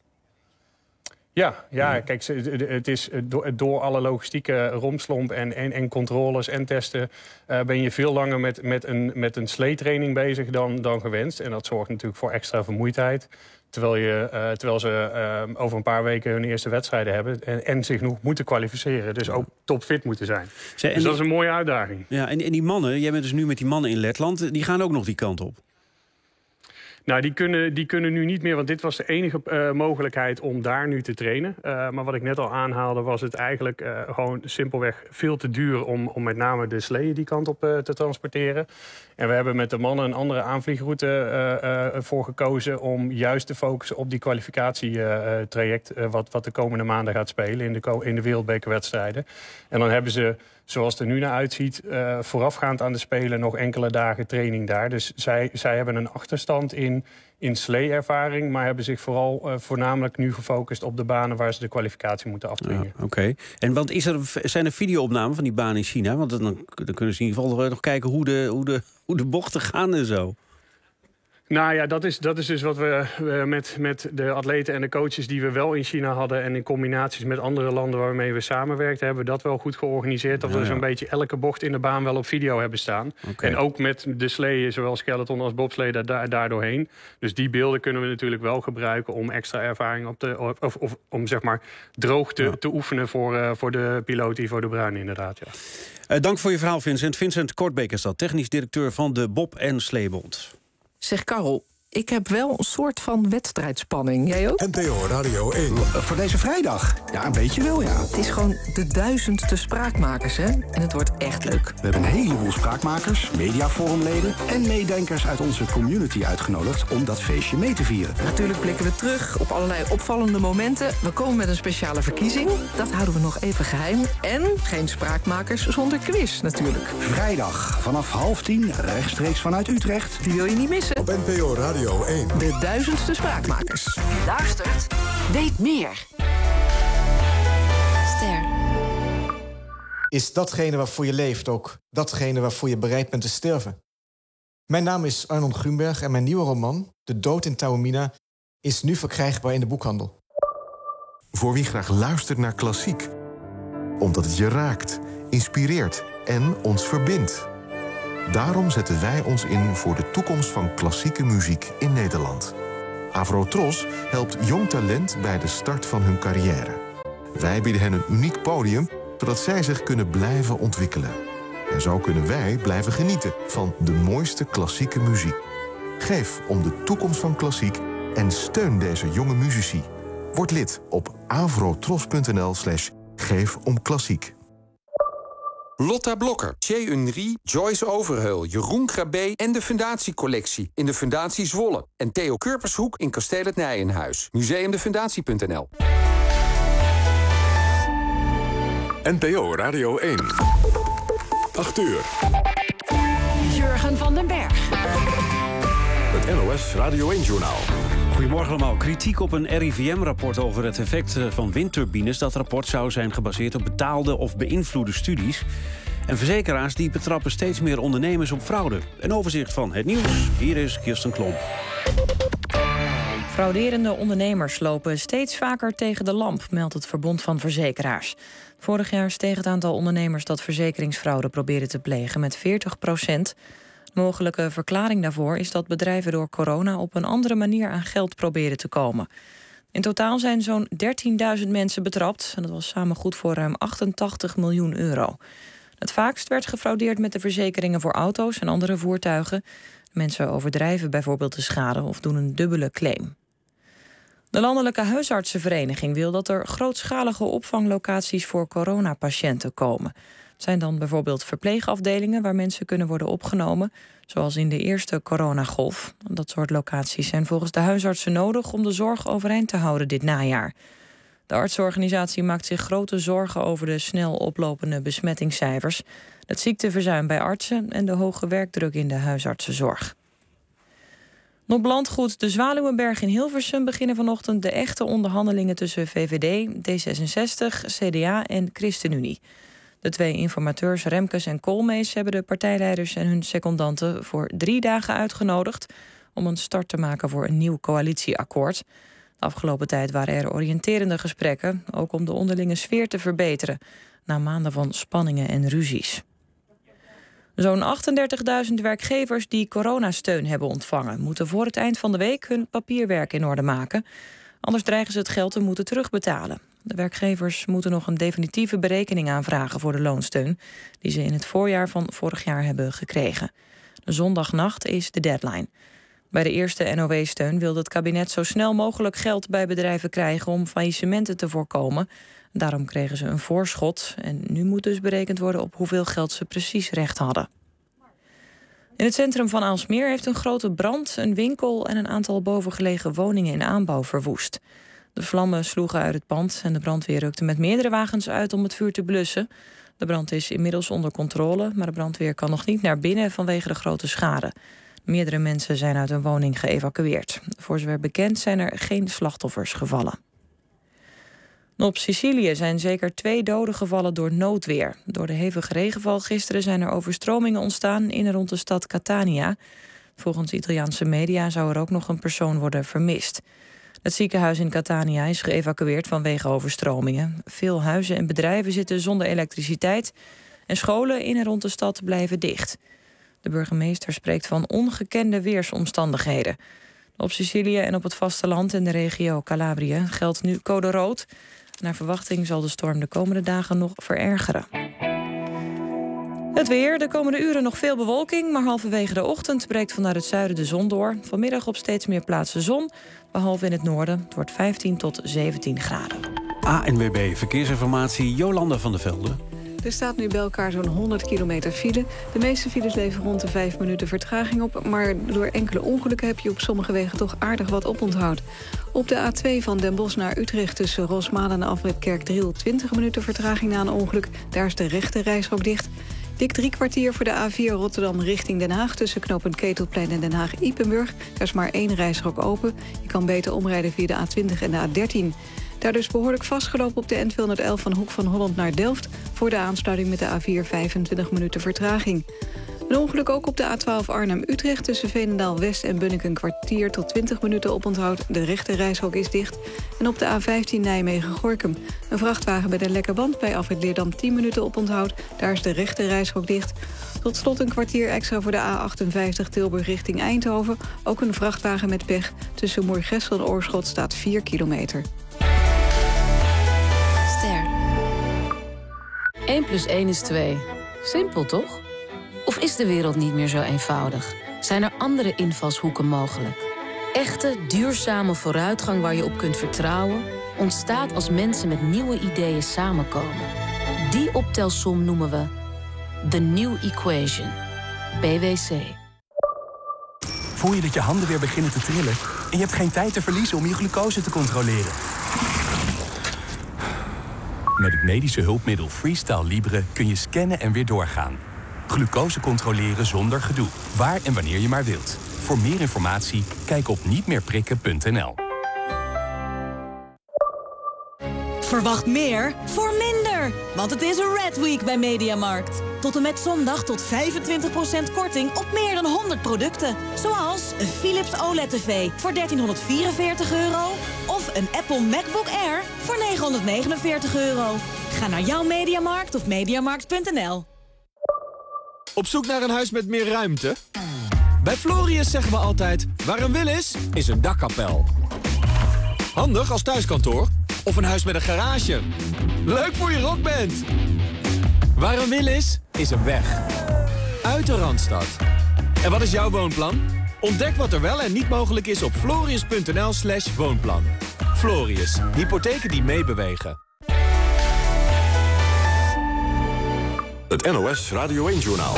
Ja, kijk, het is door alle logistieke rompslomp en controles en testen ben je veel langer met een sleetraining bezig dan gewenst. En dat zorgt natuurlijk voor extra vermoeidheid. Terwijl ze over een paar weken hun eerste wedstrijden hebben en zich nog moeten kwalificeren. Dus ook topfit moeten zijn. Dus dat is een mooie uitdaging. Ja, en die mannen, jij bent dus nu met die mannen in Letland, die gaan ook nog die kant op. Nou, die kunnen nu niet meer, want dit was de enige mogelijkheid om daar nu te trainen. Maar wat ik net al aanhaalde, was het eigenlijk gewoon simpelweg veel te duur om met name de sleeën die kant op te transporteren. En we hebben met de mannen een andere aanvliegroute voor gekozen om juist te focussen op die kwalificatietraject wat de komende maanden gaat spelen in de wereldbekerwedstrijden. En dan hebben ze, zoals het er nu naar uitziet, voorafgaand aan de Spelen nog enkele dagen training daar. Dus zij hebben een achterstand in slee-ervaring, maar hebben zich voornamelijk nu gefocust op de banen waar ze de kwalificatie moeten afdwingen. Ja, Oké. En want zijn er video-opnamen van die baan in China? Want dan kunnen ze in ieder geval nog kijken hoe de bochten gaan en zo. Nou ja, dat is dus wat we met de atleten en de coaches die we wel in China hadden... en in combinaties met andere landen waarmee we samenwerkten... hebben we dat wel goed georganiseerd. Dat we zo'n beetje elke bocht in de baan wel op video hebben staan. Okay. En ook met de sleeën, zowel skeleton als bobslee, daar doorheen. Dus die beelden kunnen we natuurlijk wel gebruiken... om extra ervaring of om zeg maar droog te oefenen voor de piloot Ivo de Bruin inderdaad, ja. Dank voor je verhaal, Vincent. Vincent Kortbeek is dat, technisch directeur van de Bob- en Sleebond. Zeg Karel, ik heb wel een soort van wedstrijdspanning. Jij ook? NPO Radio 1. Voor deze vrijdag? Ja, een beetje wel, ja. Het is gewoon de 1000ste Spraakmakers, hè? En het wordt echt leuk. We hebben een heleboel spraakmakers, mediaforumleden... en meedenkers uit onze community uitgenodigd om dat feestje mee te vieren. Natuurlijk blikken we terug op allerlei opvallende momenten. We komen met een speciale verkiezing. Dat houden we nog even geheim. En geen spraakmakers zonder quiz, natuurlijk. Vrijdag vanaf 9:30, rechtstreeks vanuit Utrecht. Die wil je niet missen. Op NPO Radio 1. De 1000ste Spraakmakers. Wie luistert, weet meer. Ster. Is datgene waarvoor je leeft ook datgene waarvoor je bereid bent te sterven? Mijn naam is Arnold Grunberg en mijn nieuwe roman, De Dood in Taormina, is nu verkrijgbaar in de boekhandel. Voor wie graag luistert naar klassiek. Omdat het je raakt, inspireert en ons verbindt. Daarom zetten wij ons in voor de toekomst van klassieke muziek in Nederland. Avrotros helpt jong talent bij de start van hun carrière. Wij bieden hen een uniek podium, zodat zij zich kunnen blijven ontwikkelen. En zo kunnen wij blijven genieten van de mooiste klassieke muziek. Geef om de toekomst van klassiek en steun deze jonge muzici. Word lid op avrotros.nl/geef om klassiek. Lotta Blokker, Thierry Unry, Joyce Overheul, Jeroen Krabbe en de Fundatiecollectie in de Fundatie Zwolle. En Theo Kurpershoek in Kasteel het Nijenhuis. Museumdefundatie.nl. NPO Radio 1. 8 uur. Jurgen van den Berg. Het NOS Radio 1-journaal. Goedemorgen allemaal. Kritiek op een RIVM-rapport over het effect van windturbines. Dat rapport zou zijn gebaseerd op betaalde of beïnvloede studies. En verzekeraars die betrappen steeds meer ondernemers op fraude. Een overzicht van het nieuws. Hier is Kirsten Klomp. Frauderende ondernemers lopen steeds vaker tegen de lamp, meldt het Verbond van Verzekeraars. Vorig jaar steeg het aantal ondernemers dat verzekeringsfraude probeerde te plegen met 40%. De mogelijke verklaring daarvoor is dat bedrijven door corona op een andere manier aan geld proberen te komen. In totaal zijn zo'n 13.000 mensen betrapt en dat was samen goed voor ruim 88 miljoen euro. Het vaakst werd gefraudeerd met de verzekeringen voor auto's en andere voertuigen. Mensen overdrijven bijvoorbeeld de schade of doen een dubbele claim. De Landelijke Huisartsenvereniging wil dat er grootschalige opvanglocaties voor coronapatiënten komen. Het zijn dan bijvoorbeeld verpleegafdelingen waar mensen kunnen worden opgenomen, zoals in de eerste coronagolf. Dat soort locaties zijn volgens de huisartsen nodig om de zorg overeind te houden dit najaar. De artsenorganisatie maakt zich grote zorgen over de snel oplopende besmettingscijfers, het ziekteverzuim bij artsen en de hoge werkdruk in de huisartsenzorg. Op landgoed De Zwaluwenberg in Hilversum beginnen vanochtend de echte onderhandelingen tussen VVD, D66, CDA en ChristenUnie. De twee informateurs Remkes en Koolmees hebben de partijleiders en hun secondanten voor 3 dagen uitgenodigd om een start te maken voor een nieuw coalitieakkoord. De afgelopen tijd waren er oriënterende gesprekken, ook om de onderlinge sfeer te verbeteren, na maanden van spanningen en ruzies. Zo'n 38.000 werkgevers die coronasteun hebben ontvangen, moeten voor het eind van de week hun papierwerk in orde maken. Anders dreigen ze het geld te moeten terugbetalen. De werkgevers moeten nog een definitieve berekening aanvragen voor de loonsteun die ze in het voorjaar van vorig jaar hebben gekregen. De zondagnacht is de deadline. Bij de eerste NOW-steun wilde het kabinet zo snel mogelijk geld bij bedrijven krijgen om faillissementen te voorkomen. Daarom kregen ze een voorschot en nu moet dus berekend worden op hoeveel geld ze precies recht hadden. In het centrum van Aalsmeer heeft een grote brand een winkel en een aantal bovengelegen woningen in aanbouw verwoest. De vlammen sloegen uit het pand en de brandweer rukte met meerdere wagens uit om het vuur te blussen. De brand is inmiddels onder controle, maar de brandweer kan nog niet naar binnen vanwege de grote schade. Meerdere mensen zijn uit een woning geëvacueerd. Voor zover bekend zijn er geen slachtoffers gevallen. Op Sicilië zijn zeker 2 doden gevallen door noodweer. Door de hevige regenval gisteren zijn er overstromingen ontstaan in en rond de stad Catania. Volgens Italiaanse media zou er ook nog een persoon worden vermist. Het ziekenhuis in Catania is geëvacueerd vanwege overstromingen. Veel huizen en bedrijven zitten zonder elektriciteit en scholen in en rond de stad blijven dicht. De burgemeester spreekt van ongekende weersomstandigheden. Op Sicilië en op het vasteland in de regio Calabrië geldt nu code rood. Naar verwachting zal de storm de komende dagen nog verergeren. Het weer, de komende uren nog veel bewolking, maar halverwege de ochtend breekt vanuit het zuiden de zon door. Vanmiddag op steeds meer plaatsen zon, behalve in het noorden. Het wordt 15 tot 17 graden. ANWB Verkeersinformatie, Jolanda van der Velde. Er staat nu bij elkaar zo'n 100 kilometer file. De meeste files leveren rond de 5 minuten vertraging op, maar door enkele ongelukken heb je op sommige wegen toch aardig wat oponthoud. Op de A2 van Den Bosch naar Utrecht tussen Rosmalen en afrit Kerkdriel 20 minuten vertraging na een ongeluk. Daar is de rechte reishok dicht. Dik 3 kwartier voor de A4 Rotterdam richting Den Haag tussen knooppunt Ketelplein en Den Haag-Ipenburg. Daar is maar 1 reishok open. Je kan beter omrijden via de A20 en de A13. Daar dus behoorlijk vastgelopen op de N211 van Hoek van Holland naar Delft. Voor de aansluiting met de A4 25 minuten vertraging. Een ongeluk ook op de A12 Arnhem-Utrecht tussen Veenendaal-West en Bunnik een kwartier tot 20 minuten oponthoud. De rechte reishok is dicht. En op de A15 Nijmegen-Gorinchem. Een vrachtwagen bij de Lekkerband bij afrit Leerdam 10 minuten oponthoud. Daar is de rechte reishok dicht. Tot slot een kwartier extra voor de A58 Tilburg richting Eindhoven. Ook een vrachtwagen met pech. Tussen Moergestel en Oorschot staat 4 kilometer. 1 + 1 is 2. Simpel, toch? Of is de wereld niet meer zo eenvoudig? Zijn er andere invalshoeken mogelijk? Echte, duurzame vooruitgang waar je op kunt vertrouwen ontstaat als mensen met nieuwe ideeën samenkomen. Die optelsom noemen we The New Equation. PwC. Voel je dat je handen weer beginnen te trillen en je hebt geen tijd te verliezen om je glucose te controleren? Met het medische hulpmiddel Freestyle Libre kun je scannen en weer doorgaan. Glucose controleren zonder gedoe, waar en wanneer je maar wilt. Voor meer informatie, kijk op nietmeerprikken.nl. Verwacht meer voor minder. Want het is een Red Week bij Mediamarkt. Tot en met zondag tot 25% korting op meer dan 100 producten. Zoals een Philips OLED-tv voor €1344. Of een Apple MacBook Air voor €949. Ga naar jouw Mediamarkt of mediamarkt.nl. Op zoek naar een huis met meer ruimte? Bij Florius zeggen we altijd, waar een wil is een dakkapel. Handig als thuiskantoor of een huis met een garage. Leuk voor je rockband. Waar een wil is een weg. Uit de Randstad. En wat is jouw woonplan? Ontdek wat er wel en niet mogelijk is op Florius.nl/woonplan. Florius, hypotheken die meebewegen. Het NOS Radio 1-journaal.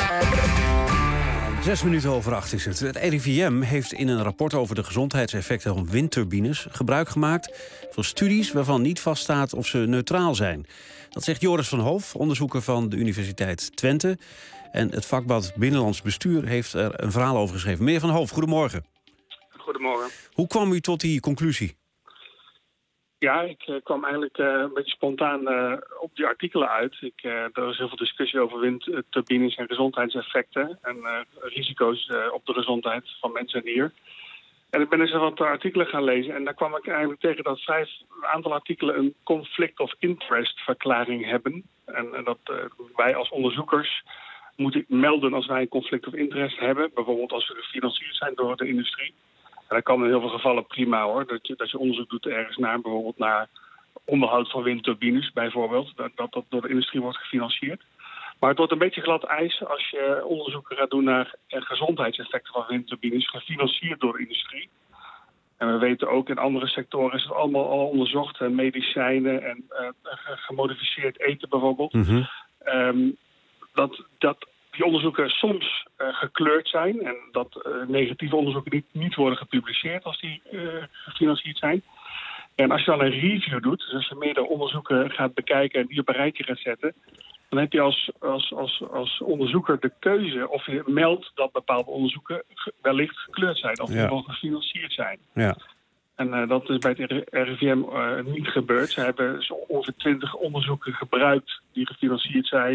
7:06 is het. Het RIVM heeft in een rapport over de gezondheidseffecten van windturbines gebruik gemaakt van studies waarvan niet vaststaat of ze neutraal zijn. Dat zegt Joris van Hoof, onderzoeker van de Universiteit Twente. En het vakblad Binnenlands Bestuur heeft er een verhaal over geschreven. Meneer van Hoof, goedemorgen. Goedemorgen. Hoe kwam u tot die conclusie? Ja, ik kwam eigenlijk een beetje spontaan op die artikelen uit. Er was heel veel discussie over windturbines en gezondheidseffecten en risico's op de gezondheid van mens en dier. En ik ben eens wat artikelen gaan lezen en daar kwam ik eigenlijk tegen dat een aantal artikelen een conflict of interest verklaring hebben. En dat wij als onderzoekers moeten melden als wij een conflict of interest hebben. Bijvoorbeeld als we gefinancierd zijn door de industrie. En dat kan in heel veel gevallen prima hoor, dat je onderzoek doet ergens naar, bijvoorbeeld naar onderhoud van windturbines bijvoorbeeld, dat door de industrie wordt gefinancierd. Maar het wordt een beetje glad ijs als je onderzoeken gaat doen naar gezondheidseffecten van windturbines, gefinancierd door de industrie. En we weten ook in andere sectoren is het allemaal al onderzocht, medicijnen en gemodificeerd eten bijvoorbeeld. Mm-hmm. Dat die onderzoeken soms gekleurd zijn en dat negatieve onderzoeken niet worden gepubliceerd als die gefinancierd zijn. En als je dan een review doet, dus als je meerdere onderzoeken gaat bekijken en die op een rijtje gaat zetten, dan heb je als onderzoeker de keuze of je meldt dat bepaalde onderzoeken wellicht gekleurd zijn of wel gefinancierd zijn. Ja. En dat is bij het RIVM niet gebeurd. Ze hebben zo ongeveer 20 onderzoeken gebruikt die gefinancierd zijn,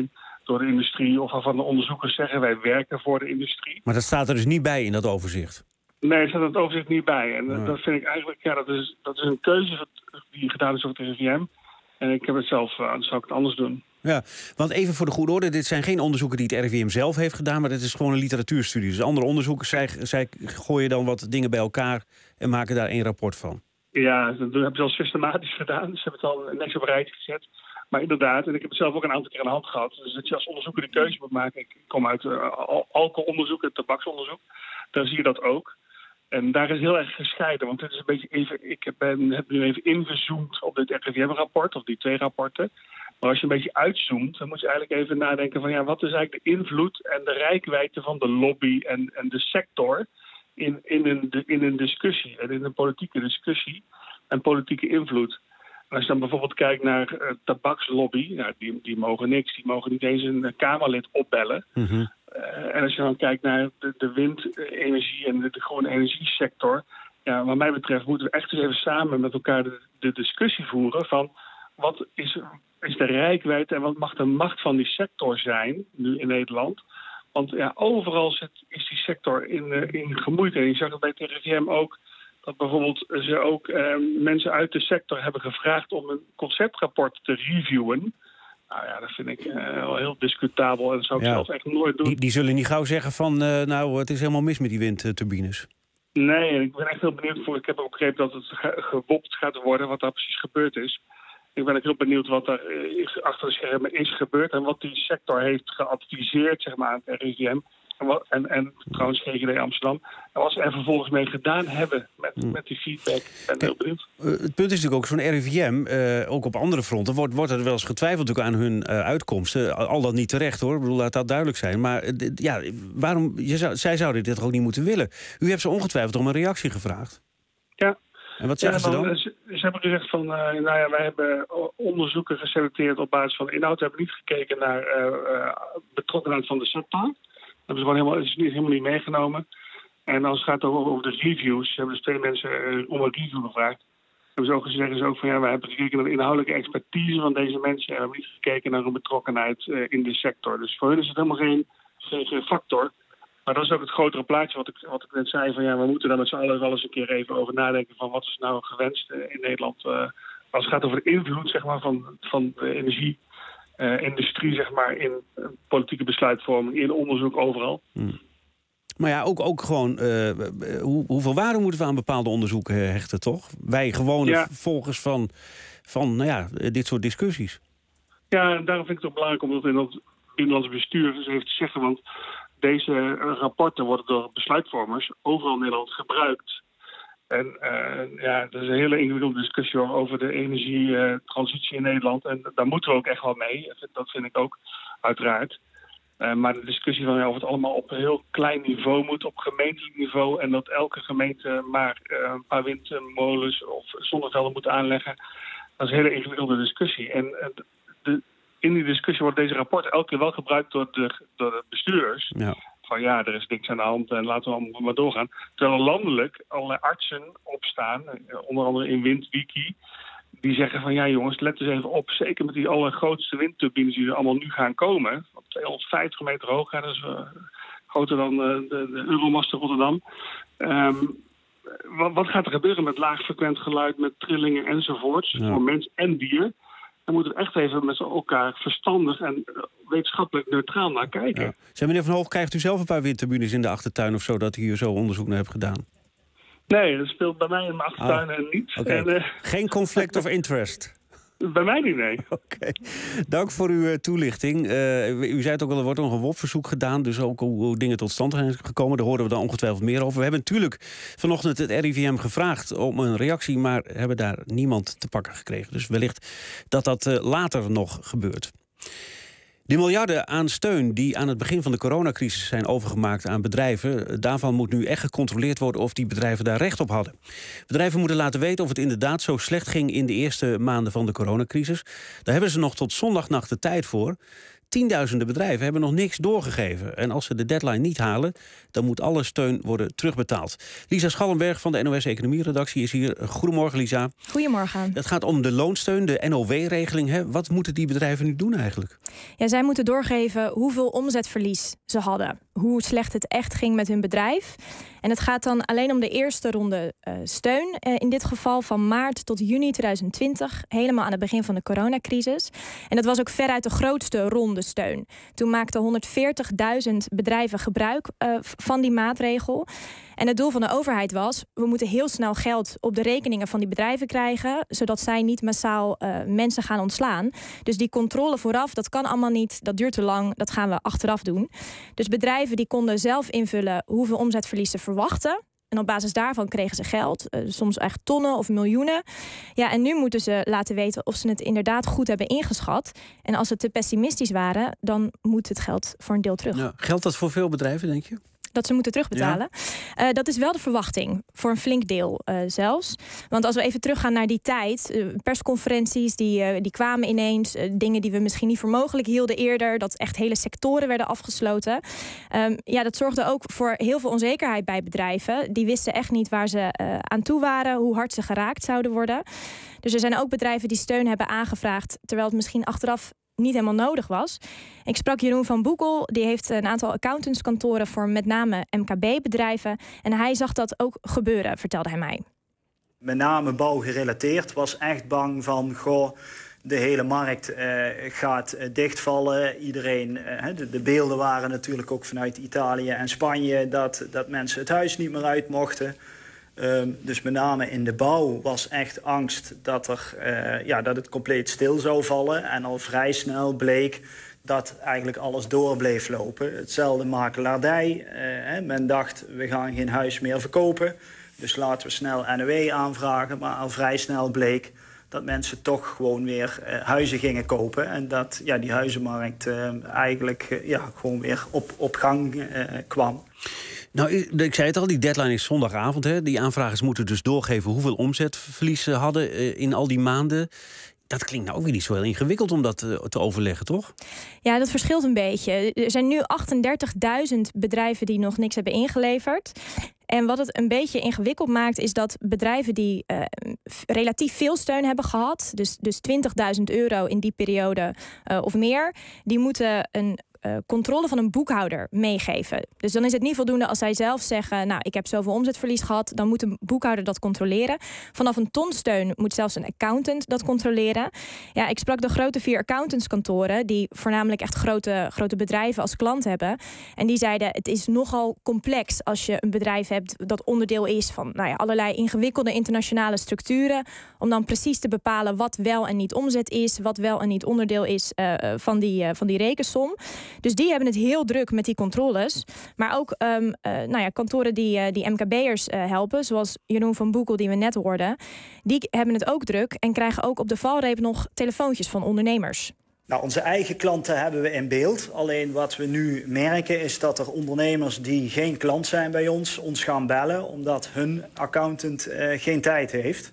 door de industrie of waarvan de onderzoekers zeggen wij werken voor de industrie. Maar dat staat er dus niet bij in dat overzicht? Nee, er staat het overzicht niet bij. En dat vind ik eigenlijk, dat is een keuze die gedaan is door het RIVM. En ik heb het zelf, dan zou ik het anders doen. Ja, want even voor de goede orde, dit zijn geen onderzoeken die het RIVM zelf heeft gedaan, maar dit is gewoon een literatuurstudie. Dus andere onderzoekers, zij gooien dan wat dingen bij elkaar en maken daar één rapport van. Ja, dat hebben ze al systematisch gedaan. Ze hebben het al netjes op een rijtje gezet. Maar inderdaad, en ik heb het zelf ook een aantal keer aan de hand gehad. Dus dat je als onderzoeker de keuze moet maken. Ik kom uit alcoholonderzoek en tabaksonderzoek. Daar zie je dat ook. En daar is heel erg gescheiden. Want het is een beetje even. Ik heb nu even ingezoomd op dit RIVM-rapport, of die 2 rapporten. Maar als je een beetje uitzoomt, dan moet je eigenlijk even nadenken van ja, wat is eigenlijk de invloed en de reikwijdte van de lobby en de sector in een discussie en in een politieke discussie en politieke invloed. En als je dan bijvoorbeeld kijkt naar tabakslobby, nou, die mogen niks, die mogen niet eens een Kamerlid opbellen. Mm-hmm. En als je dan kijkt naar de windenergie en de groene energiesector, ja, wat mij betreft moeten we echt eens even samen met elkaar de discussie voeren van wat is de reikwijdte en wat mag de macht van die sector zijn nu in Nederland. Want ja, overal is die sector in gemoeid. En je zag het bij het RIVM ook, dat bijvoorbeeld ze ook mensen uit de sector hebben gevraagd om een conceptrapport te reviewen. Nou ja, dat vind ik wel heel discutabel en dat zou ik zelf echt nooit doen. Die zullen niet gauw zeggen van, nou, het is helemaal mis met die windturbines. Nee, en ik ben echt heel benieuwd voor. Ik heb ook begrepen dat het gewopt gaat worden, wat daar precies gebeurd is. Ik ben ook heel benieuwd wat er achter de schermen is gebeurd en wat die sector heeft geadviseerd, zeg maar, aan het RIVM. En trouwens GGD Amsterdam. En wat ze er vervolgens mee gedaan hebben met die feedback. Ik ben heel benieuwd. Het punt is natuurlijk ook, zo'n RIVM, ook op andere fronten, wordt er wel eens getwijfeld natuurlijk aan hun uitkomsten. Al dat niet terecht hoor, ik bedoel, laat dat duidelijk zijn. Maar ja, waarom, zij zouden dit ook niet moeten willen. U hebt ze ongetwijfeld om een reactie gevraagd. Ja. En wat zeggen ze dan? Ze hebben gezegd van, nou ja, wij hebben onderzoeken geselecteerd op basis van inhoud. We hebben niet gekeken naar betrokkenheid van de sector. Dat is helemaal niet meegenomen. En als het gaat over de reviews, hebben dus 2 mensen om een review gevraagd. Hebben ze ook gezegd van ja, wij hebben gekeken naar de inhoudelijke expertise van deze mensen. En we hebben niet gekeken naar hun betrokkenheid in de sector. Dus voor hun is het helemaal geen factor. Maar dat is ook het grotere plaatje wat ik net zei. Van ja, we moeten daar met z'n allen wel eens een keer even over nadenken van wat is nou gewenst in Nederland. Als het gaat over de invloed, zeg maar, van de energieindustrie, zeg maar, in politieke besluitvorming, in onderzoek overal. Maar ja, ook gewoon, hoeveel waarde moeten we aan bepaalde onderzoeken hechten, toch? Wij gewone volgers van nou ja, dit soort discussies. Ja, en daarom vind ik het ook belangrijk om dat in dat Nederlands bestuur eens even te zeggen. Want deze rapporten worden door besluitvormers overal in Nederland gebruikt. En ja, dat is een hele ingewikkelde discussie over de energietransitie in Nederland. En daar moeten we ook echt wel mee. Dat vind ik ook, uiteraard. Maar de discussie van of het allemaal op een heel klein niveau moet, op gemeentelijk niveau, en dat elke gemeente maar een paar windmolens of zonnevelden moet aanleggen, dat is een hele ingewikkelde discussie. En in die discussie wordt deze rapport elke keer wel gebruikt door de bestuurders. Ja. Van ja, er is niks aan de hand en laten we allemaal maar doorgaan. Terwijl er landelijk allerlei artsen opstaan, onder andere in Windwiki, die zeggen van ja jongens, let eens even op. Zeker met die allergrootste windturbines die er allemaal nu gaan komen. 250 meter hoog, dat is groter dan de Euromast in Rotterdam. Wat gaat er gebeuren met laagfrequent geluid, met trillingen enzovoorts, voor mens en dier? Dan moeten we echt even met elkaar verstandig en wetenschappelijk neutraal naar kijken. Ja. Zeg, meneer Van Hoog, krijgt u zelf een paar windturbines in de achtertuin of zo, dat u hier zo onderzoek naar hebt gedaan? Nee, dat speelt bij mij in mijn achtertuin en niet. Okay. En, geen conflict of interest? Bij mij niet, nee. Oké. Dank voor uw toelichting. U zei het ook al, er wordt nog een WOP-verzoek gedaan, dus ook hoe dingen tot stand zijn gekomen. Daar horen we dan ongetwijfeld meer over. We hebben natuurlijk vanochtend het RIVM gevraagd om een reactie, maar hebben daar niemand te pakken gekregen. Dus wellicht dat later nog gebeurt. De miljarden aan steun die aan het begin van de coronacrisis zijn overgemaakt aan bedrijven, daarvan moet nu echt gecontroleerd worden of die bedrijven daar recht op hadden. Bedrijven moeten laten weten of het inderdaad zo slecht ging in de eerste maanden van de coronacrisis. Daar hebben ze nog tot zondagnacht de tijd voor. Tienduizenden bedrijven hebben nog niks doorgegeven. En als ze de deadline niet halen, dan moet alle steun worden terugbetaald. Lisa Schallenberg van de NOS Economie-redactie is hier. Goedemorgen, Lisa. Goedemorgen. Het gaat om de loonsteun, de NOW-regeling. Hè? Wat moeten die bedrijven nu doen eigenlijk? Ja, zij moeten doorgeven hoeveel omzetverlies ze hadden. Hoe slecht het echt ging met hun bedrijf. En het gaat dan alleen om de eerste ronde steun. In dit geval van maart tot juni 2020. Helemaal aan het begin van de coronacrisis. En dat was ook veruit de grootste ronde steun. Toen maakten 140.000 bedrijven gebruik van die maatregel. En het doel van de overheid was, we moeten heel snel geld op de rekeningen van die bedrijven krijgen, zodat zij niet massaal mensen gaan ontslaan. Dus die controle vooraf, dat kan allemaal niet, dat duurt te lang, dat gaan we achteraf doen. Dus bedrijven die konden zelf invullen hoeveel omzetverlies ze verwachten. En op basis daarvan kregen ze geld, soms echt tonnen of miljoenen. Ja, en nu moeten ze laten weten of ze het inderdaad goed hebben ingeschat. En als ze te pessimistisch waren, dan moet het geld voor een deel terug. Ja, geldt dat voor veel bedrijven, denk je? Dat ze moeten terugbetalen. Ja. Dat is wel de verwachting, voor een flink deel zelfs. Want als we even teruggaan naar die tijd, persconferenties die kwamen ineens, dingen die we misschien niet voor mogelijk hielden eerder, dat echt hele sectoren werden afgesloten. Dat zorgde ook voor heel veel onzekerheid bij bedrijven. Die wisten echt niet waar ze aan toe waren, hoe hard ze geraakt zouden worden. Dus er zijn ook bedrijven die steun hebben aangevraagd, terwijl het misschien achteraf niet helemaal nodig was. Ik sprak Jeroen van Boekel, die heeft een aantal accountantskantoren voor met name MKB-bedrijven. En hij zag dat ook gebeuren, vertelde hij mij. Met name bouwgerelateerd was echt bang van, de hele markt gaat dichtvallen. Iedereen, de beelden waren natuurlijk ook vanuit Italië en Spanje dat mensen het huis niet meer uit mochten. Dus met name in de bouw was echt angst dat het compleet stil zou vallen. En al vrij snel bleek dat eigenlijk alles door bleef lopen. Hetzelfde makelaardij. Men dacht, we gaan geen huis meer verkopen. Dus laten we snel NOW aanvragen. Maar al vrij snel bleek dat mensen toch gewoon weer huizen gingen kopen. En dat die huizenmarkt eigenlijk gewoon weer op gang kwam. Nou, ik zei het al, die deadline is zondagavond. Hè? Die aanvragers moeten dus doorgeven hoeveel omzetverlies ze hadden in al die maanden. Dat klinkt nou ook weer niet zo heel ingewikkeld om dat te overleggen, toch? Ja, dat verschilt een beetje. Er zijn nu 38.000 bedrijven die nog niks hebben ingeleverd. En wat het een beetje ingewikkeld maakt, is dat bedrijven die relatief veel steun hebben gehad, dus €20.000 in die periode of meer, die moeten een controle van een boekhouder meegeven. Dus dan is het niet voldoende als zij zelf zeggen, nou, ik heb zoveel omzetverlies gehad, dan moet een boekhouder dat controleren. Vanaf een ton steun moet zelfs een accountant dat controleren. Ja, ik sprak de grote 4 accountantskantoren, die voornamelijk echt grote bedrijven als klant hebben. En die zeiden, het is nogal complex als je een bedrijf hebt dat onderdeel is van allerlei ingewikkelde internationale structuren, om dan precies te bepalen wat wel en niet omzet is, wat wel en niet onderdeel is van die rekensom. Dus die hebben het heel druk met die controles. Maar ook kantoren die MKB'ers helpen, zoals Jeroen van Boekel die we net hoorden, die hebben het ook druk en krijgen ook op de valreep nog telefoontjes van ondernemers. Nou, onze eigen klanten hebben we in beeld. Alleen wat we nu merken is dat er ondernemers die geen klant zijn bij ons gaan bellen, omdat hun accountant geen tijd heeft.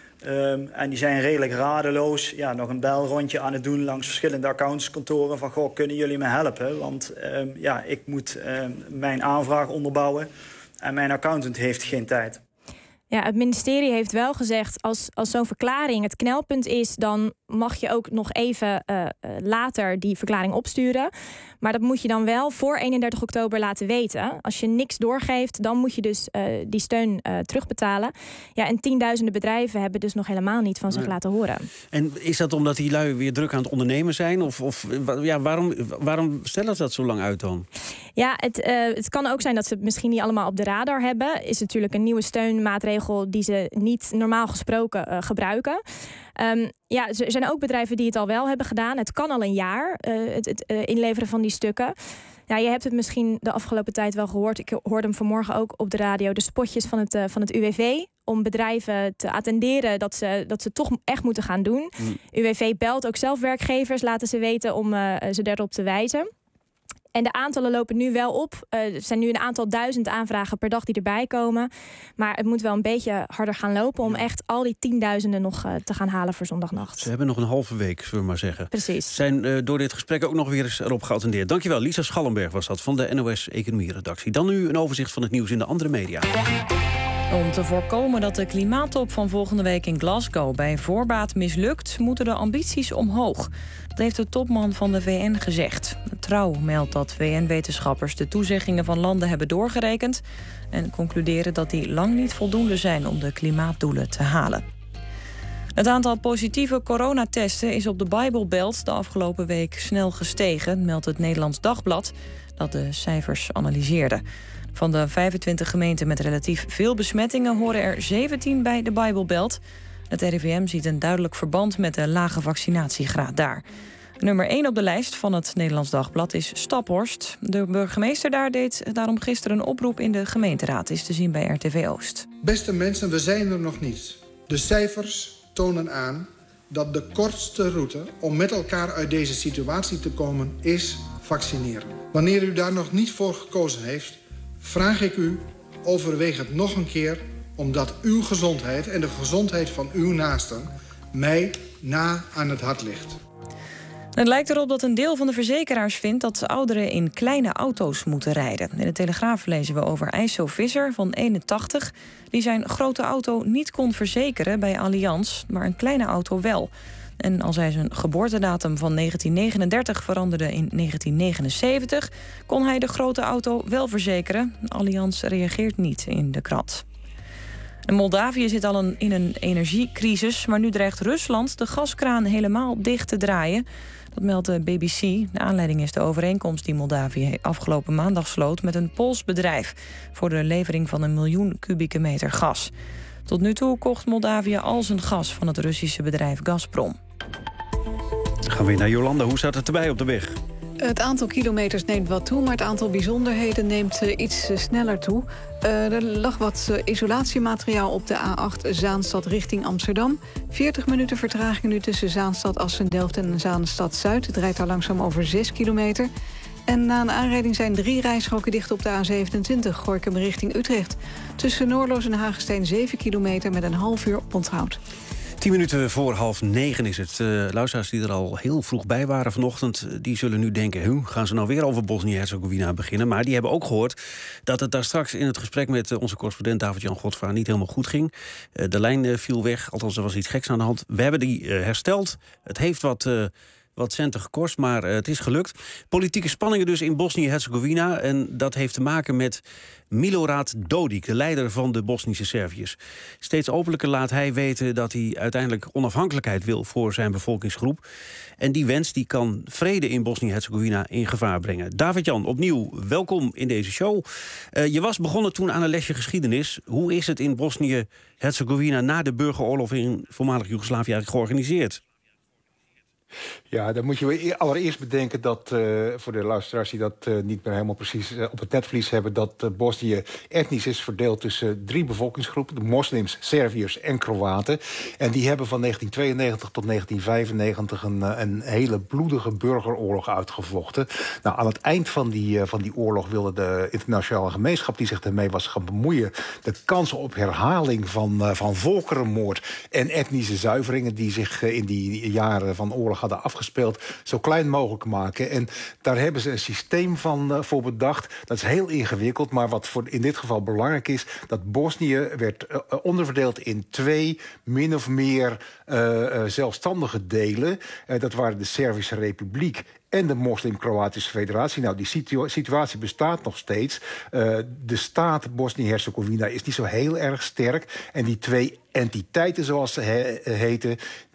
En die zijn redelijk radeloos. Ja, nog een belrondje aan het doen langs verschillende accountantskantoren. Van, kunnen jullie me helpen? Want ik moet mijn aanvraag onderbouwen. En mijn accountant heeft geen tijd. Ja, het ministerie heeft wel gezegd, als zo'n verklaring het knelpunt is, dan mag je ook nog even later die verklaring opsturen. Maar dat moet je dan wel voor 31 oktober laten weten. Als je niks doorgeeft, dan moet je dus die steun terugbetalen. Ja, en tienduizenden bedrijven hebben dus nog helemaal niet van zich laten horen. En is dat omdat die lui weer druk aan het ondernemen zijn? Waarom stellen ze dat zo lang uit dan? Ja, het kan ook zijn dat ze het misschien niet allemaal op de radar hebben. Is natuurlijk een nieuwe steunmaatregel die ze niet normaal gesproken gebruiken. Er zijn ook bedrijven die het al wel hebben gedaan. Het kan al een jaar, het inleveren van die stukken. Ja, je hebt het misschien de afgelopen tijd wel gehoord. Ik hoorde hem vanmorgen ook op de radio. De spotjes van het UWV. Om bedrijven te attenderen dat ze toch echt moeten gaan doen. UWV belt ook zelf werkgevers, laten ze weten om ze daarop te wijzen. En de aantallen lopen nu wel op. Er zijn nu een aantal 1000 aanvragen per dag die erbij komen. Maar het moet wel een beetje harder gaan lopen om echt al die 10.000 nog te gaan halen voor zondagnacht. Ze hebben nog een halve week, zullen we maar zeggen. Precies. Zijn door dit gesprek ook nog weer eens erop geattendeerd. Dankjewel, Lisa Schallenberg was dat van de NOS Economie-redactie. Dan nu een overzicht van het nieuws in de andere media. Om te voorkomen dat de klimaattop van volgende week in Glasgow bij voorbaat mislukt, moeten de ambities omhoog. Dat heeft de topman van de VN gezegd. Trouw meldt dat VN-wetenschappers de toezeggingen van landen hebben doorgerekend en concluderen dat die lang niet voldoende zijn om de klimaatdoelen te halen. Het aantal positieve coronatesten is op de Bible Belt de afgelopen week snel gestegen, meldt het Nederlands Dagblad dat de cijfers analyseerde. Van de 25 gemeenten met relatief veel besmettingen horen er 17 bij de Bible Belt. Het RIVM ziet een duidelijk verband met de lage vaccinatiegraad daar. Nummer 1 op de lijst van het Nederlands Dagblad is Staphorst. De burgemeester daar deed daarom gisteren een oproep in de gemeenteraad, is te zien bij RTV Oost. Beste mensen, we zijn er nog niet. De cijfers tonen aan dat de kortste route om met elkaar uit deze situatie te komen is vaccineren. Wanneer u daar nog niet voor gekozen heeft, vraag ik u, overweeg het nog een keer, omdat uw gezondheid en de gezondheid van uw naasten mij na aan het hart ligt. Het lijkt erop dat een deel van de verzekeraars vindt dat ouderen in kleine auto's moeten rijden. In de Telegraaf lezen we over IJsso Visser van 81... die zijn grote auto niet kon verzekeren bij Allianz, maar een kleine auto wel. En als hij zijn geboortedatum van 1939 veranderde in 1979... kon hij de grote auto wel verzekeren. Allianz reageert niet in de krant. En Moldavië zit al in een energiecrisis, maar nu dreigt Rusland de gaskraan helemaal dicht te draaien. Dat meldt de BBC. De aanleiding is de overeenkomst die Moldavië afgelopen maandag sloot met een Pools bedrijf voor de levering van 1 miljoen kubieke meter gas. Tot nu toe kocht Moldavië al zijn gas van het Russische bedrijf Gazprom. Dan gaan we weer naar Jolanda. Hoe staat het erbij op de weg? Het aantal kilometers neemt wat toe, maar het aantal bijzonderheden neemt iets sneller toe. Er lag wat isolatiemateriaal op de A8 Zaanstad richting Amsterdam. 40 minuten vertraging nu tussen Zaanstad Assen-Delft en Zaanstad-Zuid. Het rijdt daar langzaam over 6 kilometer. En na een aanrijding zijn 3 rijstroken dicht op de A27 Gorinchem richting Utrecht. Tussen Noordloos en Hagestein 7 kilometer met een half uur onthoud. 10 minuten voor 8:30 is het. Luisteraars die er al heel vroeg bij waren vanochtend, die zullen nu denken, gaan ze nou weer over Bosnië-Herzegovina beginnen? Maar die hebben ook gehoord dat het daar straks in het gesprek met onze correspondent David-Jan Godfra niet helemaal goed ging. De lijn viel weg, althans er was iets geks aan de hand. We hebben die hersteld. Het heeft wat centen gekost, maar het is gelukt. Politieke spanningen dus in Bosnië-Herzegovina. En dat heeft te maken met Milorad Dodik, de leider van de Bosnische Serviërs. Steeds openlijker laat hij weten dat hij uiteindelijk onafhankelijkheid wil voor zijn bevolkingsgroep. En die wens die kan vrede in Bosnië-Herzegovina in gevaar brengen. David-Jan, opnieuw welkom in deze show. Je was begonnen toen aan een lesje geschiedenis. Hoe is het in Bosnië-Herzegovina na de burgeroorlog in voormalig Joegoslavië eigenlijk georganiseerd? Ja, dan moet je allereerst bedenken dat, voor de luisteraars die dat niet meer helemaal precies op het netvlies hebben, dat Bosnië etnisch is verdeeld tussen 3 bevolkingsgroepen, de moslims, Serviërs en Kroaten. En die hebben van 1992 tot 1995 een hele bloedige burgeroorlog uitgevochten. Nou, aan het eind van die oorlog wilde de internationale gemeenschap die zich ermee was gaan bemoeien, de kansen op herhaling van volkerenmoord en etnische zuiveringen die zich in die jaren van oorlog hadden afgespeeld, zo klein mogelijk maken. En daar hebben ze een systeem voor bedacht. Dat is heel ingewikkeld, maar wat in dit geval belangrijk is, dat Bosnië werd onderverdeeld in 2 min of meer zelfstandige delen. Dat waren de Servische Republiek en de Moslim-Kroatische Federatie. Nou, die situatie bestaat nog steeds. De staat Bosnië-Herzegovina is niet zo heel erg sterk. En die 2 entiteiten, zoals ze heten,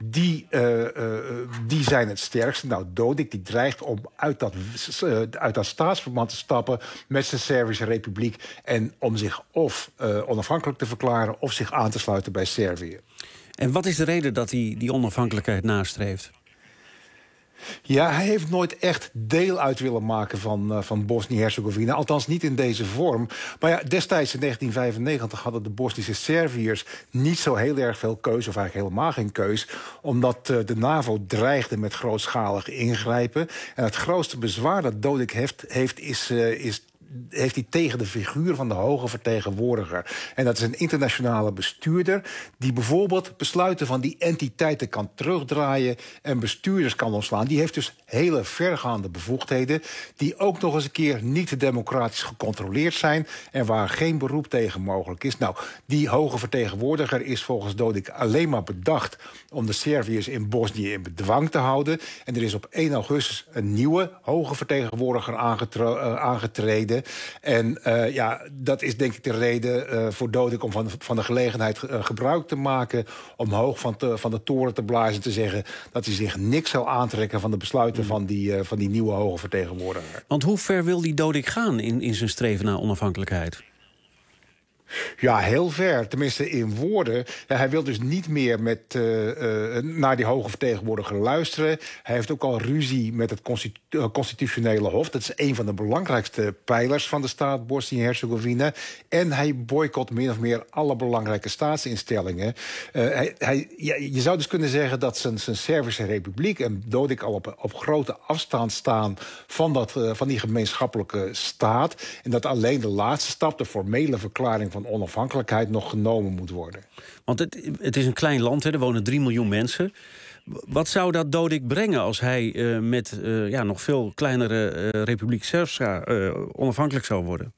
die zijn het sterkste. Nou, Dodik die dreigt om uit dat staatsverband te stappen met zijn Servische Republiek en om zich of onafhankelijk te verklaren of zich aan te sluiten bij Servië. En wat is de reden dat hij die onafhankelijkheid nastreeft? Ja, hij heeft nooit echt deel uit willen maken van Bosnië-Herzegovina. Althans niet in deze vorm. Maar ja, destijds in 1995 hadden de Bosnische Serviërs niet zo heel erg veel keus, of eigenlijk helemaal geen keus, omdat de NAVO dreigde met grootschalig ingrijpen. En het grootste bezwaar dat Dodik heeft heeft hij tegen de figuur van de hoge vertegenwoordiger. En dat is een internationale bestuurder die bijvoorbeeld besluiten van die entiteiten kan terugdraaien en bestuurders kan ontslaan. Die heeft dus hele vergaande bevoegdheden die ook nog eens een keer niet democratisch gecontroleerd zijn en waar geen beroep tegen mogelijk is. Nou, die hoge vertegenwoordiger is volgens Dodik alleen maar bedacht om de Serviërs in Bosnië in bedwang te houden. En er is op 1 augustus een nieuwe hoge vertegenwoordiger aangetreden. En dat is denk ik de reden voor Dodik om van de gelegenheid gebruik te maken om hoog van de toren te blazen en te zeggen dat hij zich niks zal aantrekken van de besluiten van die nieuwe hoge vertegenwoordiger. Want hoe ver wil die Dodik gaan in zijn streven naar onafhankelijkheid? Ja, heel ver. Tenminste in woorden. Ja, hij wil dus niet meer naar die hoge vertegenwoordiger luisteren. Hij heeft ook al ruzie met het constitutionele hof. Dat is een van de belangrijkste pijlers van de staat Bosnië-Herzegovina. En hij boycott min of meer alle belangrijke staatsinstellingen. Je zou dus kunnen zeggen dat zijn Servische Republiek en Dodik al op grote afstand staan van die gemeenschappelijke staat. En dat alleen de laatste stap, de formele verklaring van onafhankelijkheid, nog genomen moet worden. Want het is een klein land, hè? Er wonen 3 miljoen mensen. Wat zou dat Dodik brengen als hij met nog veel kleinere Republiek Srpska onafhankelijk zou worden?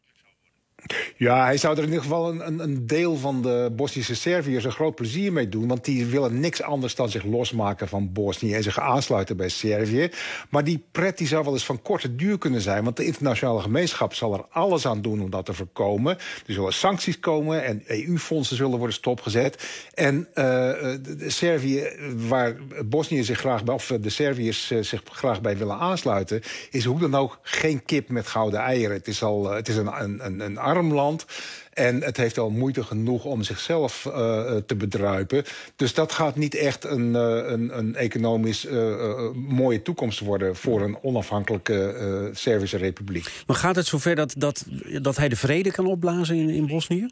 Ja, hij zou er in ieder geval een deel van de Bosnische Serviërs een groot plezier mee doen. Want die willen niks anders dan zich losmaken van Bosnië en zich aansluiten bij Servië. Maar die pret die zou wel eens van korte duur kunnen zijn. Want de internationale gemeenschap zal er alles aan doen om dat te voorkomen. Er zullen sancties komen en EU-fondsen zullen worden stopgezet. En Servië, waar Bosnië zich graag bij, of de Serviërs zich graag bij willen aansluiten, is hoe dan ook geen kip met gouden eieren. Het is een arm land. En het heeft al moeite genoeg om zichzelf te bedruipen. Dus dat gaat niet echt een economisch mooie toekomst worden voor een onafhankelijke Servische Republiek. Maar gaat het zover dat hij de vrede kan opblazen in Bosnië?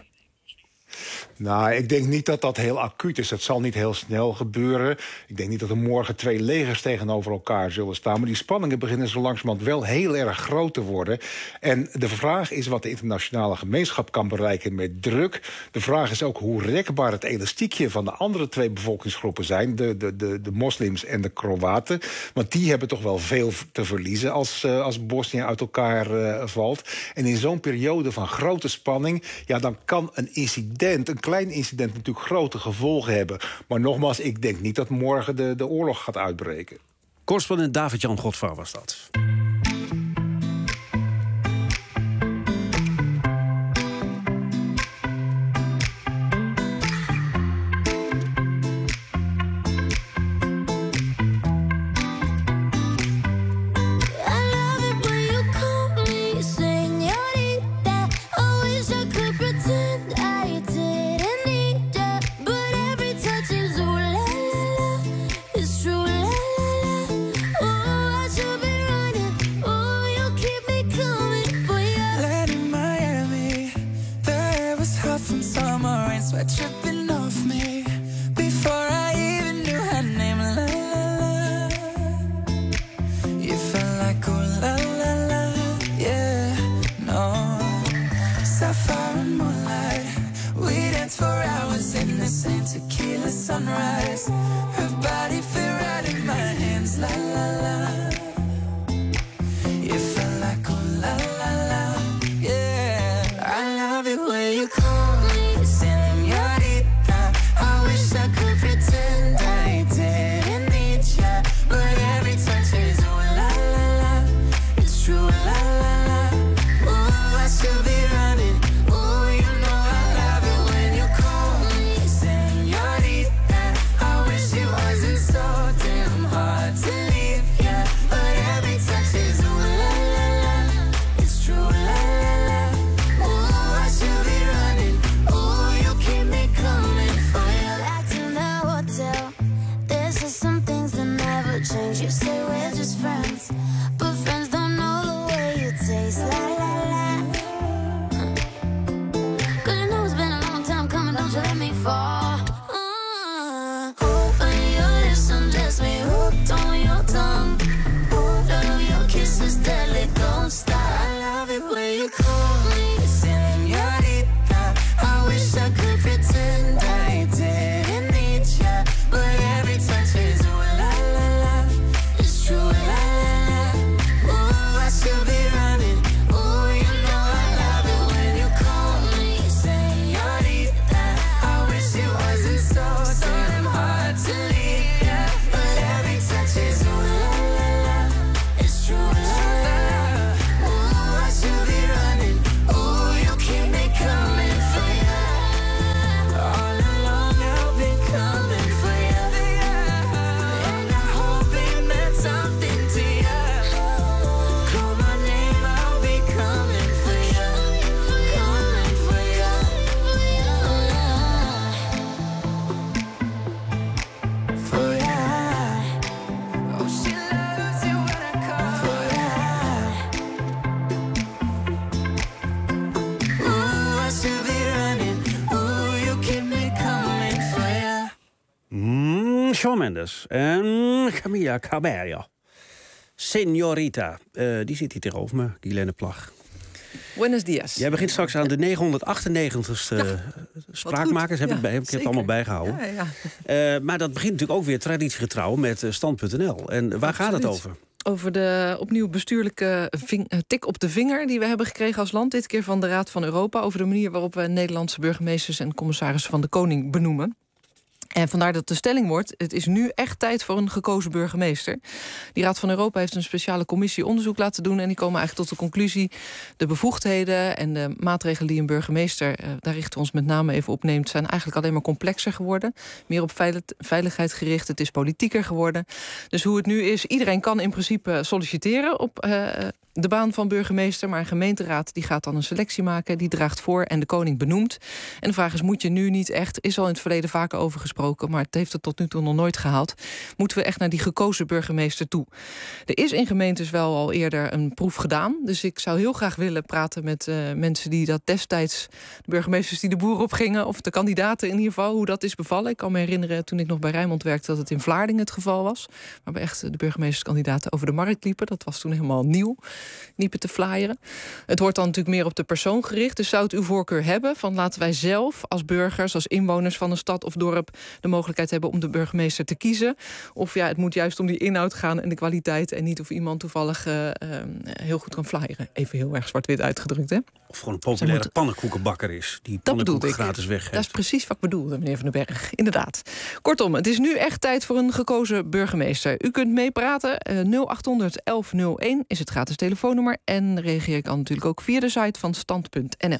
Nou, ik denk niet dat dat heel acuut is. Het zal niet heel snel gebeuren. Ik denk niet dat er morgen 2 legers tegenover elkaar zullen staan. Maar die spanningen beginnen zo langzamerhand wel heel erg groot te worden. En de vraag is wat de internationale gemeenschap kan bereiken met druk. De vraag is ook hoe rekbaar het elastiekje van de andere 2 bevolkingsgroepen zijn. De moslims en de Kroaten. Want die hebben toch wel veel te verliezen als Bosnië uit elkaar valt. En in zo'n periode van grote spanning, ja, dan kan een klein incident natuurlijk grote gevolgen hebben. Maar nogmaals, ik denk niet dat morgen de oorlog gaat uitbreken. Correspondent David-Jan Godfrouw was dat. To leave we're just friends. But friends don't know the way you taste. La la la. 'Cause you know it's been a long time coming, don't you let me fall. Open your lips and just me hooked on your tongue. Love your kisses deadly, don't stop. I love it when you call me señorita. I wish I could pretend I didn't need ya, but every touch is ooh la la la. It's true la la la. Ooh, I should be running. Ooh, you know I love it when you call me señorita. I wish it wasn't so damn hard to leave ya, but every touch is ooh la la la. It's true la la la. Ooh, I should be running. Ooh, you keep me coming for ya. All along I've been coming for ya, and I hope it meant something to ya. Call my name, I'll be coming for ya, coming for ya, for ya. Oh, she loves it when I call for ya. Ooh, I should be running. Ooh, you keep me coming for ya. Shawn Mendes en Camila Cabello. Señorita. Die zit hier tegenover me, Guilaine Plag. Buenos dias. Jij begint straks aan de 998ste spraakmakers. Heb ik het allemaal bijgehouden. Ja. Maar dat begint natuurlijk ook weer traditiegetrouw met Stand.nl. En waar gaat het over? Over de opnieuw bestuurlijke tik op de vinger die we hebben gekregen als land. Dit keer van de Raad van Europa. Over de manier waarop we Nederlandse burgemeesters en commissarissen van de Koning benoemen. En vandaar dat de stelling wordt: het is nu echt tijd voor een gekozen burgemeester. Die Raad van Europa heeft een speciale commissie onderzoek laten doen. En die komen eigenlijk tot de conclusie: de bevoegdheden en de maatregelen die een burgemeester, daar richten we ons met name even op, neemt, zijn eigenlijk alleen maar complexer geworden. Meer op veiligheid gericht. Het is politieker geworden. Dus hoe het nu is, iedereen kan in principe solliciteren op de baan van burgemeester. Maar een gemeenteraad die gaat dan een selectie maken. Die draagt voor en de koning benoemt. En de vraag is, moet je nu niet echt, is al in het verleden vaker over gesproken, maar het heeft het tot nu toe nog nooit gehaald, moeten we echt naar die gekozen burgemeester toe. Er is in gemeentes wel al eerder een proef gedaan. Dus ik zou heel graag willen praten met mensen die dat destijds, de burgemeesters die de boer opgingen, of de kandidaten in ieder geval, hoe dat is bevallen. Ik kan me herinneren toen ik nog bij Rijnmond werkte dat het in Vlaardingen het geval was. Waarbij echt de burgemeesterskandidaten over de markt liepen. Dat was toen helemaal nieuw. Liepen te flyeren. Het wordt dan natuurlijk meer op de persoon gericht. Dus zou het uw voorkeur hebben van laten wij zelf als burgers, als inwoners van een stad of dorp de mogelijkheid hebben om de burgemeester te kiezen? Of ja, het moet juist om die inhoud gaan en de kwaliteit en niet of iemand toevallig heel goed kan flyeren. Even heel erg zwart-wit uitgedrukt, hè? Of gewoon een populaire pannenkoekenbakker is die pannenkoeken gratis weggeeft. Dat is precies wat ik bedoelde, meneer Van den Berg. Inderdaad. Kortom, het is nu echt tijd voor een gekozen burgemeester. U kunt meepraten. 0800 1101 is het gratis telefoonnummer. En reageer ik natuurlijk ook via de site van stand.nl.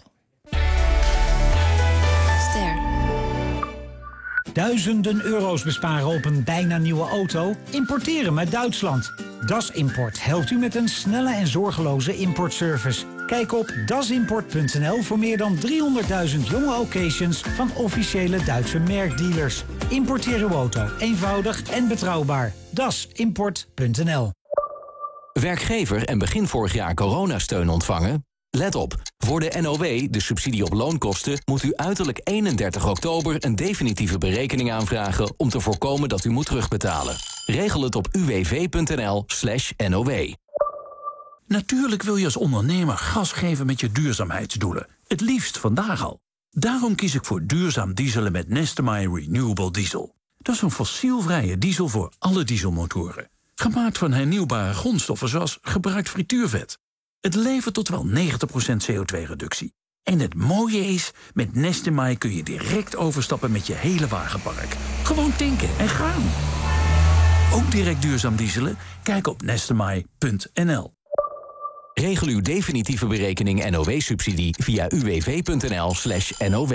Duizenden euro's besparen op een bijna nieuwe auto? Importeren met Duitsland. Das Import helpt u met een snelle en zorgeloze importservice. Kijk op dasimport.nl voor meer dan 300.000 jonge occasions van officiële Duitse merkdealers. Importeer uw auto eenvoudig en betrouwbaar. dasimport.nl. Werkgever en begin vorig jaar coronasteun ontvangen? Let op, voor de NOW, de subsidie op loonkosten, moet u uiterlijk 31 oktober een definitieve berekening aanvragen om te voorkomen dat u moet terugbetalen. Regel het op uwv.nl/NOW. Natuurlijk wil je als ondernemer gas geven met je duurzaamheidsdoelen. Het liefst vandaag al. Daarom kies ik voor duurzaam dieselen met Nestemai Renewable Diesel. Dat is een fossielvrije diesel voor alle dieselmotoren. Gemaakt van hernieuwbare grondstoffen zoals gebruikt frituurvet. Het levert tot wel 90% CO2-reductie. En het mooie is, met Nestemai kun je direct overstappen met je hele wagenpark. Gewoon tanken en gaan. Ook direct duurzaam dieselen? Kijk op nestemai.nl. Regel uw definitieve berekening NOW-subsidie via uwv.nl/NOW.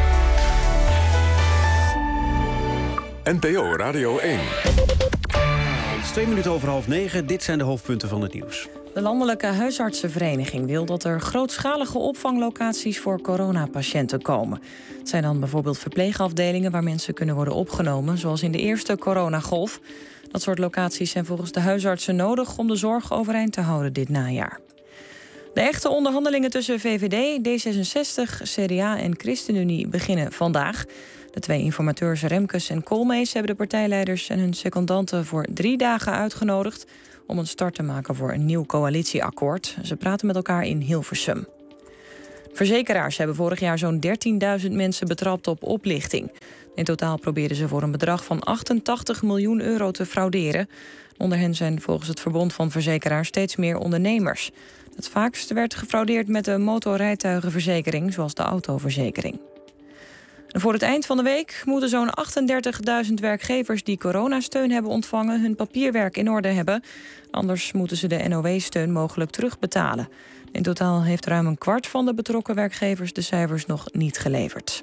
NPO Radio 1. Het is 2 minuten over 8:30. Dit zijn de hoofdpunten van het nieuws. De Landelijke Huisartsenvereniging wil dat er grootschalige opvanglocaties voor coronapatiënten komen. Het zijn dan bijvoorbeeld verpleegafdelingen waar mensen kunnen worden opgenomen, zoals in de eerste coronagolf. Dat soort locaties zijn volgens de huisartsen nodig om de zorg overeind te houden dit najaar. De echte onderhandelingen tussen VVD, D66, CDA en ChristenUnie beginnen vandaag. De 2 informateurs Remkes en Koolmees hebben de partijleiders en hun secondanten voor 3 dagen uitgenodigd om een start te maken voor een nieuw coalitieakkoord. Ze praten met elkaar in Hilversum. Verzekeraars hebben vorig jaar zo'n 13.000 mensen betrapt op oplichting. In totaal probeerden ze voor een bedrag van 88 miljoen euro te frauderen. Onder hen zijn volgens het Verbond van Verzekeraars steeds meer ondernemers. Het vaakst werd gefraudeerd met de motorrijtuigenverzekering, zoals de autoverzekering. En voor het eind van de week moeten zo'n 38.000 werkgevers die coronasteun hebben ontvangen hun papierwerk in orde hebben. Anders moeten ze de NOW-steun mogelijk terugbetalen. In totaal heeft ruim een kwart van de betrokken werkgevers de cijfers nog niet geleverd.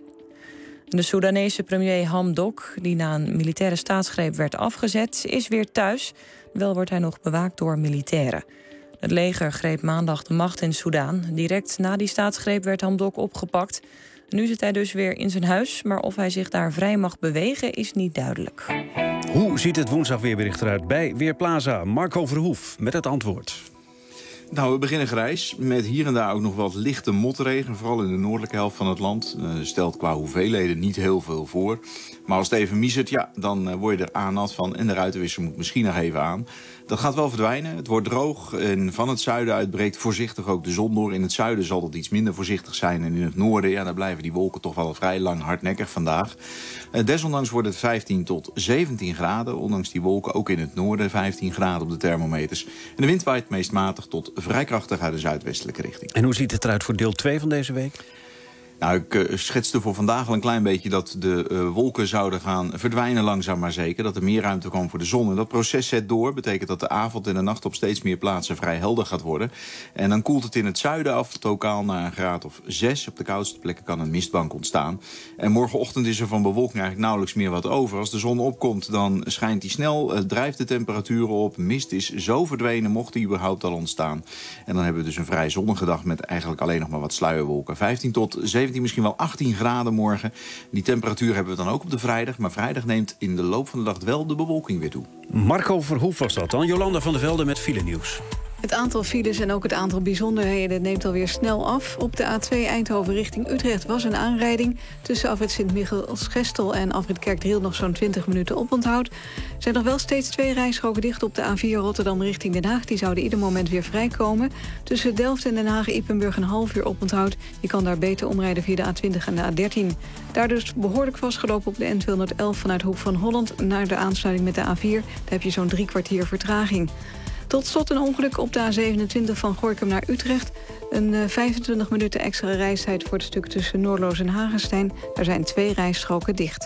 De Soedanese premier Hamdok, die na een militaire staatsgreep werd afgezet, is weer thuis. Wel wordt hij nog bewaakt door militairen. Het leger greep maandag de macht in Soedan. Direct na die staatsgreep werd Hamdok opgepakt. Nu zit hij dus weer in zijn huis, maar of hij zich daar vrij mag bewegen is niet duidelijk. Hoe ziet het woensdagweerbericht eruit bij Weerplaza? Marco Verhoef met het antwoord. Nou, we beginnen grijs, met hier en daar ook nog wat lichte motregen. Vooral in de noordelijke helft van het land. Stelt qua hoeveelheden niet heel veel voor. Maar als het even miezert, ja, dan word je er aanat van. En de ruitenwisser moet misschien nog even aan. Dat gaat wel verdwijnen. Het wordt droog en van het zuiden uit breekt voorzichtig ook de zon door. In het zuiden zal dat iets minder voorzichtig zijn. En in het noorden, ja, daar blijven die wolken toch wel vrij lang hardnekkig vandaag. Desondanks wordt het 15 tot 17 graden. Ondanks die wolken ook in het noorden 15 graden op de thermometers. En de wind waait meest matig tot vrij krachtig uit de zuidwestelijke richting. En hoe ziet het eruit voor deel 2 van deze week? Nou, ik schetste voor vandaag al een klein beetje dat de wolken zouden gaan verdwijnen langzaam maar zeker. Dat er meer ruimte kwam voor de zon. En dat proces zet door. Betekent dat de avond en de nacht op steeds meer plaatsen vrij helder gaat worden. En dan koelt het in het zuiden af, lokaal naar een graad of 6. Op de koudste plekken kan een mistbank ontstaan. En morgenochtend is er van bewolking eigenlijk nauwelijks meer wat over. Als de zon opkomt, dan schijnt die snel, drijft de temperatuur op. Mist is zo verdwenen, mocht die überhaupt al ontstaan. En dan hebben we dus een vrij zonnige dag met eigenlijk alleen nog maar wat sluierwolken. 15 tot 17, misschien wel 18 graden morgen. Die temperatuur hebben we dan ook op de vrijdag. Maar vrijdag neemt in de loop van de dag wel de bewolking weer toe. Marco Verhoef was dat dan. Jolanda van der Velde met filenieuws. Het aantal files en ook het aantal bijzonderheden neemt alweer snel af. Op de A2 Eindhoven richting Utrecht was een aanrijding. Tussen afrit Sint-Michiels-Gestel en afrit Kerkdriel nog zo'n 20 minuten oponthoud. Er zijn nog wel steeds 2 rijstroken dicht op de A4 Rotterdam richting Den Haag. Die zouden ieder moment weer vrijkomen. Tussen Delft en Den Haag Ypenburg een half uur oponthoud. Je kan daar beter omrijden via de A20 en de A13. Daardoor is het behoorlijk vastgelopen op de N211 vanuit Hoek van Holland naar de aansluiting met de A4. Daar heb je zo'n 3 kwartier vertraging. Tot slot een ongeluk op de A27 van Gorinchem naar Utrecht. Een 25 minuten extra reistijd voor het stuk tussen Noordloos en Hagestein. Er zijn 2 rijstroken dicht.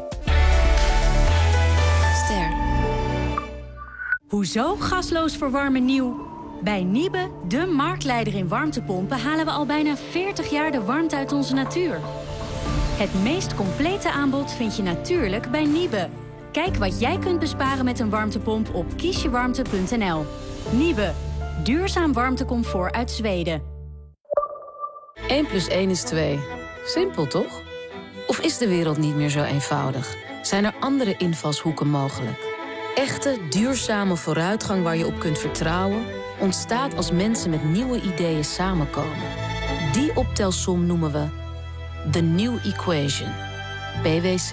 Ster. Hoezo gasloos verwarmen nieuw? Bij Niebe, de marktleider in warmtepompen, halen we al bijna 40 jaar de warmte uit onze natuur. Het meest complete aanbod vind je natuurlijk bij Niebe. Kijk wat jij kunt besparen met een warmtepomp op kiesjewarmte.nl. Niebe, duurzaam warmtecomfort uit Zweden. 1 + 1 is 2. Simpel, toch? Of is de wereld niet meer zo eenvoudig? Zijn er andere invalshoeken mogelijk? Echte, duurzame vooruitgang waar je op kunt vertrouwen ontstaat als mensen met nieuwe ideeën samenkomen. Die optelsom noemen we The New Equation. PwC.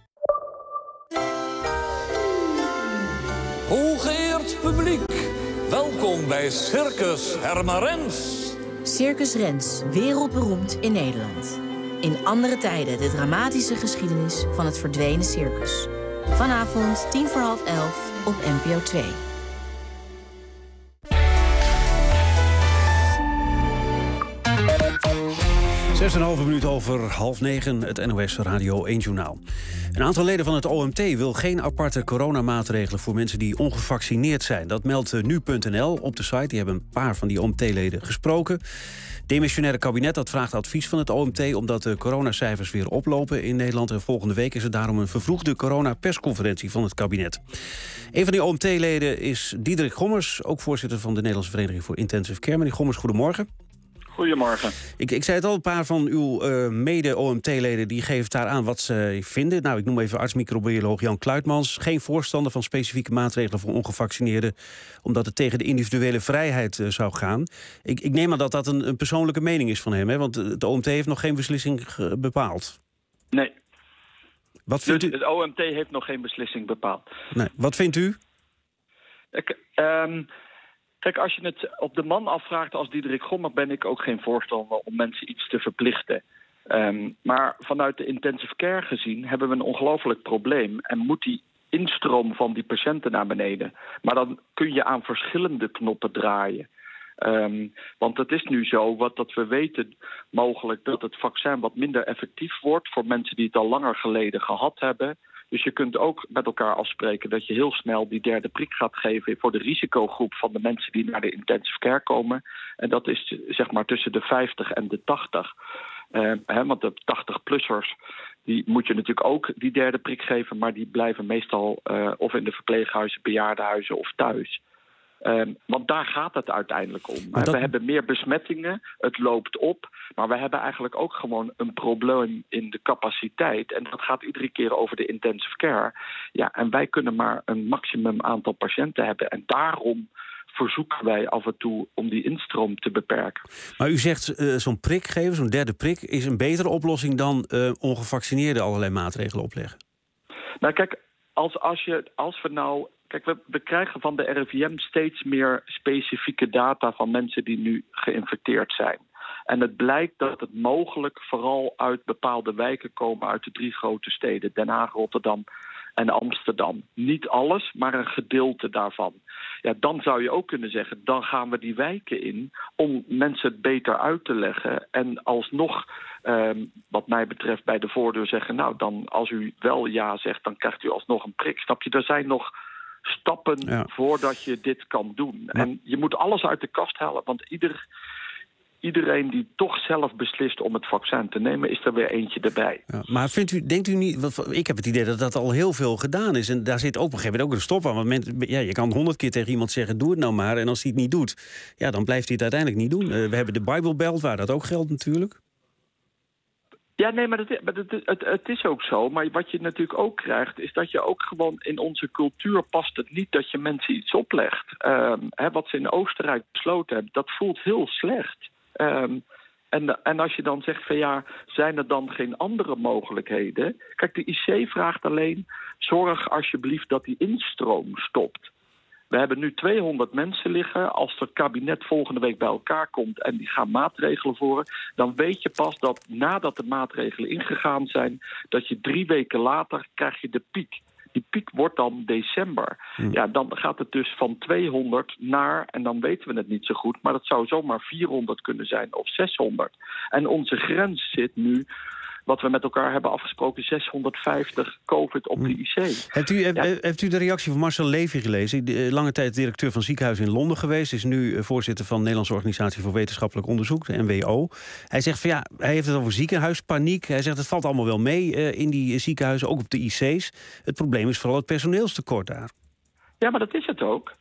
Hooggeëerd publiek, welkom bij Circus Hermarens. Circus Rens, wereldberoemd in Nederland. In andere tijden de dramatische geschiedenis van het verdwenen circus. Vanavond 11:10 op NPO 2. 6,5 minuut over 8:30, het NOS Radio 1 Journaal. Een aantal leden van het OMT wil geen aparte coronamaatregelen voor mensen die ongevaccineerd zijn. Dat meldt nu.nl op de site. Die hebben een paar van die OMT-leden gesproken. Demissionaire kabinet dat vraagt advies van het OMT omdat de coronacijfers weer oplopen in Nederland. En volgende week is er daarom een vervroegde coronapersconferentie van het kabinet. Een van die OMT-leden is Diederik Gommers, ook voorzitter van de Nederlandse Vereniging voor Intensive Care. Meneer Gommers, goedemorgen. Goedemorgen. Ik zei het al, een paar van uw mede-OMT-leden die geven daar aan wat ze vinden. Nou, ik noem even arts-microbioloog Jan Kluitmans. Geen voorstander van specifieke maatregelen voor ongevaccineerden, omdat het tegen de individuele vrijheid zou gaan. Ik neem aan dat dat een persoonlijke mening is van hem, hè? Want het OMT heeft nog geen beslissing bepaald. Nee. Wat vindt u? Het OMT heeft nog geen beslissing bepaald. Nee. Wat vindt u? Kijk, als je het op de man afvraagt als Diederik Gommers, ben ik ook geen voorstander om mensen iets te verplichten. Maar vanuit de intensive care gezien hebben we een ongelooflijk probleem en moet die instroom van die patiënten naar beneden. Maar dan kun je aan verschillende knoppen draaien. Want het is nu zo, dat we weten mogelijk dat het vaccin wat minder effectief wordt voor mensen die het al langer geleden gehad hebben. Dus je kunt ook met elkaar afspreken dat je heel snel die derde prik gaat geven voor de risicogroep van de mensen die naar de intensive care komen. En dat is zeg maar tussen de 50 en de 80. Want de 80-plussers, die moet je natuurlijk ook die derde prik geven, maar die blijven meestal of in de verpleeghuizen, bejaardenhuizen of thuis. Want daar gaat het uiteindelijk om. We hebben meer besmettingen, het loopt op, maar we hebben eigenlijk ook gewoon een probleem in de capaciteit. En dat gaat iedere keer over de intensive care. Ja, en wij kunnen maar een maximum aantal patiënten hebben. En daarom verzoeken wij af en toe om die instroom te beperken. Maar u zegt zo'n prik geven, zo'n derde prik, is een betere oplossing dan ongevaccineerden allerlei maatregelen opleggen? Nou kijk, als we nou... Kijk, we krijgen van de RIVM steeds meer specifieke data van mensen die nu geïnfecteerd zijn. En het blijkt dat het mogelijk vooral uit bepaalde wijken komen uit de 3 grote steden. Den Haag, Rotterdam en Amsterdam. Niet alles, maar een gedeelte daarvan. Ja, dan zou je ook kunnen zeggen, dan gaan we die wijken in om mensen het beter uit te leggen. En alsnog, wat mij betreft, bij de voordeur zeggen, nou dan als u wel ja zegt, dan krijgt u alsnog een prik. Snap je, er zijn nog stappen voordat je dit kan doen. Ja. En je moet alles uit de kast halen, want iedereen die toch zelf beslist om het vaccin te nemen, is er weer eentje erbij. Ja, maar denkt u niet, ik heb het idee dat dat al heel veel gedaan is. En daar zit ook op een gegeven moment ook een stop aan. Want je kan 100 keer tegen iemand zeggen, doe het nou maar. En als hij het niet doet, ja, dan blijft hij het uiteindelijk niet doen. We hebben de Bible Belt, waar dat ook geldt natuurlijk. Ja, nee, maar het is ook zo. Maar wat je natuurlijk ook krijgt, is dat je ook gewoon in onze cultuur past het niet dat je mensen iets oplegt. Wat ze in Oostenrijk besloten hebben, dat voelt heel slecht. En als je dan zegt van ja, zijn er dan geen andere mogelijkheden? Kijk, de IC vraagt alleen, zorg alsjeblieft dat die instroom stopt. We hebben nu 200 mensen liggen. Als het kabinet volgende week bij elkaar komt en die gaan maatregelen voeren, dan weet je pas dat nadat de maatregelen ingegaan zijn, dat je 3 weken later krijg je de piek. Die piek wordt dan december. Ja, dan gaat het dus van 200 naar, en dan weten we het niet zo goed, maar dat zou zomaar 400 kunnen zijn of 600. En onze grens zit nu, wat we met elkaar hebben afgesproken, 650 COVID op de IC. Hebt u de reactie van Marcel Levy gelezen? Lange tijd directeur van ziekenhuizen in Londen geweest. Is nu voorzitter van de Nederlandse Organisatie voor Wetenschappelijk Onderzoek, de NWO. Hij zegt van ja, hij heeft het over ziekenhuispaniek. Hij zegt het valt allemaal wel mee in die ziekenhuizen, ook op de IC's. Het probleem is vooral het personeelstekort daar. Ja, maar dat is het ook.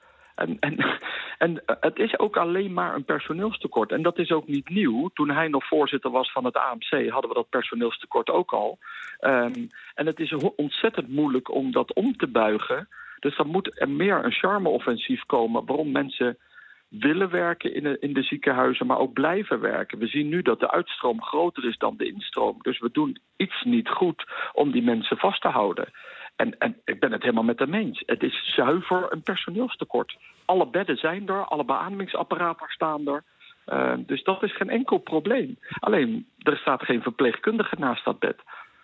En het is ook alleen maar een personeelstekort. En dat is ook niet nieuw. Toen hij nog voorzitter was van het AMC, hadden we dat personeelstekort ook al. En het is ontzettend moeilijk om dat om te buigen. Dus dan moet er meer een charme-offensief komen waarom mensen willen werken in de ziekenhuizen, maar ook blijven werken. We zien nu dat de uitstroom groter is dan de instroom. Dus we doen iets niet goed om die mensen vast te houden. En ik ben het helemaal met hem eens. Het is zuiver een personeelstekort. Alle bedden zijn er, alle beademingsapparaten staan er. Dus dat is geen enkel probleem. Alleen, er staat geen verpleegkundige naast dat bed.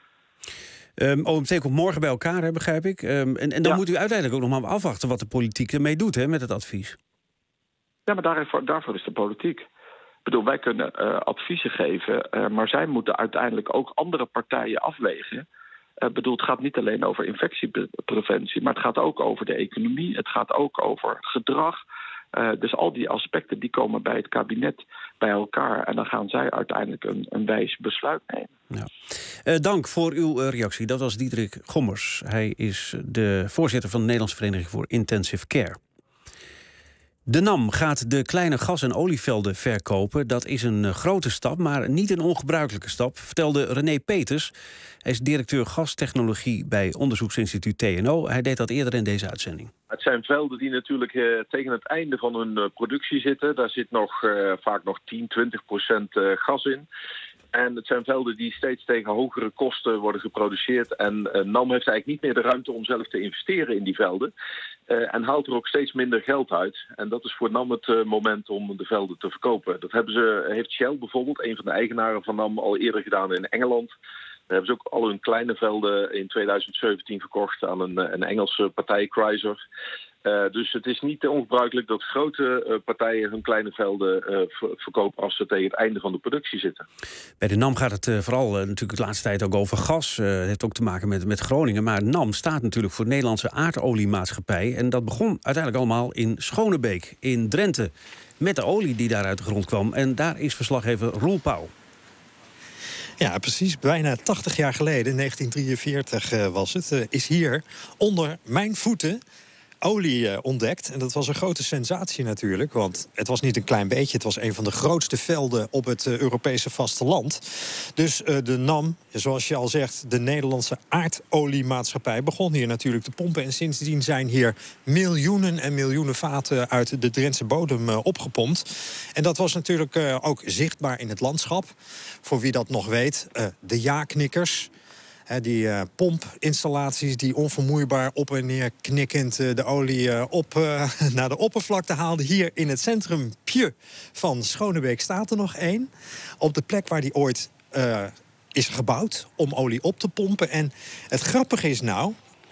OMT komt morgen bij elkaar, hè, begrijp ik. En dan moet u uiteindelijk ook nog maar afwachten wat de politiek ermee doet, hè, met het advies. Ja, maar daarvoor is de politiek. bedoel, wij kunnen adviezen geven, maar zij moeten uiteindelijk ook andere partijen afwegen. Het gaat niet alleen over infectiepreventie, maar het gaat ook over de economie. Het gaat ook over gedrag. Dus al die aspecten die komen bij het kabinet bij elkaar. En dan gaan zij uiteindelijk een wijs besluit nemen. Ja. Dank voor uw reactie. Dat was Diederik Gommers. Hij is de voorzitter van de Nederlandse Vereniging voor Intensive Care. De NAM gaat de kleine gas- en olievelden verkopen. Dat is een grote stap, maar niet een ongebruikelijke stap, vertelde René Peters. Hij is directeur gastechnologie bij onderzoeksinstituut TNO. Hij deed dat eerder in deze uitzending. Het zijn velden die natuurlijk tegen het einde van hun productie zitten. Daar zit vaak nog 10-20% gas in. En het zijn velden die steeds tegen hogere kosten worden geproduceerd. En NAM heeft eigenlijk niet meer de ruimte om zelf te investeren in die velden. En haalt er ook steeds minder geld uit. En dat is voor NAM het moment om de velden te verkopen. Dat heeft Shell bijvoorbeeld, een van de eigenaren van NAM, al eerder gedaan in Engeland. Daar hebben ze ook al hun kleine velden in 2017 verkocht aan een Engelse partij, Chrysler. Dus het is niet ongebruikelijk dat grote partijen hun kleine velden verkopen als ze tegen het einde van de productie zitten. Bij de NAM gaat het vooral natuurlijk de laatste tijd ook over gas. Het heeft ook te maken met Groningen. Maar NAM staat natuurlijk voor Nederlandse Aardoliemaatschappij. En dat begon uiteindelijk allemaal in Schonebeek, in Drenthe. Met de olie die daar uit de grond kwam. En daar is verslaggever Roel Pauw. Ja, precies. Bijna 80 jaar geleden, 1943 was het, is hier onder mijn voeten olie ontdekt. En dat was een grote sensatie natuurlijk. Want het was niet een klein beetje. Het was een van de grootste velden op het Europese vasteland. Dus de NAM, zoals je al zegt, de Nederlandse Aardoliemaatschappij, begon hier natuurlijk te pompen. En sindsdien zijn hier miljoenen en miljoenen vaten uit de Drentse bodem opgepompt. En dat was natuurlijk ook zichtbaar in het landschap. Voor wie dat nog weet, de ja-knikkers. Die pompinstallaties die onvermoeibaar op en neer knikkend de olie naar de oppervlakte haalden. Hier in het centrumpje van Schonebeek staat er nog één. Op de plek waar die ooit is gebouwd om olie op te pompen. En het grappige is nou,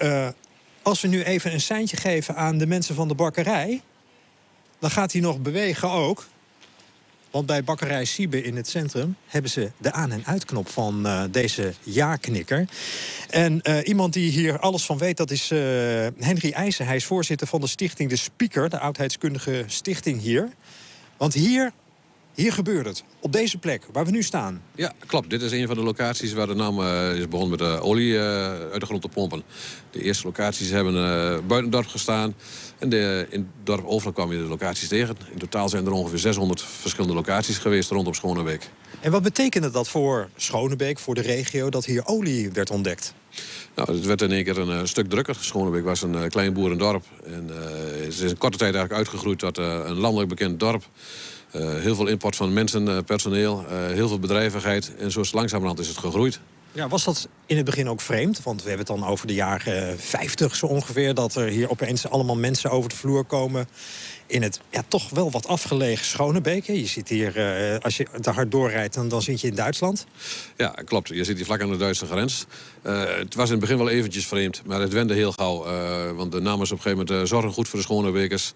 als we nu even een seintje geven aan de mensen van de bakkerij, dan gaat hij nog bewegen ook. Want bij bakkerij Siebe in het centrum hebben ze de aan- en uitknop van deze ja-knikker. En iemand die hier alles van weet, dat is Henry IJzen. Hij is voorzitter van de stichting De Speaker, de oudheidskundige stichting hier. Want hier gebeurt het. Op deze plek, waar we nu staan. Ja, klopt. Dit is een van de locaties waar de NAM is begonnen met olie uit de grond te pompen. De eerste locaties hebben buiten het dorp gestaan. En in het dorp overal kwam je de locaties tegen. In totaal zijn er ongeveer 600 verschillende locaties geweest rondom Schonebeek. En wat betekende dat voor Schonebeek, voor de regio, dat hier olie werd ontdekt? Nou, het werd in één keer een stuk drukker. Schonebeek was een klein boerendorp. En het is in korte tijd eigenlijk uitgegroeid tot een landelijk bekend dorp. Heel veel import van mensen, personeel, heel veel bedrijvigheid. En zo langzamerhand is het gegroeid. Ja, was dat in het begin ook vreemd? Want we hebben het dan over de jaren 50 zo ongeveer, dat er hier opeens allemaal mensen over de vloer komen in het toch wel wat afgelegen Schonebeek. Je zit hier, als je te hard doorrijdt, dan zit je in Duitsland. Ja, klopt. Je zit hier vlak aan de Duitse grens. Het was in het begin wel eventjes vreemd, maar het wende heel gauw. Want de NAM is op een gegeven moment zorgen goed voor de Schonebekers.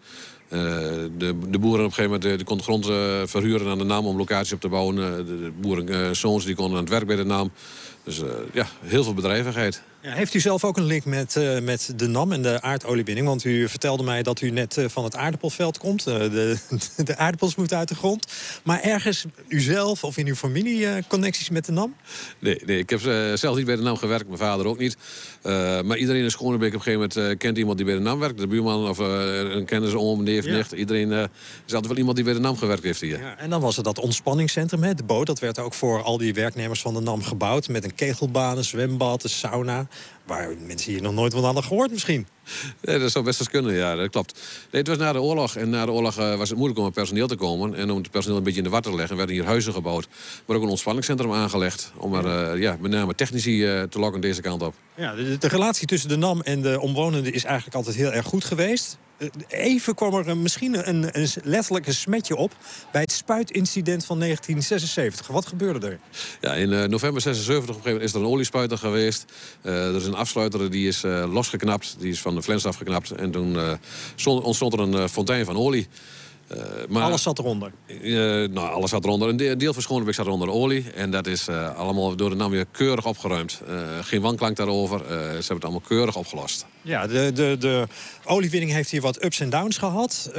De boeren op een gegeven moment die konden grond verhuren aan de NAM om locaties op te bouwen. De boerenzoons die konden aan het werk bij de NAM. Dus heel veel bedrijvigheid. Ja, heeft u zelf ook een link met de NAM en de aardoliewinning? Want u vertelde mij dat u net van het aardappelveld komt. De aardappels moeten uit de grond. Maar ergens u zelf of in uw familie connecties met de NAM? Nee, ik heb zelf niet bij de NAM gewerkt. Mijn vader ook niet. Maar iedereen in Schonebeek op een gegeven moment kent iemand die bij de NAM werkt. De buurman of een kennis, oom, neef, nicht. Iedereen is altijd wel iemand die bij de NAM gewerkt heeft hier. Ja, en dan was er dat ontspanningscentrum, de boot. Dat werd ook voor al die werknemers van de NAM gebouwd. Met een kegelbaan, een zwembad, een sauna. Waar mensen hier nog nooit wat hadden gehoord misschien. Nee, dat zou best eens kunnen, ja, dat klopt. Nee, het was na de oorlog. En na de oorlog was het moeilijk om aan personeel te komen. En om het personeel een beetje in de war te leggen, werden hier huizen gebouwd. Maar ook een ontspanningscentrum aangelegd. Om er met name technici te lokken deze kant op. Ja, de relatie tussen de NAM en de omwonenden is eigenlijk altijd heel erg goed geweest. Even kwam er misschien een letterlijk smetje op bij het spuitincident van 1976. Wat gebeurde er? Ja, in november 76 op een gegeven moment is er een oliespuiter geweest. Er is een afsluiter die is losgeknapt. Die is van de flens afgeknapt. En toen ontstond er een fontein van olie. Maar alles zat eronder? Alles zat eronder. Een deel van Schonebeek zat eronder olie. En dat is allemaal door de NAM weer keurig opgeruimd. Geen wanklank daarover. Ze hebben het allemaal keurig opgelost. Ja, de oliewinning heeft hier wat ups en downs gehad.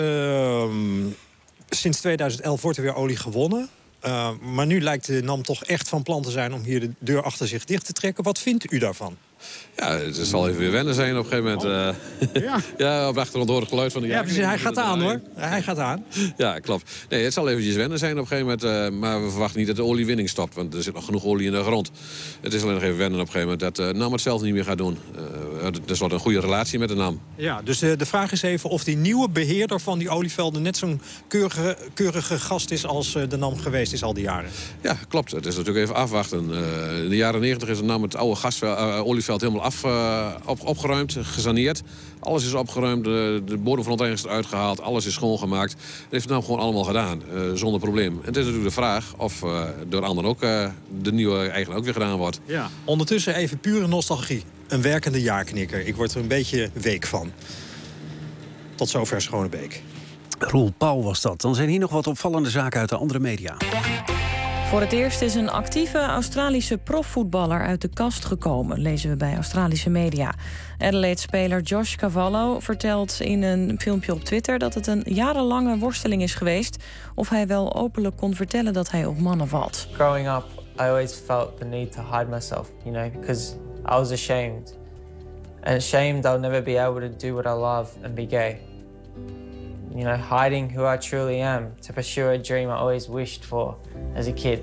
Sinds 2011 wordt er weer olie gewonnen. Maar nu lijkt de NAM toch echt van plan te zijn om hier de deur achter zich dicht te trekken. Wat vindt u daarvan? Ja, het zal even weer wennen zijn op een gegeven moment. Ja, op de achtergrond hoor het geluid van de Ja, precies. Hij gaat aan, hoor. Hij gaat aan. Ja, klopt. Nee, het zal eventjes wennen zijn op een gegeven moment. Maar we verwachten niet dat de oliewinning stopt. Want er zit nog genoeg olie in de grond. Het is alleen nog even wennen op een gegeven moment dat NAM het zelf niet meer gaat doen. Er wordt een goede relatie met de NAM. Ja, dus de vraag is even of die nieuwe beheerder van die olievelden net zo'n keurige gast is als de NAM geweest is al die jaren. Ja, klopt. Het is natuurlijk even afwachten. In de jaren 90 is de NAM het oude olieveld helemaal opgeruimd, gesaneerd. Alles is opgeruimd, de bodemverontreiniging is eruit gehaald, alles is schoongemaakt. Dat heeft de NAM gewoon allemaal gedaan, zonder probleem. En het is natuurlijk de vraag of door anderen ook de nieuwe eigenaar ook weer gedaan wordt. Ja. Ondertussen even pure nostalgie. Een werkende jaarknikker. Ik word er een beetje week van. Tot zover Schonebeek. Roel Pauw was dat. Dan zijn hier nog wat opvallende zaken uit de andere media. Voor het eerst is een actieve Australische profvoetballer uit de kast gekomen, lezen we bij Australische media. Adelaide-speler Josh Cavallo vertelt in een filmpje op Twitter dat het een jarenlange worsteling is geweest of hij wel openlijk kon vertellen dat hij op mannen valt. Growing up, I always felt the need to hide myself, because I was ashamed. And ashamed I'll never be able to do what I love and be gay. Hiding who I truly am to pursue a dream I always wished for as a kid.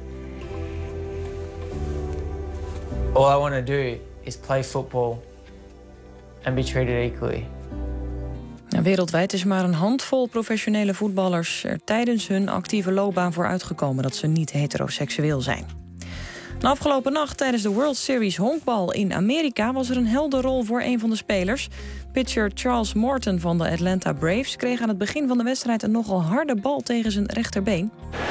All I want to do is play football and be treated equally. Wereldwijd is maar een handvol professionele voetballers er tijdens hun actieve loopbaan voor uitgekomen dat ze niet heteroseksueel zijn. De afgelopen nacht tijdens de World Series honkbal in Amerika was er een helderrol voor een van de spelers. Pitcher Charles Morton van de Atlanta Braves kreeg aan het begin van de wedstrijd een nogal harde bal tegen zijn rechterbeen.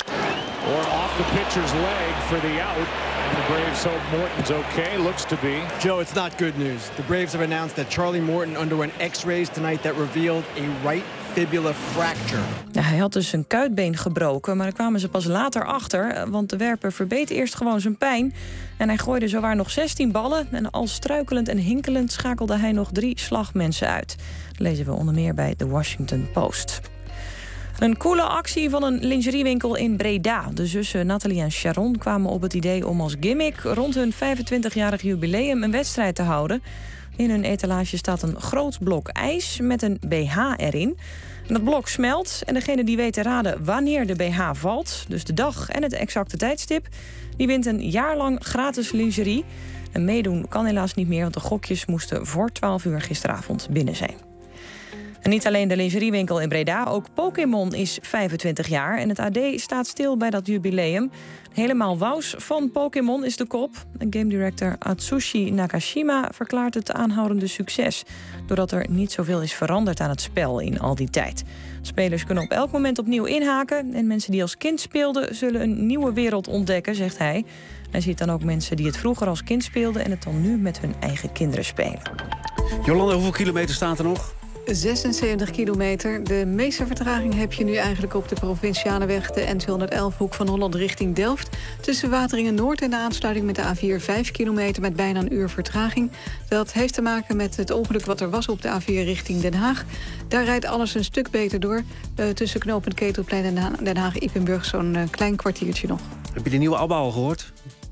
Or off the pitcher's leg for the out. And the Braves hope Morton's okay. Looks to be. Joe, it's not good news. The Braves have announced that Charlie Morton underwent X-rays tonight that revealed a right fibula fracture. Ja, hij had dus zijn kuitbeen gebroken, maar daar kwamen ze pas later achter, want de werper verbeet eerst gewoon zijn pijn. En hij gooide zowaar nog 16 ballen en al struikelend en hinkelend schakelde hij nog 3 slagmensen uit. Dat lezen we onder meer bij The Washington Post. Een coole actie van een lingeriewinkel in Breda. De zussen Nathalie en Sharon kwamen op het idee om als gimmick rond hun 25-jarig jubileum een wedstrijd te houden. In hun etalage staat een groot blok ijs met een BH erin. En dat blok smelt en degene die weet te raden wanneer de BH valt, dus de dag en het exacte tijdstip, die wint een jaar lang gratis lingerie. En meedoen kan helaas niet meer, want de gokjes moesten voor 12 uur gisteravond binnen zijn. En niet alleen de lingeriewinkel in Breda, ook Pokémon is 25 jaar. En het AD staat stil bij dat jubileum. Helemaal wauws van Pokémon is de kop. En game director Atsushi Nakashima verklaart het aanhoudende succes, doordat er niet zoveel is veranderd aan het spel in al die tijd. Spelers kunnen op elk moment opnieuw inhaken. En mensen die als kind speelden zullen een nieuwe wereld ontdekken, zegt hij. Hij ziet dan ook mensen die het vroeger als kind speelden en het dan nu met hun eigen kinderen spelen. Jolanda, hoeveel kilometer staat er nog? 76 kilometer. De meeste vertraging heb je nu eigenlijk op de provinciale weg, de N211 Hoek van Holland richting Delft. Tussen Wateringen Noord en de aansluiting met de A4 5 kilometer met bijna een uur vertraging. Dat heeft te maken met het ongeluk wat er was op de A4 richting Den Haag. Daar rijdt alles een stuk beter door. Tussen knooppunt Ketelplein en Den Haag-Ypenburg zo'n klein kwartiertje nog. Heb je de nieuwe ABBA al gehoord?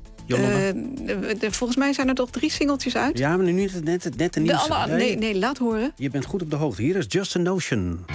Volgens mij zijn er toch 3 singeltjes uit. Ja, maar nu net de nieuws. Nee, laat horen. Je bent goed op de hoogte. Hier is Just a Notion.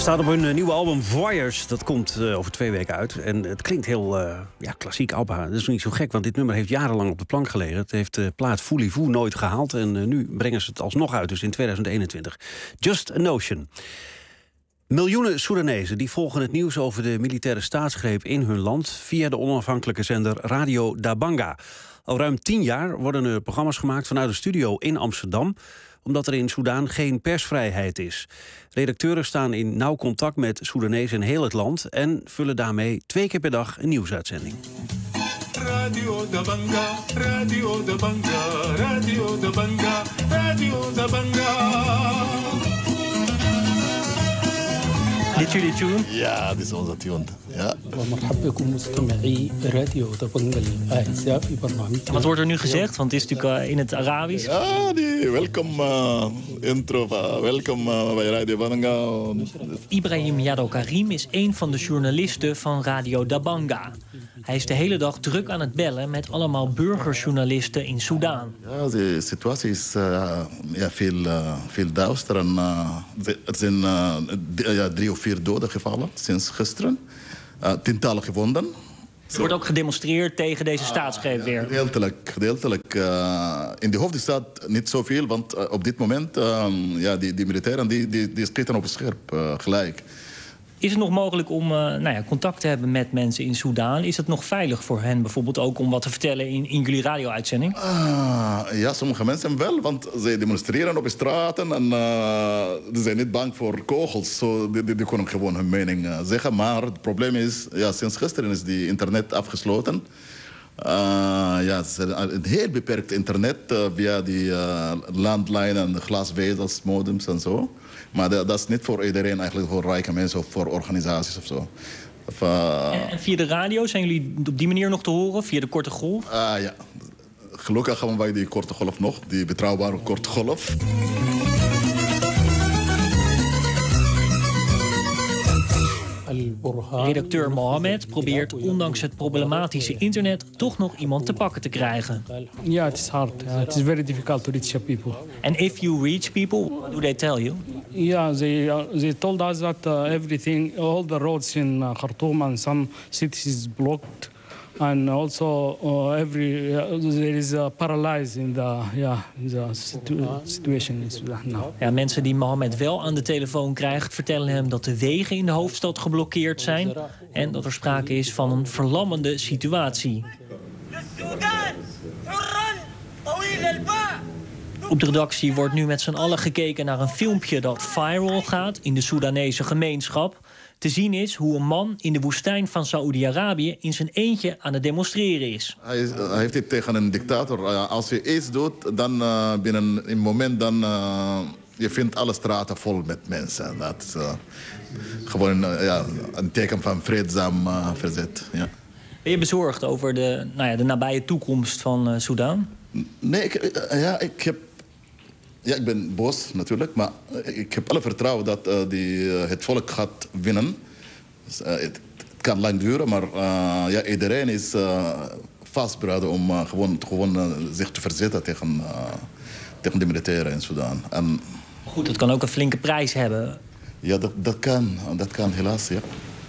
Staat op hun nieuwe album Voyeurs. Dat komt over 2 weken uit. En het klinkt heel klassiek ABBA. Dat is niet zo gek, want dit nummer heeft jarenlang op de plank gelegen. Het heeft de plaat Voulez-vous nooit gehaald. En nu brengen ze het alsnog uit, dus in 2021. Just a Notion. Miljoenen Soedanezen die volgen het nieuws over de militaire staatsgreep in hun land via de onafhankelijke zender Radio Dabanga. Al ruim 10 jaar worden er programma's gemaakt vanuit een studio in Amsterdam, omdat er in Soedan geen persvrijheid is. Redacteuren staan in nauw contact met Soedanezen in heel het land en vullen daarmee 2 keer per dag een nieuwsuitzending. Radio Dabanga, Radio Dabanga, Radio Dabanga, Radio Dabanga. Dit jullie tune? Ja, dit is onze tune. Ja. Wat wordt er nu gezegd? Want het is natuurlijk in het Arabisch. Ja, die welkom intro, welkom bij Radio Dabanga. Ibrahim Yaddo Karim is een van de journalisten van Radio Dabanga. Hij is de hele dag druk aan het bellen met allemaal burgerjournalisten in Soedan. Ja, de situatie is veel duister. En, er zijn 3 of 4 doden gevallen sinds gisteren. Tientallen gewonden. Er wordt ook gedemonstreerd tegen deze staatsgreep weer. Gedeeltelijk. In de hoofdstad niet zoveel, want op dit moment die militairen die schieten op het scherp gelijk. Is het nog mogelijk om contact te hebben met mensen in Soedan? Is het nog veilig voor hen bijvoorbeeld ook om wat te vertellen in jullie radio-uitzending? Ja, sommige mensen wel, want ze demonstreren op de straten en ze zijn niet bang voor kogels. Die kunnen gewoon hun mening zeggen. Maar het probleem is, sinds gisteren is die internet afgesloten. Het is een heel beperkt internet via die landlijnen en de glasvezels, modems en zo. Maar dat is niet voor iedereen, eigenlijk voor rijke mensen of voor organisaties of zo. En via de radio zijn jullie op die manier nog te horen, via de korte golf? Ja, gelukkig gaan wij die korte golf nog, die betrouwbare korte golf. Redacteur Mohammed probeert ondanks het problematische internet toch nog iemand te pakken te krijgen. Ja, het is hard. Het is very difficult to reach people. And if you reach people, what do they tell you? Yeah, they told us that everything, all the roads in Khartoum and some cities is blocked. And also there is a paralysis in the situation in Sudan now. Ja, mensen die Mohammed wel aan de telefoon krijgt vertellen hem dat de wegen in de hoofdstad geblokkeerd zijn en dat er sprake is van een verlammende situatie. Op de redactie wordt nu met z'n allen gekeken naar een filmpje dat viral gaat in de Soedanese gemeenschap. Te zien is hoe een man in de woestijn van Saoedi-Arabië in zijn eentje aan het demonstreren is. Hij heeft dit tegen een dictator. Als je iets doet, dan binnen een moment je vindt alle straten vol met mensen. Dat is gewoon een teken van vreedzaam verzet. Ja. Ben je bezorgd over de nabije toekomst van Soedan? Nee, ik ben boos natuurlijk, maar ik heb alle vertrouwen dat het volk gaat winnen. Het kan lang duren, maar iedereen is vastberaden om gewoon zich te verzetten tegen de militairen in Soedan. En, goed, dat kan ook een flinke prijs hebben. Ja, dat kan helaas, ja.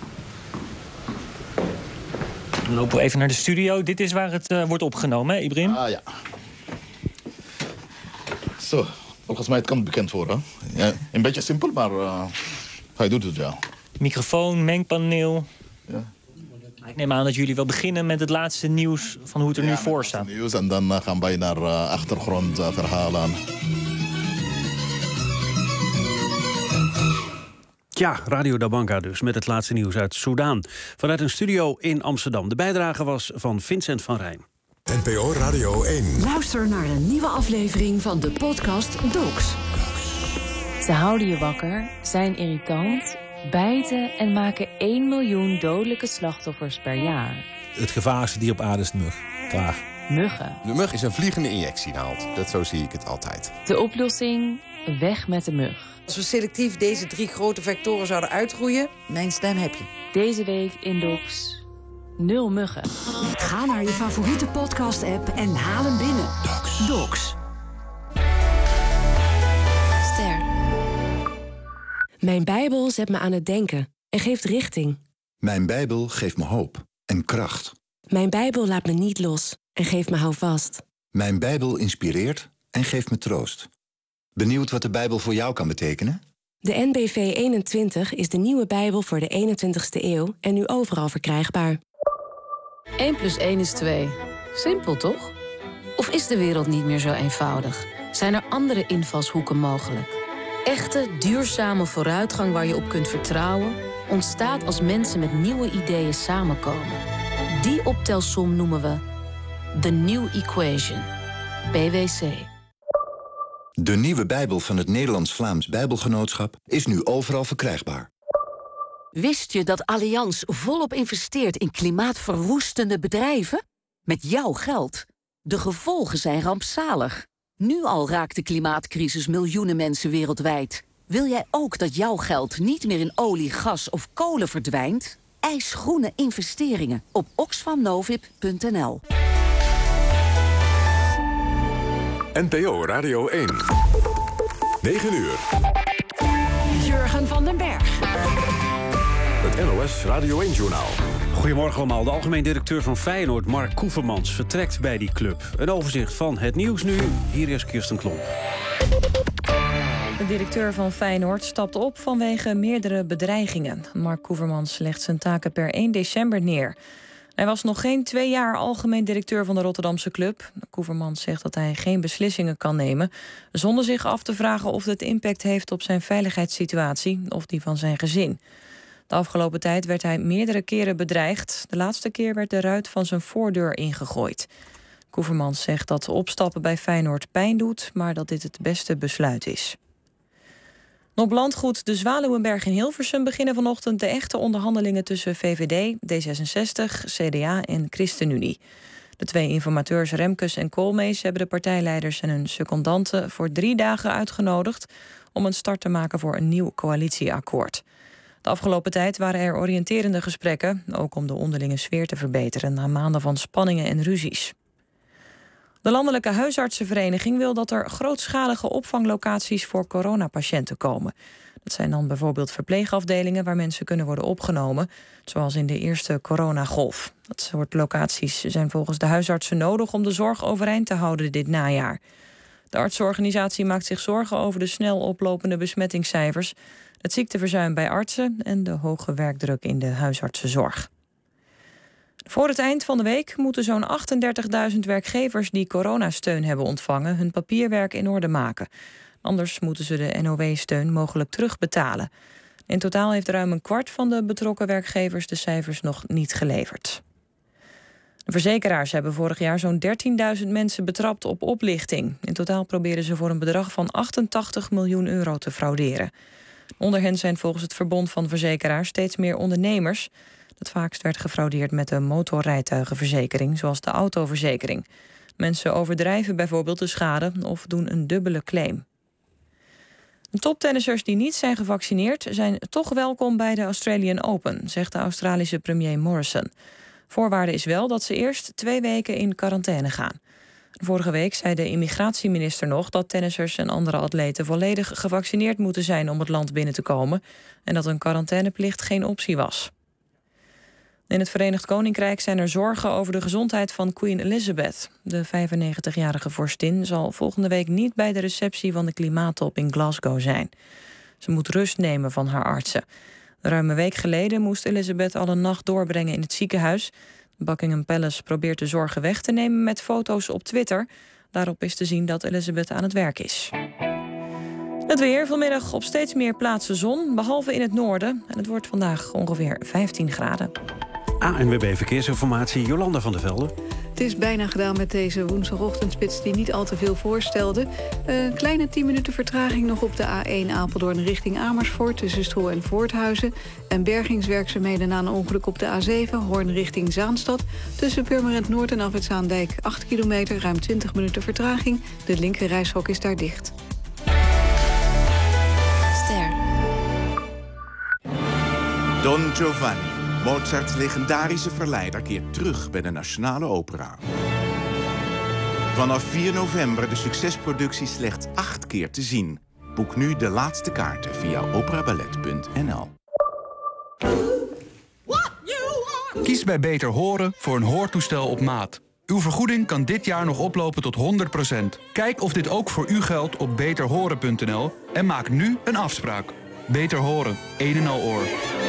Dan lopen we even naar de studio. Dit is waar het wordt opgenomen, hè, Ibrahim? Ja. Zo, volgens mij het komt bekend voor, hè? Ja, een beetje simpel, maar hij doet het wel. Microfoon, mengpaneel. Ja. Ik neem aan dat jullie wel beginnen met het laatste nieuws van hoe het er nu voor staat. Nieuws en dan gaan wij naar achtergrondverhalen. Ja, Radio Dabanga dus, met het laatste nieuws uit Soedan. Vanuit een studio in Amsterdam. De bijdrage was van Vincent van Rijn. NPO Radio 1. Luister naar een nieuwe aflevering van de podcast Docs. Ze houden je wakker, zijn irritant, bijten en maken 1 miljoen dodelijke slachtoffers per jaar. Het gevaarlijkste dier op aarde is de mug. Klaar. Muggen. De mug is een vliegende injectienaald. Zo zie ik het altijd. De oplossing? Weg met de mug. Als we selectief deze 3 grote vectoren zouden uitroeien, mijn stem heb je. Deze week in Docs 0 muggen. Ga naar je favoriete podcast-app en haal hem binnen. Docs. Ster. Mijn Bijbel zet me aan het denken en geeft richting. Mijn Bijbel geeft me hoop en kracht. Mijn Bijbel laat me niet los en geeft me houvast. Mijn Bijbel inspireert en geeft me troost. Benieuwd wat de Bijbel voor jou kan betekenen? De NBV 21 is de nieuwe Bijbel voor de 21ste eeuw en nu overal verkrijgbaar. 1 + 1 = 2. Simpel, toch? Of is de wereld niet meer zo eenvoudig? Zijn er andere invalshoeken mogelijk? Echte, duurzame vooruitgang waar je op kunt vertrouwen ontstaat als mensen met nieuwe ideeën samenkomen. Die optelsom noemen we The New Equation. BWC. De nieuwe Bijbel van het Nederlands-Vlaams Bijbelgenootschap is nu overal verkrijgbaar. Wist je dat Allianz volop investeert in klimaatverwoestende bedrijven? Met jouw geld. De gevolgen zijn rampzalig. Nu al raakt de klimaatcrisis miljoenen mensen wereldwijd. Wil jij ook dat jouw geld niet meer in olie, gas of kolen verdwijnt? Eis groene investeringen op oxfamnovip.nl. NPO Radio 1. 9 uur. Jurgen van den Berg. Het NOS Radio 1-journaal. Goedemorgen allemaal. De algemeen directeur van Feyenoord, Mark Koevermans, vertrekt bij die club. Een overzicht van het nieuws nu. Hier is Kirsten Klomp. De directeur van Feyenoord stapt op vanwege meerdere bedreigingen. Mark Koevermans legt zijn taken per 1 december neer. Hij was nog geen 2 jaar algemeen directeur van de Rotterdamse club. Koevermans zegt dat hij geen beslissingen kan nemen, zonder zich af te vragen of het impact heeft op zijn veiligheidssituatie of die van zijn gezin. De afgelopen tijd werd hij meerdere keren bedreigd. De laatste keer werd de ruit van zijn voordeur ingegooid. Koevermans zegt dat opstappen bij Feyenoord pijn doet, maar dat dit het beste besluit is. Op landgoed De Zwaluwenberg in Hilversum beginnen vanochtend de echte onderhandelingen tussen VVD, D66, CDA en ChristenUnie. De 2 informateurs Remkes en Koolmees hebben de partijleiders en hun secondanten voor 3 dagen uitgenodigd om een start te maken voor een nieuw coalitieakkoord. De afgelopen tijd waren er oriënterende gesprekken, ook om de onderlinge sfeer te verbeteren na maanden van spanningen en ruzies. De Landelijke Huisartsenvereniging wil dat er grootschalige opvanglocaties voor coronapatiënten komen. Dat zijn dan bijvoorbeeld verpleegafdelingen waar mensen kunnen worden opgenomen, zoals in de eerste coronagolf. Dat soort locaties zijn volgens de huisartsen nodig om de zorg overeind te houden dit najaar. De artsenorganisatie maakt zich zorgen over de snel oplopende besmettingscijfers, het ziekteverzuim bij artsen en de hoge werkdruk in de huisartsenzorg. Voor het eind van de week moeten zo'n 38.000 werkgevers die coronasteun hebben ontvangen hun papierwerk in orde maken. Anders moeten ze de NOW-steun mogelijk terugbetalen. In totaal heeft ruim een kwart van de betrokken werkgevers de cijfers nog niet geleverd. De verzekeraars hebben vorig jaar zo'n 13.000 mensen betrapt op oplichting. In totaal proberen ze voor een bedrag van 88 miljoen euro te frauderen. Onder hen zijn volgens het Verbond van Verzekeraars steeds meer ondernemers. Het vaakst werd gefraudeerd met de motorrijtuigenverzekering, zoals de autoverzekering. Mensen overdrijven bijvoorbeeld de schade of doen een dubbele claim. Toptennissers die niet zijn gevaccineerd zijn toch welkom bij de Australian Open, zegt de Australische premier Morrison. Voorwaarde is wel dat ze eerst 2 weken in quarantaine gaan. Vorige week zei de immigratieminister nog dat tennissers en andere atleten volledig gevaccineerd moeten zijn om het land binnen te komen en dat een quarantaineplicht geen optie was. In het Verenigd Koninkrijk zijn er zorgen over de gezondheid van Queen Elizabeth. De 95-jarige vorstin zal volgende week niet bij de receptie van de klimaattop in Glasgow zijn. Ze moet rust nemen van haar artsen. Ruim een week geleden moest Elizabeth al een nacht doorbrengen in het ziekenhuis. Buckingham Palace probeert de zorgen weg te nemen met foto's op Twitter. Daarop is te zien dat Elizabeth aan het werk is. Het weer, vanmiddag op steeds meer plaatsen zon, behalve in het noorden. En het wordt vandaag ongeveer 15 graden. ANWB Verkeersinformatie, Jolanda van der Velde. Het is bijna gedaan met deze woensdagochtendspits die niet al te veel voorstelde. Een kleine 10 minuten vertraging nog op de A1 Apeldoorn richting Amersfoort tussen Stroe en Voorthuizen. En bergingswerkzaamheden na een ongeluk op de A7 Hoorn richting Zaanstad. Tussen Purmerend Noord en Afrit Zaandijk 8 kilometer, ruim 20 minuten vertraging. De linker reishok is daar dicht. Ster. Don Giovanni, Mozarts legendarische verleider, keert terug bij de Nationale Opera. Vanaf 4 november de succesproductie slechts 8 keer te zien. Boek nu de laatste kaarten via operaballet.nl. Kies bij Beter Horen voor een hoortoestel op maat. Uw vergoeding kan dit jaar nog oplopen tot 100%. Kijk of dit ook voor u geldt op beterhoren.nl en maak nu een afspraak. Beter Horen, een en al oor.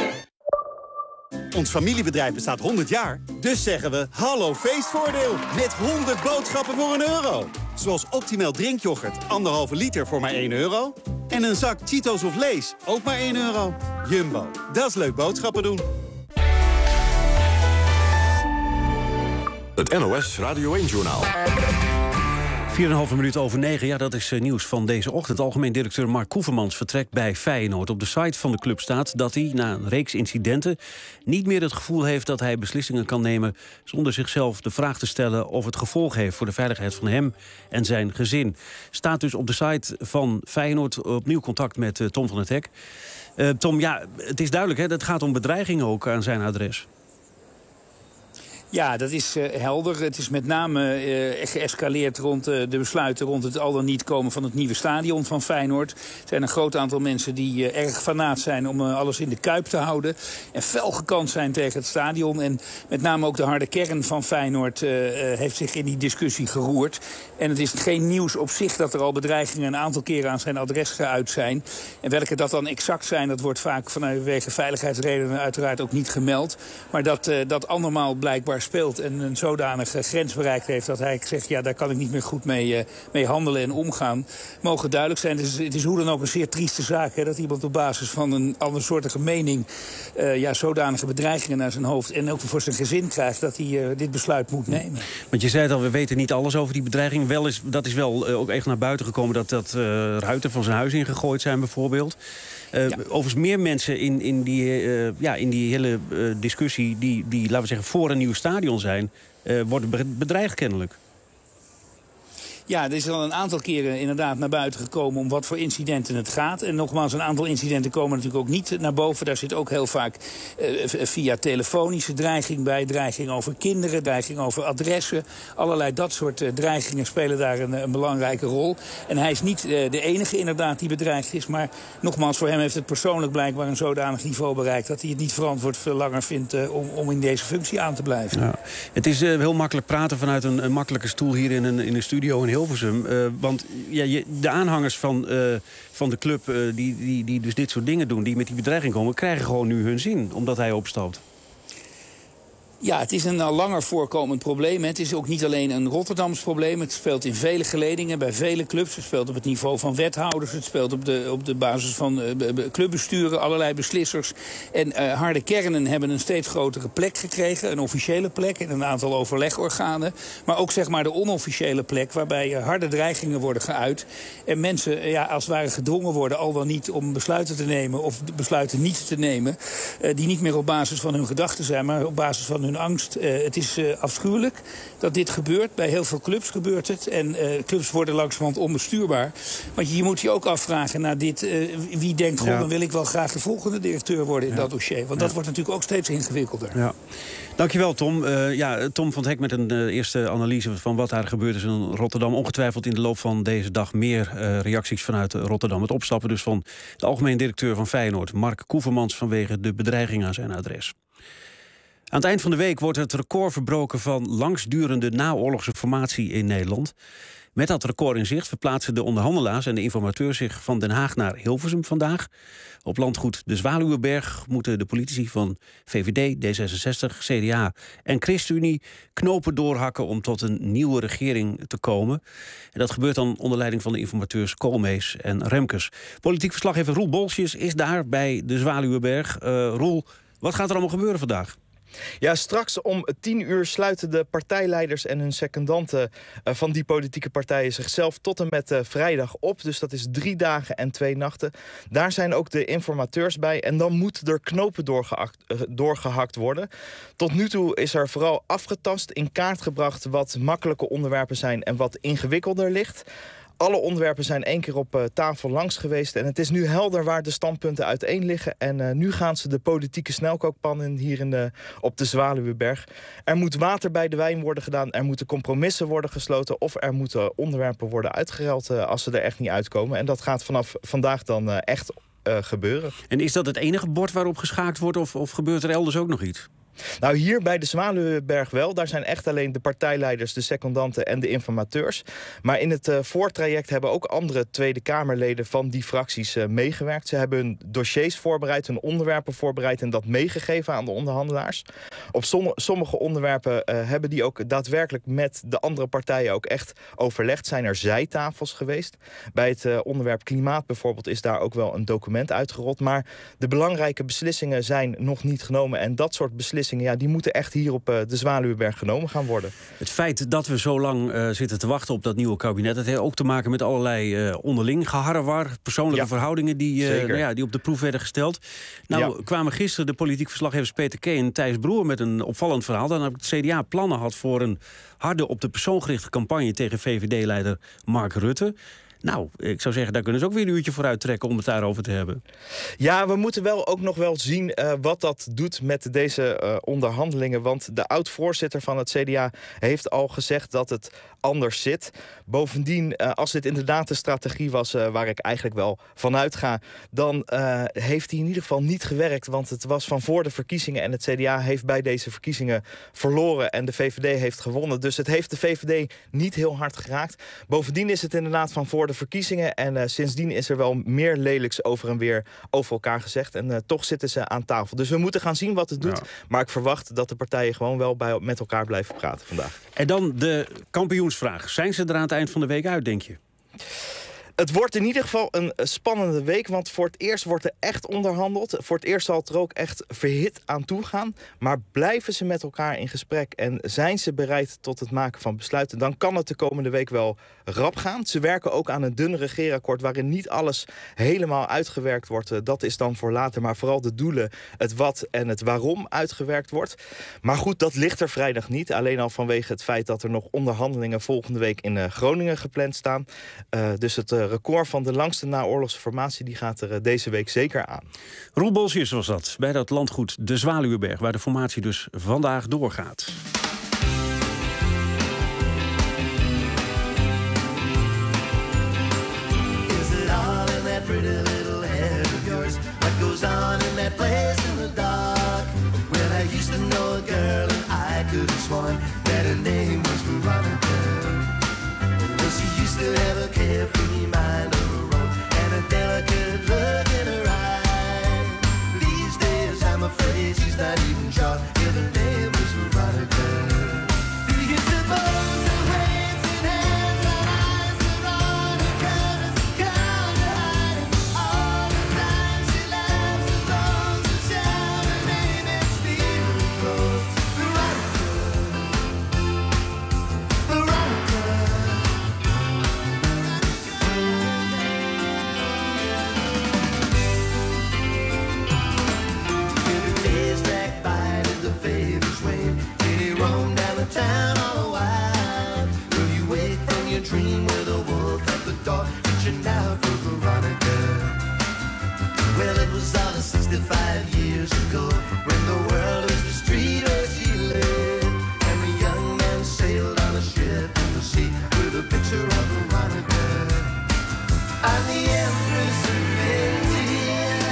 Ons familiebedrijf bestaat 100 jaar, dus zeggen we hallo feestvoordeel. Met 100 boodschappen voor €1. Zoals Optimal drinkyoghurt, 1,5 liter voor maar €1. En een zak Cheetos of Lay's, ook maar €1. Jumbo, dat is leuk boodschappen doen. Het NOS Radio 1-journaal. 4,5 minuten over 9, ja, dat is nieuws van deze ochtend. Algemeen directeur Mark Koevermans vertrekt bij Feyenoord. Op de site van de club staat dat hij, na een reeks incidenten, niet meer het gevoel heeft dat hij beslissingen kan nemen zonder zichzelf de vraag te stellen of het gevolg heeft voor de veiligheid van hem en zijn gezin. Staat dus op de site van Feyenoord. Opnieuw contact met Tom van het Hek. Tom, ja, het is duidelijk, hè, dat gaat om bedreigingen ook aan zijn adres. Ja, dat is helder. Het is met name geëscaleerd rond de besluiten rond het al dan niet komen van het nieuwe stadion van Feyenoord. Er zijn een groot aantal mensen die erg fanaat zijn om alles in de Kuip te houden. En fel gekant zijn tegen het stadion. En met name ook de harde kern van Feyenoord heeft zich in die discussie geroerd. En het is geen nieuws op zich dat er al bedreigingen een aantal keren aan zijn adres geuit zijn. En welke dat dan exact zijn, dat wordt vaak vanwege veiligheidsredenen uiteraard ook niet gemeld. Maar dat andermaal blijkbaar speelt en een zodanige grens bereikt heeft dat hij zegt, ja, daar kan ik niet meer goed mee handelen en omgaan, mogen duidelijk zijn. Het is hoe dan ook een zeer trieste zaak, hè, dat iemand op basis van een andersoortige mening zodanige bedreigingen naar zijn hoofd en ook voor zijn gezin krijgt dat hij dit besluit moet nemen. Want je zei het al, we weten niet alles over die bedreiging. Dat is wel ook echt naar buiten gekomen dat ruiten van zijn huis ingegooid zijn bijvoorbeeld. Overigens meer mensen in die hele discussie die, laten we zeggen, voor een nieuw stadion zijn, worden bedreigd kennelijk. Ja, er is al een aantal keren inderdaad naar buiten gekomen om wat voor incidenten het gaat. En nogmaals, een aantal incidenten komen natuurlijk ook niet naar boven. Daar zit ook heel vaak via telefonische dreiging bij. Dreiging over kinderen, dreiging over adressen. Allerlei dat soort dreigingen spelen daar een belangrijke rol. En hij is niet de enige inderdaad die bedreigd is. Maar nogmaals, voor hem heeft het persoonlijk blijkbaar een zodanig niveau bereikt dat hij het niet verantwoord langer vindt om in deze functie aan te blijven. Ja. Het is heel makkelijk praten vanuit een makkelijke stoel hier in een studio in Hilversum. Want de aanhangers van de club die dus dit soort dingen doen, die met die bedreiging komen, krijgen gewoon nu hun zin, omdat hij opstapt. Ja, het is een al langer voorkomend probleem. Het is ook niet alleen een Rotterdams probleem. Het speelt in vele geledingen, bij vele clubs. Het speelt op het niveau van wethouders. Het speelt op de basis van clubbesturen, allerlei beslissers. En harde kernen hebben een steeds grotere plek gekregen. Een officiële plek in een aantal overlegorganen. Maar ook zeg maar de onofficiële plek, waarbij harde dreigingen worden geuit. En mensen als het ware gedwongen worden, al dan niet, om besluiten te nemen of besluiten niet te nemen. Die niet meer op basis van hun gedachten zijn, maar op basis van hun angst. Het is afschuwelijk dat dit gebeurt. Bij heel veel clubs gebeurt het. En clubs worden langzamerhand onbestuurbaar. Want je moet je ook afvragen naar dit. Wie denkt, dan wil ik wel graag de volgende directeur worden in dat dossier. Want dat wordt natuurlijk ook steeds ingewikkelder. Ja. Dankjewel, Tom. Tom van het Hek met een eerste analyse van wat daar gebeurd is in Rotterdam. Ongetwijfeld in de loop van deze dag meer reacties vanuit Rotterdam. Het opstappen dus van de algemeen directeur van Feyenoord, Mark Koevermans, vanwege de bedreiging aan zijn adres. Aan het eind van de week wordt het record verbroken van langsdurende naoorlogse formatie in Nederland. Met dat record in zicht verplaatsen de onderhandelaars en de informateurs zich van Den Haag naar Hilversum vandaag. Op landgoed de Zwaluwenberg moeten de politici van VVD, D66, CDA en ChristenUnie knopen doorhakken om tot een nieuwe regering te komen. En dat gebeurt dan onder leiding van de informateurs Koolmees en Remkes. Politiek verslaggever Roel Bolsjes is daar bij de Zwaluwenberg. Roel, wat gaat er allemaal gebeuren vandaag? Ja, straks om 10:00 sluiten de partijleiders en hun secondanten van die politieke partijen zichzelf tot en met vrijdag op. Dus dat is 3 dagen en 2 nachten. Daar zijn ook de informateurs bij en dan moet er knopen doorgehakt worden. Tot nu toe is er vooral afgetast, in kaart gebracht wat makkelijke onderwerpen zijn en wat ingewikkelder ligt. Alle onderwerpen zijn 1 keer op tafel langs geweest. En het is nu helder waar de standpunten uiteen liggen. En nu gaan ze de politieke snelkookpan in hier op de Zwaluweberg. Er moet water bij de wijn worden gedaan. Er moeten compromissen worden gesloten. Of er moeten onderwerpen worden uitgeruild als ze er echt niet uitkomen. En dat gaat vanaf vandaag dan echt gebeuren. En is dat het enige bord waarop geschaakt wordt of gebeurt er elders ook nog iets? Nou, hier bij de Zwaluweberg wel. Daar zijn echt alleen de partijleiders, de secondanten en de informateurs. Maar in het voortraject hebben ook andere Tweede Kamerleden van die fracties meegewerkt. Ze hebben hun dossiers voorbereid, hun onderwerpen voorbereid en dat meegegeven aan de onderhandelaars. Op sommige onderwerpen hebben die ook daadwerkelijk met de andere partijen ook echt overlegd. Zijn er zijtafels geweest. Bij het onderwerp klimaat bijvoorbeeld is daar ook wel een document uitgerold. Maar de belangrijke beslissingen zijn nog niet genomen. En dat soort beslissingen, ja, die moeten echt hier op de Zwaluweberg genomen gaan worden. Het feit dat we zo lang zitten te wachten op dat nieuwe kabinet, dat heeft ook te maken met allerlei onderling geharrewar, persoonlijke verhoudingen die op de proef werden gesteld. Nou kwamen gisteren de politiek verslaggevers Peter K. en Thijs Broer met een opvallend verhaal. Dan het CDA plannen had voor een harde op de persoon gerichte campagne tegen VVD-leider Mark Rutte. Nou, ik zou zeggen, daar kunnen ze ook weer een uurtje voor uittrekken om het daarover te hebben. Ja, we moeten wel ook nog wel zien wat dat doet met deze onderhandelingen. Want de oud-voorzitter van het CDA heeft al gezegd dat het anders zit. Bovendien, als dit inderdaad de strategie was waar ik eigenlijk wel vanuit ga, dan heeft hij in ieder geval niet gewerkt. Want het was van voor de verkiezingen en het CDA heeft bij deze verkiezingen verloren en de VVD heeft gewonnen. Dus het heeft de VVD niet heel hard geraakt. Bovendien is het inderdaad van voor de verkiezingen en sindsdien is er wel meer lelijks over en weer over elkaar gezegd. En toch zitten ze aan tafel. Dus we moeten gaan zien wat het doet. Ja. Maar ik verwacht dat de partijen gewoon wel met elkaar blijven praten vandaag. En dan de kampioensvraag. Zijn ze er aan het eind van de week uit, denk je? Het wordt in ieder geval een spannende week, want voor het eerst wordt er echt onderhandeld. Voor het eerst zal het er ook echt verhit aan toe gaan. Maar blijven ze met elkaar in gesprek en zijn ze bereid tot het maken van besluiten, dan kan het de komende week wel rap gaan. Ze werken ook aan een dun regeerakkoord waarin niet alles helemaal uitgewerkt wordt. Dat is dan voor later, maar vooral de doelen, het wat en het waarom uitgewerkt wordt. Maar goed, dat ligt er vrijdag niet. Alleen al vanwege het feit dat er nog onderhandelingen volgende week in Groningen gepland staan. Dus het record van de langste naoorlogse formatie die gaat er deze week zeker aan. Roel Bolsius was dat, bij dat landgoed de Zwaluweberg, waar de formatie dus vandaag doorgaat. Is it all in that pretty little head of yours? What goes on in that place in the dark? Well, I used to know a girl and I could have sworn that her name was Veronica. Well, she used to have a carefree mind of her own and a delicate look in her eye. These days I'm afraid she's not even sure if her name was Veronica. Do you suppose the waves and hands and eyes Veronica has come to hide? All the time she laughs and blows and shouts her name and steals clothes. Veronica, Veronica. Town all wild. Will you wake from your dream with a wolf at the door, reaching out for Veronica? Well, it was all 65 years ago when the world was the street where she lived, and the young man sailed on a ship in the sea with a picture of Veronica. I'm the Empress of India,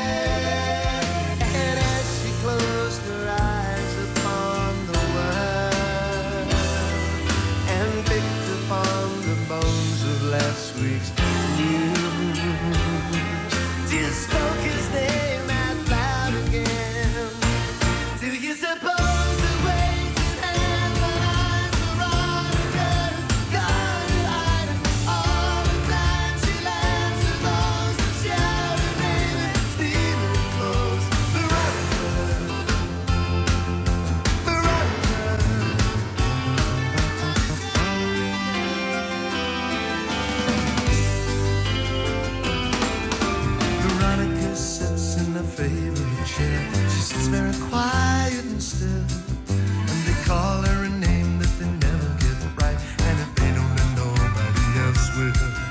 and as she closed her eyes upon the world and picked upon the bones of last week's news, just spoke his name out loud again. Do you suppose the waves and hands and eyes Veronica gone to hide? All the time she laughs and blows and shouts her name and steals her clothes. Veronica, Veronica sits in her favorite chair. She sits very quiet and still, and they call her a name that they never get right, and if they don't, then nobody else will.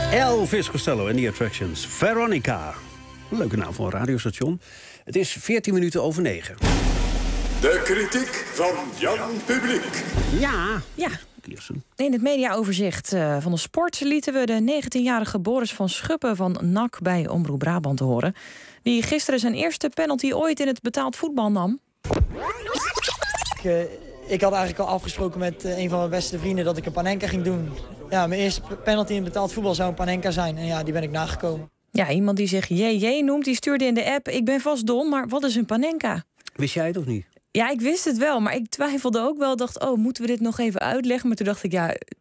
Elvis Costello en The Attractions. Veronica. Een leuke naam voor een radiostation. Het is 14 minuten over 9. De kritiek van Jan Publiek. Ja. In het mediaoverzicht van de sport lieten we de 19-jarige Boris van Schuppen van NAC bij Omroep Brabant horen. Die gisteren zijn eerste penalty ooit in het betaald voetbal nam. Ik had eigenlijk al afgesproken met een van mijn beste vrienden dat ik een panenka ging doen. Ja, mijn eerste penalty in betaald voetbal zou een panenka zijn. En ja, die ben ik nagekomen. Ja, iemand die zich JJ noemt, die stuurde in de app: ik ben vast dom, maar wat is een panenka? Wist jij het of niet? Ja, ik wist het wel, maar ik twijfelde ook wel. Dacht, moeten we dit nog even uitleggen? Maar toen dacht ik,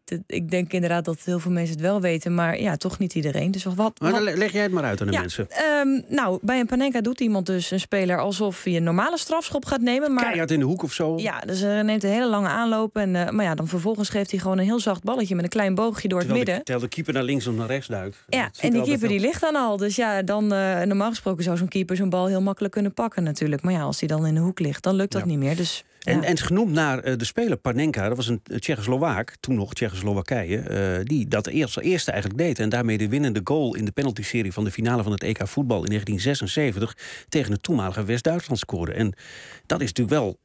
ik denk inderdaad dat heel veel mensen het wel weten. Maar ja, toch niet iedereen. Dus wat? Maar dan leg jij het maar uit aan de mensen. Bij een panenka doet iemand dus een speler alsof hij een normale strafschop gaat nemen. Maar keihard in de hoek of zo. Ja, dus neemt een hele lange aanloop. Maar dan vervolgens geeft hij gewoon een heel zacht balletje met een klein boogje door het midden. Terwijl de keeper naar links of naar rechts duikt. Ja, en die keeper die ligt dan al. Dus ja, dan normaal gesproken zou zo'n keeper zo'n bal heel makkelijk kunnen pakken natuurlijk. Maar ja, als die dan in de hoek ligt, dan lukt dat niet meer. Dus En het is genoemd naar de speler Panenka. Dat was een Tsjechoslowaak, toen nog Tsjechoslowakije, die dat eerste eigenlijk deed. En daarmee de winnende goal in de penalty-serie van de finale van het EK voetbal in 1976 tegen het toenmalige West-Duitsland scoorde. En dat is natuurlijk wel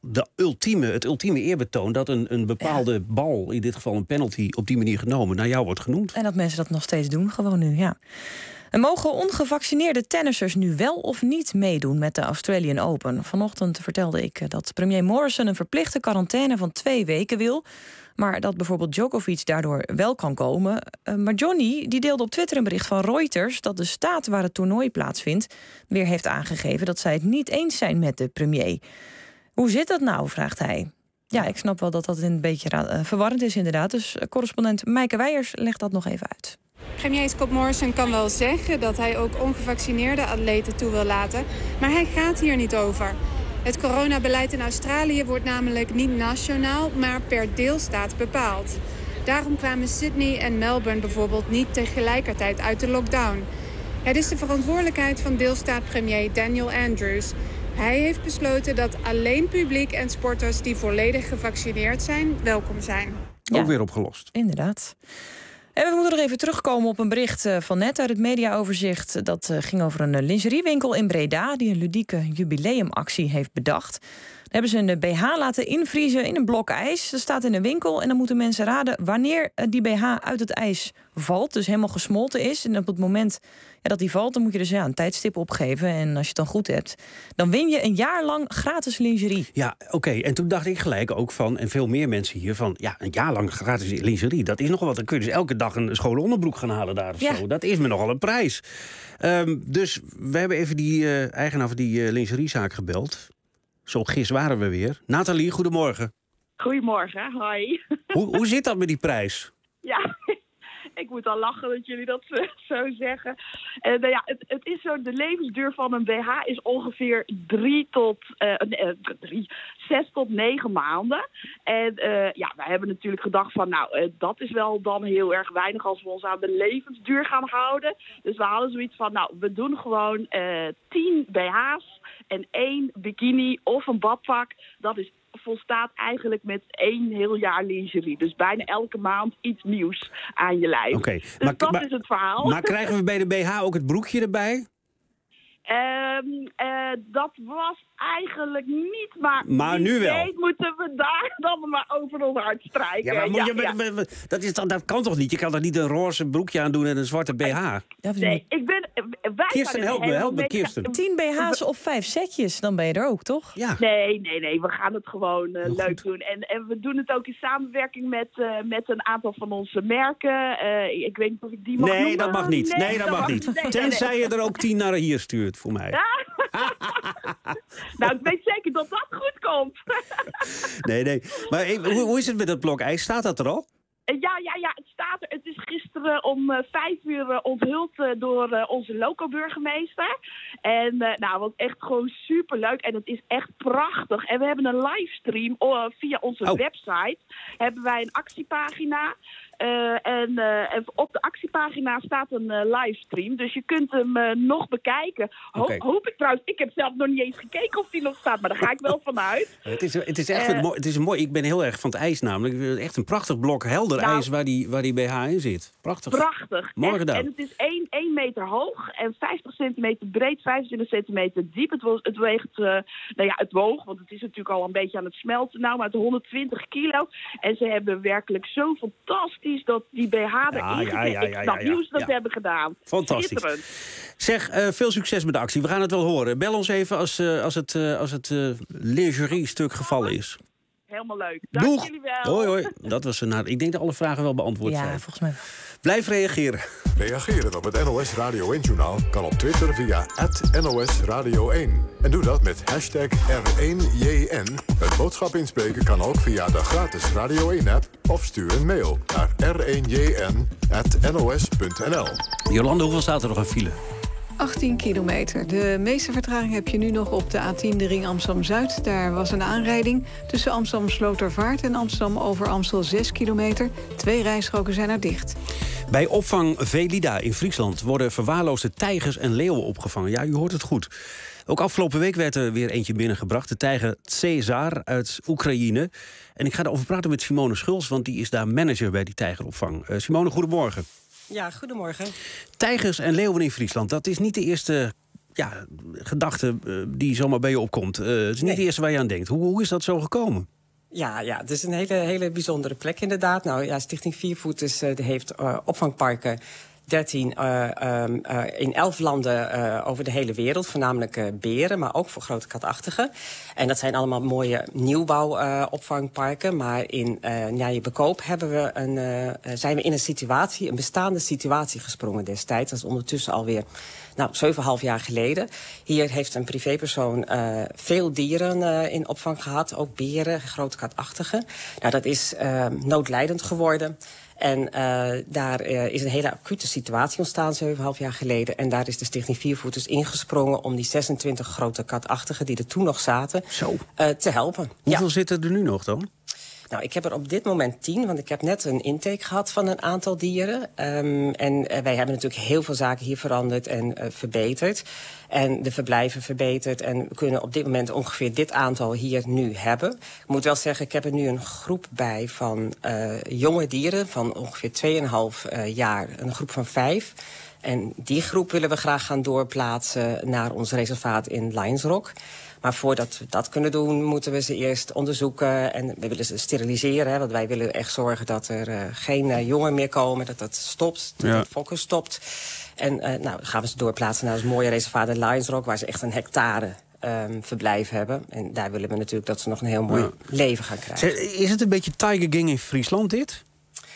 het ultieme eerbetoon dat een bepaalde bal, in dit geval een penalty, op die manier genomen naar jou wordt genoemd. En dat mensen dat nog steeds doen, gewoon nu, ja. En mogen ongevaccineerde tennissers nu wel of niet meedoen met de Australian Open? Vanochtend vertelde ik dat premier Morrison een verplichte quarantaine van 2 weken wil. Maar dat bijvoorbeeld Djokovic daardoor wel kan komen. Maar Johnny die deelde op Twitter een bericht van Reuters dat de staat waar het toernooi plaatsvindt weer heeft aangegeven dat zij het niet eens zijn met de premier. Hoe zit dat nou, vraagt hij. Ja, ik snap wel dat dat een beetje verwarrend is inderdaad. Dus correspondent Meike Weijers legt dat nog even uit. Premier Scott Morrison kan wel zeggen dat hij ook ongevaccineerde atleten toe wil laten, maar hij gaat hier niet over. Het coronabeleid in Australië wordt namelijk niet nationaal, maar per deelstaat bepaald. Daarom kwamen Sydney en Melbourne bijvoorbeeld niet tegelijkertijd uit de lockdown. Het is de verantwoordelijkheid van deelstaatpremier Daniel Andrews. Hij heeft besloten dat alleen publiek en sporters die volledig gevaccineerd zijn, welkom zijn. Ook weer opgelost. Inderdaad. En we moeten nog even terugkomen op een bericht van net uit het mediaoverzicht. Dat ging over een lingeriewinkel in Breda die een ludieke jubileumactie heeft bedacht. Daar hebben ze een BH laten invriezen in een blok ijs. Dat staat in de winkel en dan moeten mensen raden wanneer die BH uit het ijs valt. Dus helemaal gesmolten is. En op het moment dat die valt, dan moet je dus een tijdstip opgeven. En als je het dan goed hebt, dan win je een jaar lang gratis lingerie. Ja, oké. En toen dacht ik gelijk ook van, en veel meer mensen hier, van ja, een jaar lang gratis lingerie, dat is nogal wat. Dan kun je dus elke dag een schone onderbroek gaan halen daar of zo. Dat is me nogal een prijs. Dus we hebben even die eigenaar van die lingeriezaak gebeld. Zo gis waren we weer. Nathalie, goedemorgen. Goedemorgen, hi. Hoe zit dat met die prijs? Ja, ik moet al lachen dat jullie dat zo zeggen. Het is zo, de levensduur van een BH is ongeveer 6 tot 9 maanden. En wij hebben natuurlijk gedacht van, dat is wel dan heel erg weinig als we ons aan de levensduur gaan houden. Dus we hadden zoiets van, we doen gewoon 10 BH's en 1 bikini of een badpak. Dat is volstaat eigenlijk met 1 heel jaar lingerie. Dus bijna elke maand iets nieuws aan je lijf. Okay. Dus dat is het verhaal. Maar krijgen we bij de BH ook het broekje erbij? Dat was eigenlijk niet, maar nu wel. Moeten we daar dan maar over ons hart strijken. Ja, maar dat kan toch niet? Je kan toch niet een roze broekje aan doen en een zwarte BH? Nee, Kirsten, help me, Kirsten. 10 BH's of 5 setjes, dan ben je er ook, toch? Ja. Nee, we gaan het gewoon leuk doen. En we doen het ook in samenwerking met een aantal van onze merken. Ik weet niet of ik die mag noemen. Dat mag niet. Nee, dat mag niet. Tenzij je er ook 10 naar hier stuurt, voor mij. Ik weet zeker dat dat goed komt. Nee. Maar hoe is het met dat blok ijs? Staat dat er al? Ja, het staat er. Het is gisteren om 5:00 onthuld door onze loco-burgemeester. En wat echt gewoon superleuk. En het is echt prachtig. En we hebben een livestream via onze website. Hebben wij een actiepagina. En op de actiepagina staat een livestream. Dus je kunt hem nog bekijken. Hoop ik trouwens. Ik heb zelf nog niet eens gekeken of die nog staat. Maar daar ga ik wel vanuit. Het is echt een mooi. Ik ben heel erg van het ijs namelijk. Echt een prachtig blok helder ijs waar die BH in zit. Prachtig. Prachtig. Mooi gedaan. En het is 1 meter hoog en 50 centimeter breed, 25 centimeter diep. Het weegt, het woog, want het is natuurlijk al een beetje aan het smelten. Nou, maar het 120 kilo. En ze hebben werkelijk zo fantastisch dat die BH erin zit. Ik snap niet hoe ze dat hebben gedaan. Fantastisch. Zeg, veel succes met de actie. We gaan het wel horen. Bel ons even als het lingerie-stuk gevallen is. Helemaal leuk. Dank jullie wel. Hoi. Dat was ik denk dat alle vragen wel beantwoord zijn. Ja, volgens mij. Blijf reageren. Reageren op het NOS Radio 1-journaal kan op Twitter via @NOS Radio 1. En doe dat met hashtag R1JN. Een boodschap inspreken kan ook via de gratis Radio 1-app... of stuur een mail naar r1jn@nos.nl. Jolande, hoeveel staat er nog aan file? 18 kilometer. De meeste vertraging heb je nu nog op de A10, de ring Amsterdam-Zuid. Daar was een aanrijding tussen Amsterdam-Slotervaart en Amsterdam-Over-Amstel 6 kilometer. 2 rijstroken zijn er dicht. Bij opvang Velida in Friesland worden verwaarloosde tijgers en leeuwen opgevangen. Ja, u hoort het goed. Ook afgelopen week werd er weer eentje binnengebracht. De tijger Cesar uit Oekraïne. En ik ga erover praten met Simone Schulz, want die is daar manager bij die tijgeropvang. Simone, goedemorgen. Ja, goedemorgen. Tijgers en leeuwen in Friesland, dat is niet de eerste gedachte die zomaar bij je opkomt. Het is niet de eerste waar je aan denkt. Hoe is dat zo gekomen? Ja, het is een hele bijzondere plek inderdaad. Nou ja, Stichting Viervoeters heeft opvangparken 13 in 11 landen over de hele wereld. Voornamelijk beren, maar ook voor grote katachtigen. En dat zijn allemaal mooie nieuwbouwopvangparken. Maar in Nijenbekoop zijn we in een bestaande situatie gesprongen destijds. Dat is ondertussen alweer 7,5 jaar geleden. Hier heeft een privépersoon veel dieren in opvang gehad. Ook beren, grote katachtigen. Nou, dat is noodlijdend geworden. En daar is een hele acute situatie ontstaan 7,5 jaar geleden. En daar is de Stichting Viervoeters ingesprongen om die 26 grote katachtigen die er toen nog zaten te helpen. Hoeveel zitten er nu nog dan? Nou, ik heb er op dit moment 10, want ik heb net een intake gehad van een aantal dieren. En wij hebben natuurlijk heel veel zaken hier veranderd en verbeterd. En de verblijven verbeterd. En we kunnen op dit moment ongeveer dit aantal hier nu hebben. Ik moet wel zeggen, ik heb er nu een groep bij van jonge dieren van ongeveer 2,5 jaar. Een groep van 5. En die groep willen we graag gaan doorplaatsen naar ons reservaat in Lions Rock. Maar voordat we dat kunnen doen, moeten we ze eerst onderzoeken. En we willen ze steriliseren, want wij willen echt zorgen dat er geen jongen meer komen. Dat stopt, dat het fokken stopt. En dan gaan we ze doorplaatsen naar ons mooie reservaat in Lions Rock, waar ze echt een hectare verblijf hebben. En daar willen we natuurlijk dat ze nog een heel mooi leven gaan krijgen. Is het een beetje Tiger King in Friesland, dit?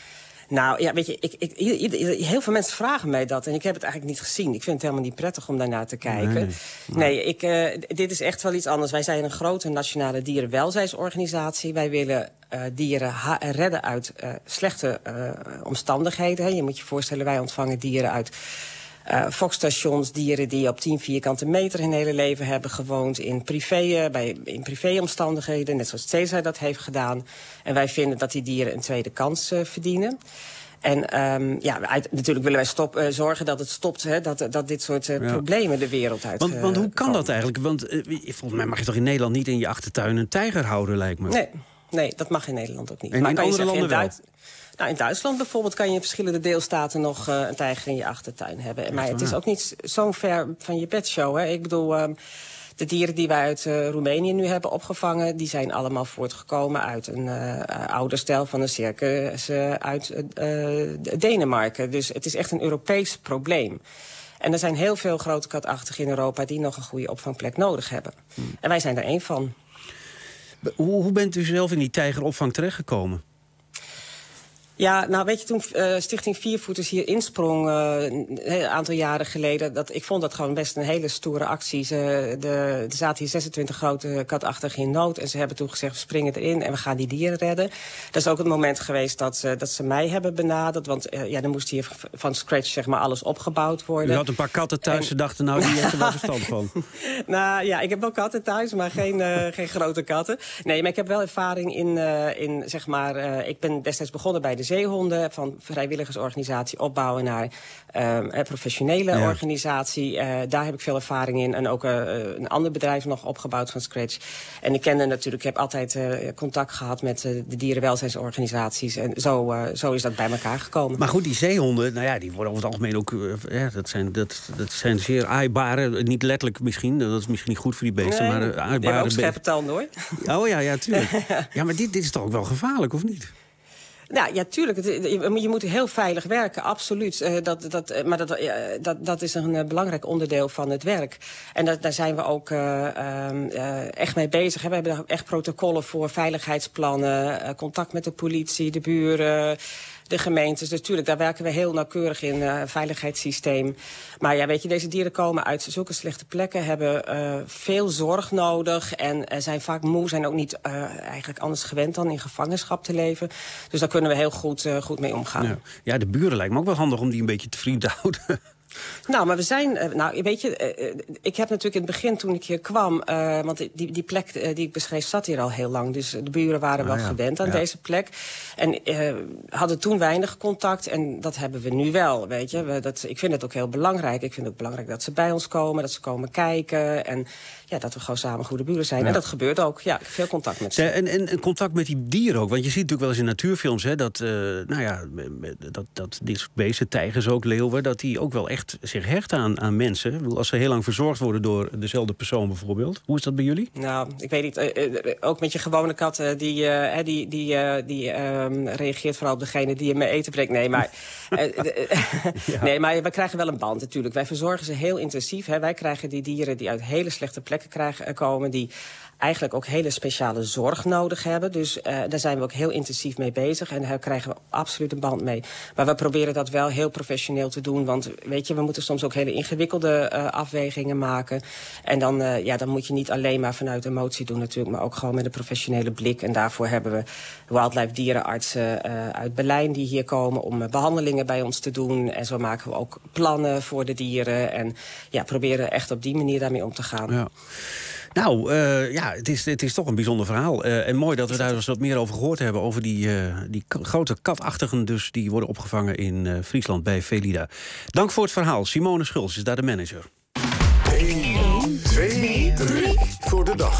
Nou ja, weet je, heel veel mensen vragen mij dat. En ik heb het eigenlijk niet gezien. Ik vind het helemaal niet prettig om daarnaar te kijken. Nee, dit is echt wel iets anders. Wij zijn een grote nationale dierenwelzijnsorganisatie. Wij willen dieren redden uit slechte omstandigheden. Hè. Je moet je voorstellen, wij ontvangen dieren uit fokstations, dieren die op 10 vierkante meter hun hele leven hebben gewoond in privéomstandigheden, net zoals Cesar dat heeft gedaan. En wij vinden dat die dieren een tweede kans verdienen. En natuurlijk willen wij zorgen dat het stopt, hè, dat dit soort problemen de wereld uit Want hoe kan dat eigenlijk? Want volgens mij mag je toch in Nederland niet in je achtertuin een tijger houden, lijkt me. Nee, dat mag in Nederland ook niet. En in andere landen wel? Nou, in Duitsland bijvoorbeeld kan je in verschillende deelstaten nog een tijger in je achtertuin hebben. Maar het is ook niet zo ver van je bedshow. Hè. Ik bedoel, de dieren die wij uit Roemenië nu hebben opgevangen, die zijn allemaal voortgekomen uit een ouderstel van een circus uit Denemarken. Dus het is echt een Europees probleem. En er zijn heel veel grote katachtigen in Europa die nog een goede opvangplek nodig hebben. En wij zijn er één van. Hoe bent u zelf in die tijgeropvang terechtgekomen? Ja, nou weet je, toen Stichting Viervoeters hier insprong een aantal jaren geleden, ik vond dat gewoon best een hele stoere actie. Er zaten hier 26 grote katachtigen in nood en ze hebben toen gezegd, we springen erin en we gaan die dieren redden. Dat is ook het moment geweest dat ze mij hebben benaderd, want er moest hier van scratch zeg maar alles opgebouwd worden. U had een paar katten thuis, ze dachten nou, die heeft er wel verstand van. Nou ja, ik heb wel katten thuis, maar geen grote katten. Nee, maar ik heb wel ervaring in zeg maar, ik ben destijds begonnen bij de zeehonden, van vrijwilligersorganisatie opbouwen naar professionele organisatie. Daar heb ik veel ervaring in. En ook een ander bedrijf nog opgebouwd van scratch. En ik heb altijd contact gehad met de dierenwelzijnsorganisaties. En zo is dat bij elkaar gekomen. Maar goed, die zeehonden, die worden over het algemeen ook... dat zijn zeer aaibare, niet letterlijk misschien. Dat is misschien niet goed voor die beesten, maar aaibare... Die hebben ook scherpe tanden, hoor. Oh ja, tuurlijk. Ja, maar dit is toch ook wel gevaarlijk, of niet? Nou, ja, tuurlijk. Je moet heel veilig werken, absoluut. Maar dat is een belangrijk onderdeel van het werk. En daar zijn we ook echt mee bezig. We hebben echt protocollen voor veiligheidsplannen, contact met de politie, de buren, de gemeentes. Dus natuurlijk, daar werken we heel nauwkeurig in, veiligheidssysteem. Maar ja, weet je, deze dieren komen uit zulke slechte plekken, hebben veel zorg nodig en zijn vaak moe, zijn ook niet eigenlijk anders gewend dan in gevangenschap te leven. Dus daar kunnen we heel goed mee omgaan. Ja, de buren lijkt me ook wel handig om die een beetje te vriend te houden. Nou, maar we zijn... weet je, ik heb natuurlijk in het begin toen ik hier kwam... want die plek die ik beschreef zat hier al heel lang. Dus de buren waren wel gewend aan deze plek. En hadden toen weinig contact. En dat hebben we nu wel, weet je. Ik vind het ook heel belangrijk. Ik vind het ook belangrijk dat ze bij ons komen. Dat ze komen kijken. En ja, dat we gewoon samen goede buren zijn. Ja. En dat gebeurt ook. Ja, veel contact met ze. En contact met die dieren ook. Want je ziet natuurlijk wel eens in natuurfilms... dat dit soort beesten, tijgers ook, leeuwen... dat die ook wel echt zich hechten aan mensen. Als ze heel lang verzorgd worden door dezelfde persoon bijvoorbeeld. Hoe is dat bij jullie? Nou, ik weet niet. Ook met je gewone kat, die reageert vooral op degene die je mee eten brengt. Nee, maar, nee, maar we krijgen wel een band natuurlijk. Wij verzorgen ze heel intensief. Wij krijgen die dieren die uit hele slechte plekken komen... die eigenlijk ook hele speciale zorg nodig hebben. Dus daar zijn we ook heel intensief mee bezig. En daar krijgen we absoluut een band mee. Maar we proberen dat wel heel professioneel te doen. Want weet je, we moeten soms ook hele ingewikkelde afwegingen maken. En dan moet je niet alleen maar vanuit emotie doen natuurlijk... maar ook gewoon met een professionele blik. En daarvoor hebben we wildlife dierenartsen uit Berlijn... die hier komen om behandelingen bij ons te doen. En zo maken we ook plannen voor de dieren. En proberen echt op die manier daarmee om te gaan. Ja. Nou, het is toch een bijzonder verhaal. En mooi dat we daar dus wat meer over gehoord hebben... over die grote katachtigen dus, die worden opgevangen in Friesland bij Velida. Dank voor het verhaal. Simone Schulz is daar de manager. 1, 2, 3 voor de dag.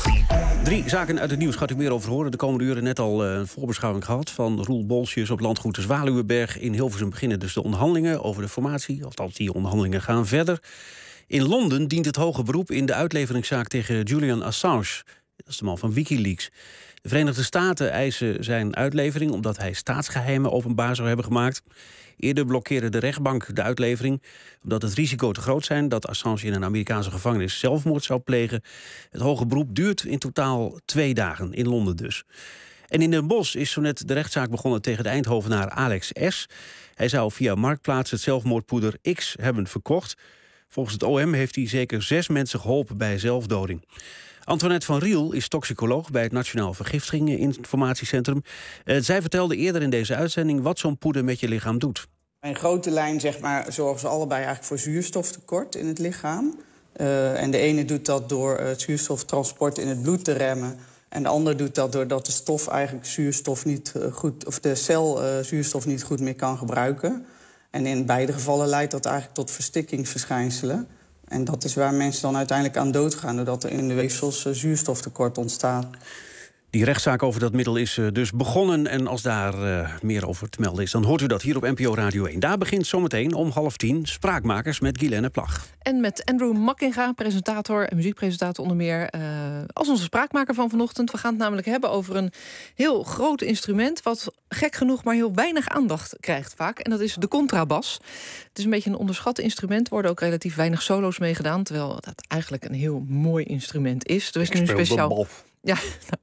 3 zaken uit het nieuws gaat u meer over horen. De komende uren net al een voorbeschouwing gehad van Roel Bolsjes op landgoed de Zwaluwenberg. In Hilversum beginnen dus de onderhandelingen over de formatie. Althans, die onderhandelingen gaan verder. In Londen dient het hoge beroep in de uitleveringszaak tegen Julian Assange. Dat is de man van WikiLeaks. De Verenigde Staten eisen zijn uitlevering omdat hij staatsgeheimen openbaar zou hebben gemaakt. Eerder blokkeerde de rechtbank de uitlevering omdat het risico te groot zijn dat Assange in een Amerikaanse gevangenis zelfmoord zou plegen. Het hoge beroep duurt in totaal 2 dagen, in Londen dus. En in Den Bosch is zo net de rechtszaak begonnen tegen de Eindhovenaar Alex S. Hij zou via Marktplaats het zelfmoordpoeder X hebben verkocht. Volgens het OM heeft hij zeker 6 mensen geholpen bij zelfdoding. Antoinette van Riel is toxicoloog bij het Nationaal Vergiftigingen-informatiecentrum. Zij vertelde eerder in deze uitzending wat zo'n poeder met je lichaam doet. In grote lijn zorgen ze allebei eigenlijk voor zuurstoftekort in het lichaam. En de ene doet dat door het zuurstoftransport in het bloed te remmen. En de ander doet dat doordat de stof eigenlijk zuurstof niet goed, of de cel zuurstof niet goed meer kan gebruiken. En in beide gevallen leidt dat eigenlijk tot verstikkingsverschijnselen. En dat is waar mensen dan uiteindelijk aan doodgaan, doordat er in de weefsels zuurstoftekort ontstaat. Die rechtszaak over dat middel is dus begonnen. En als daar meer over te melden is, dan hoort u dat hier op NPO Radio 1. Daar begint zometeen om 9:30 Spraakmakers met Guilaine Plag. En met Andrew Mackinga, presentator en muziekpresentator onder meer, als onze spraakmaker van vanochtend. We gaan het namelijk hebben over een heel groot instrument, wat gek genoeg maar heel weinig aandacht krijgt vaak. En dat is de contrabas. Het is een beetje een onderschat instrument. Er worden ook relatief weinig solo's mee gedaan, terwijl dat eigenlijk een heel mooi instrument is. Er is nu een speciaal... Ja,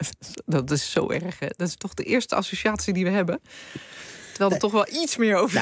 dat is zo erg. Hè? Dat is toch de eerste associatie die we hebben. Terwijl er toch wel iets meer over...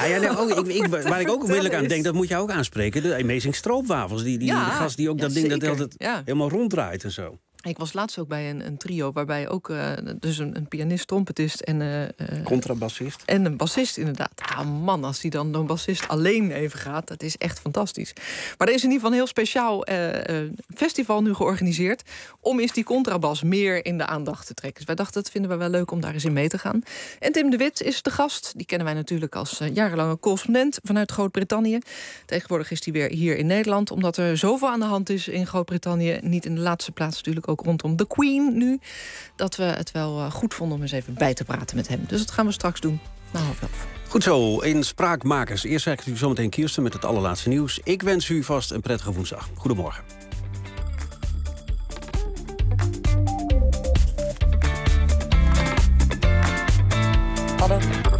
Waar ik ook onmiddellijk aan denk, dat moet je ook aanspreken. De Amazing Stroopwafels. De gast die ook dat ding dat helemaal ronddraait en zo. Ik was laatst ook bij een trio waarbij ook dus een pianist, trompetist en contrabassist. En een bassist inderdaad. Ah man, als die dan een bassist alleen even gaat, dat is echt fantastisch. Maar er is in ieder geval een heel speciaal festival nu georganiseerd om eens die contrabas meer in de aandacht te trekken. Dus wij dachten, dat vinden we wel leuk om daar eens in mee te gaan. En Tim de Wit is de gast. Die kennen wij natuurlijk als jarenlange correspondent vanuit Groot-Brittannië. Tegenwoordig is hij weer hier in Nederland, omdat er zoveel aan de hand is in Groot-Brittannië. Niet in de laatste plaats natuurlijk ook rondom de Queen nu, dat we het wel goed vonden om eens even bij te praten met hem. Dus dat gaan we straks doen, na 11:30. Goed zo, in Spraakmakers. Eerst krijgt u zometeen Kirsten met het allerlaatste nieuws. Ik wens u vast een prettige woensdag. Goedemorgen. Hallo.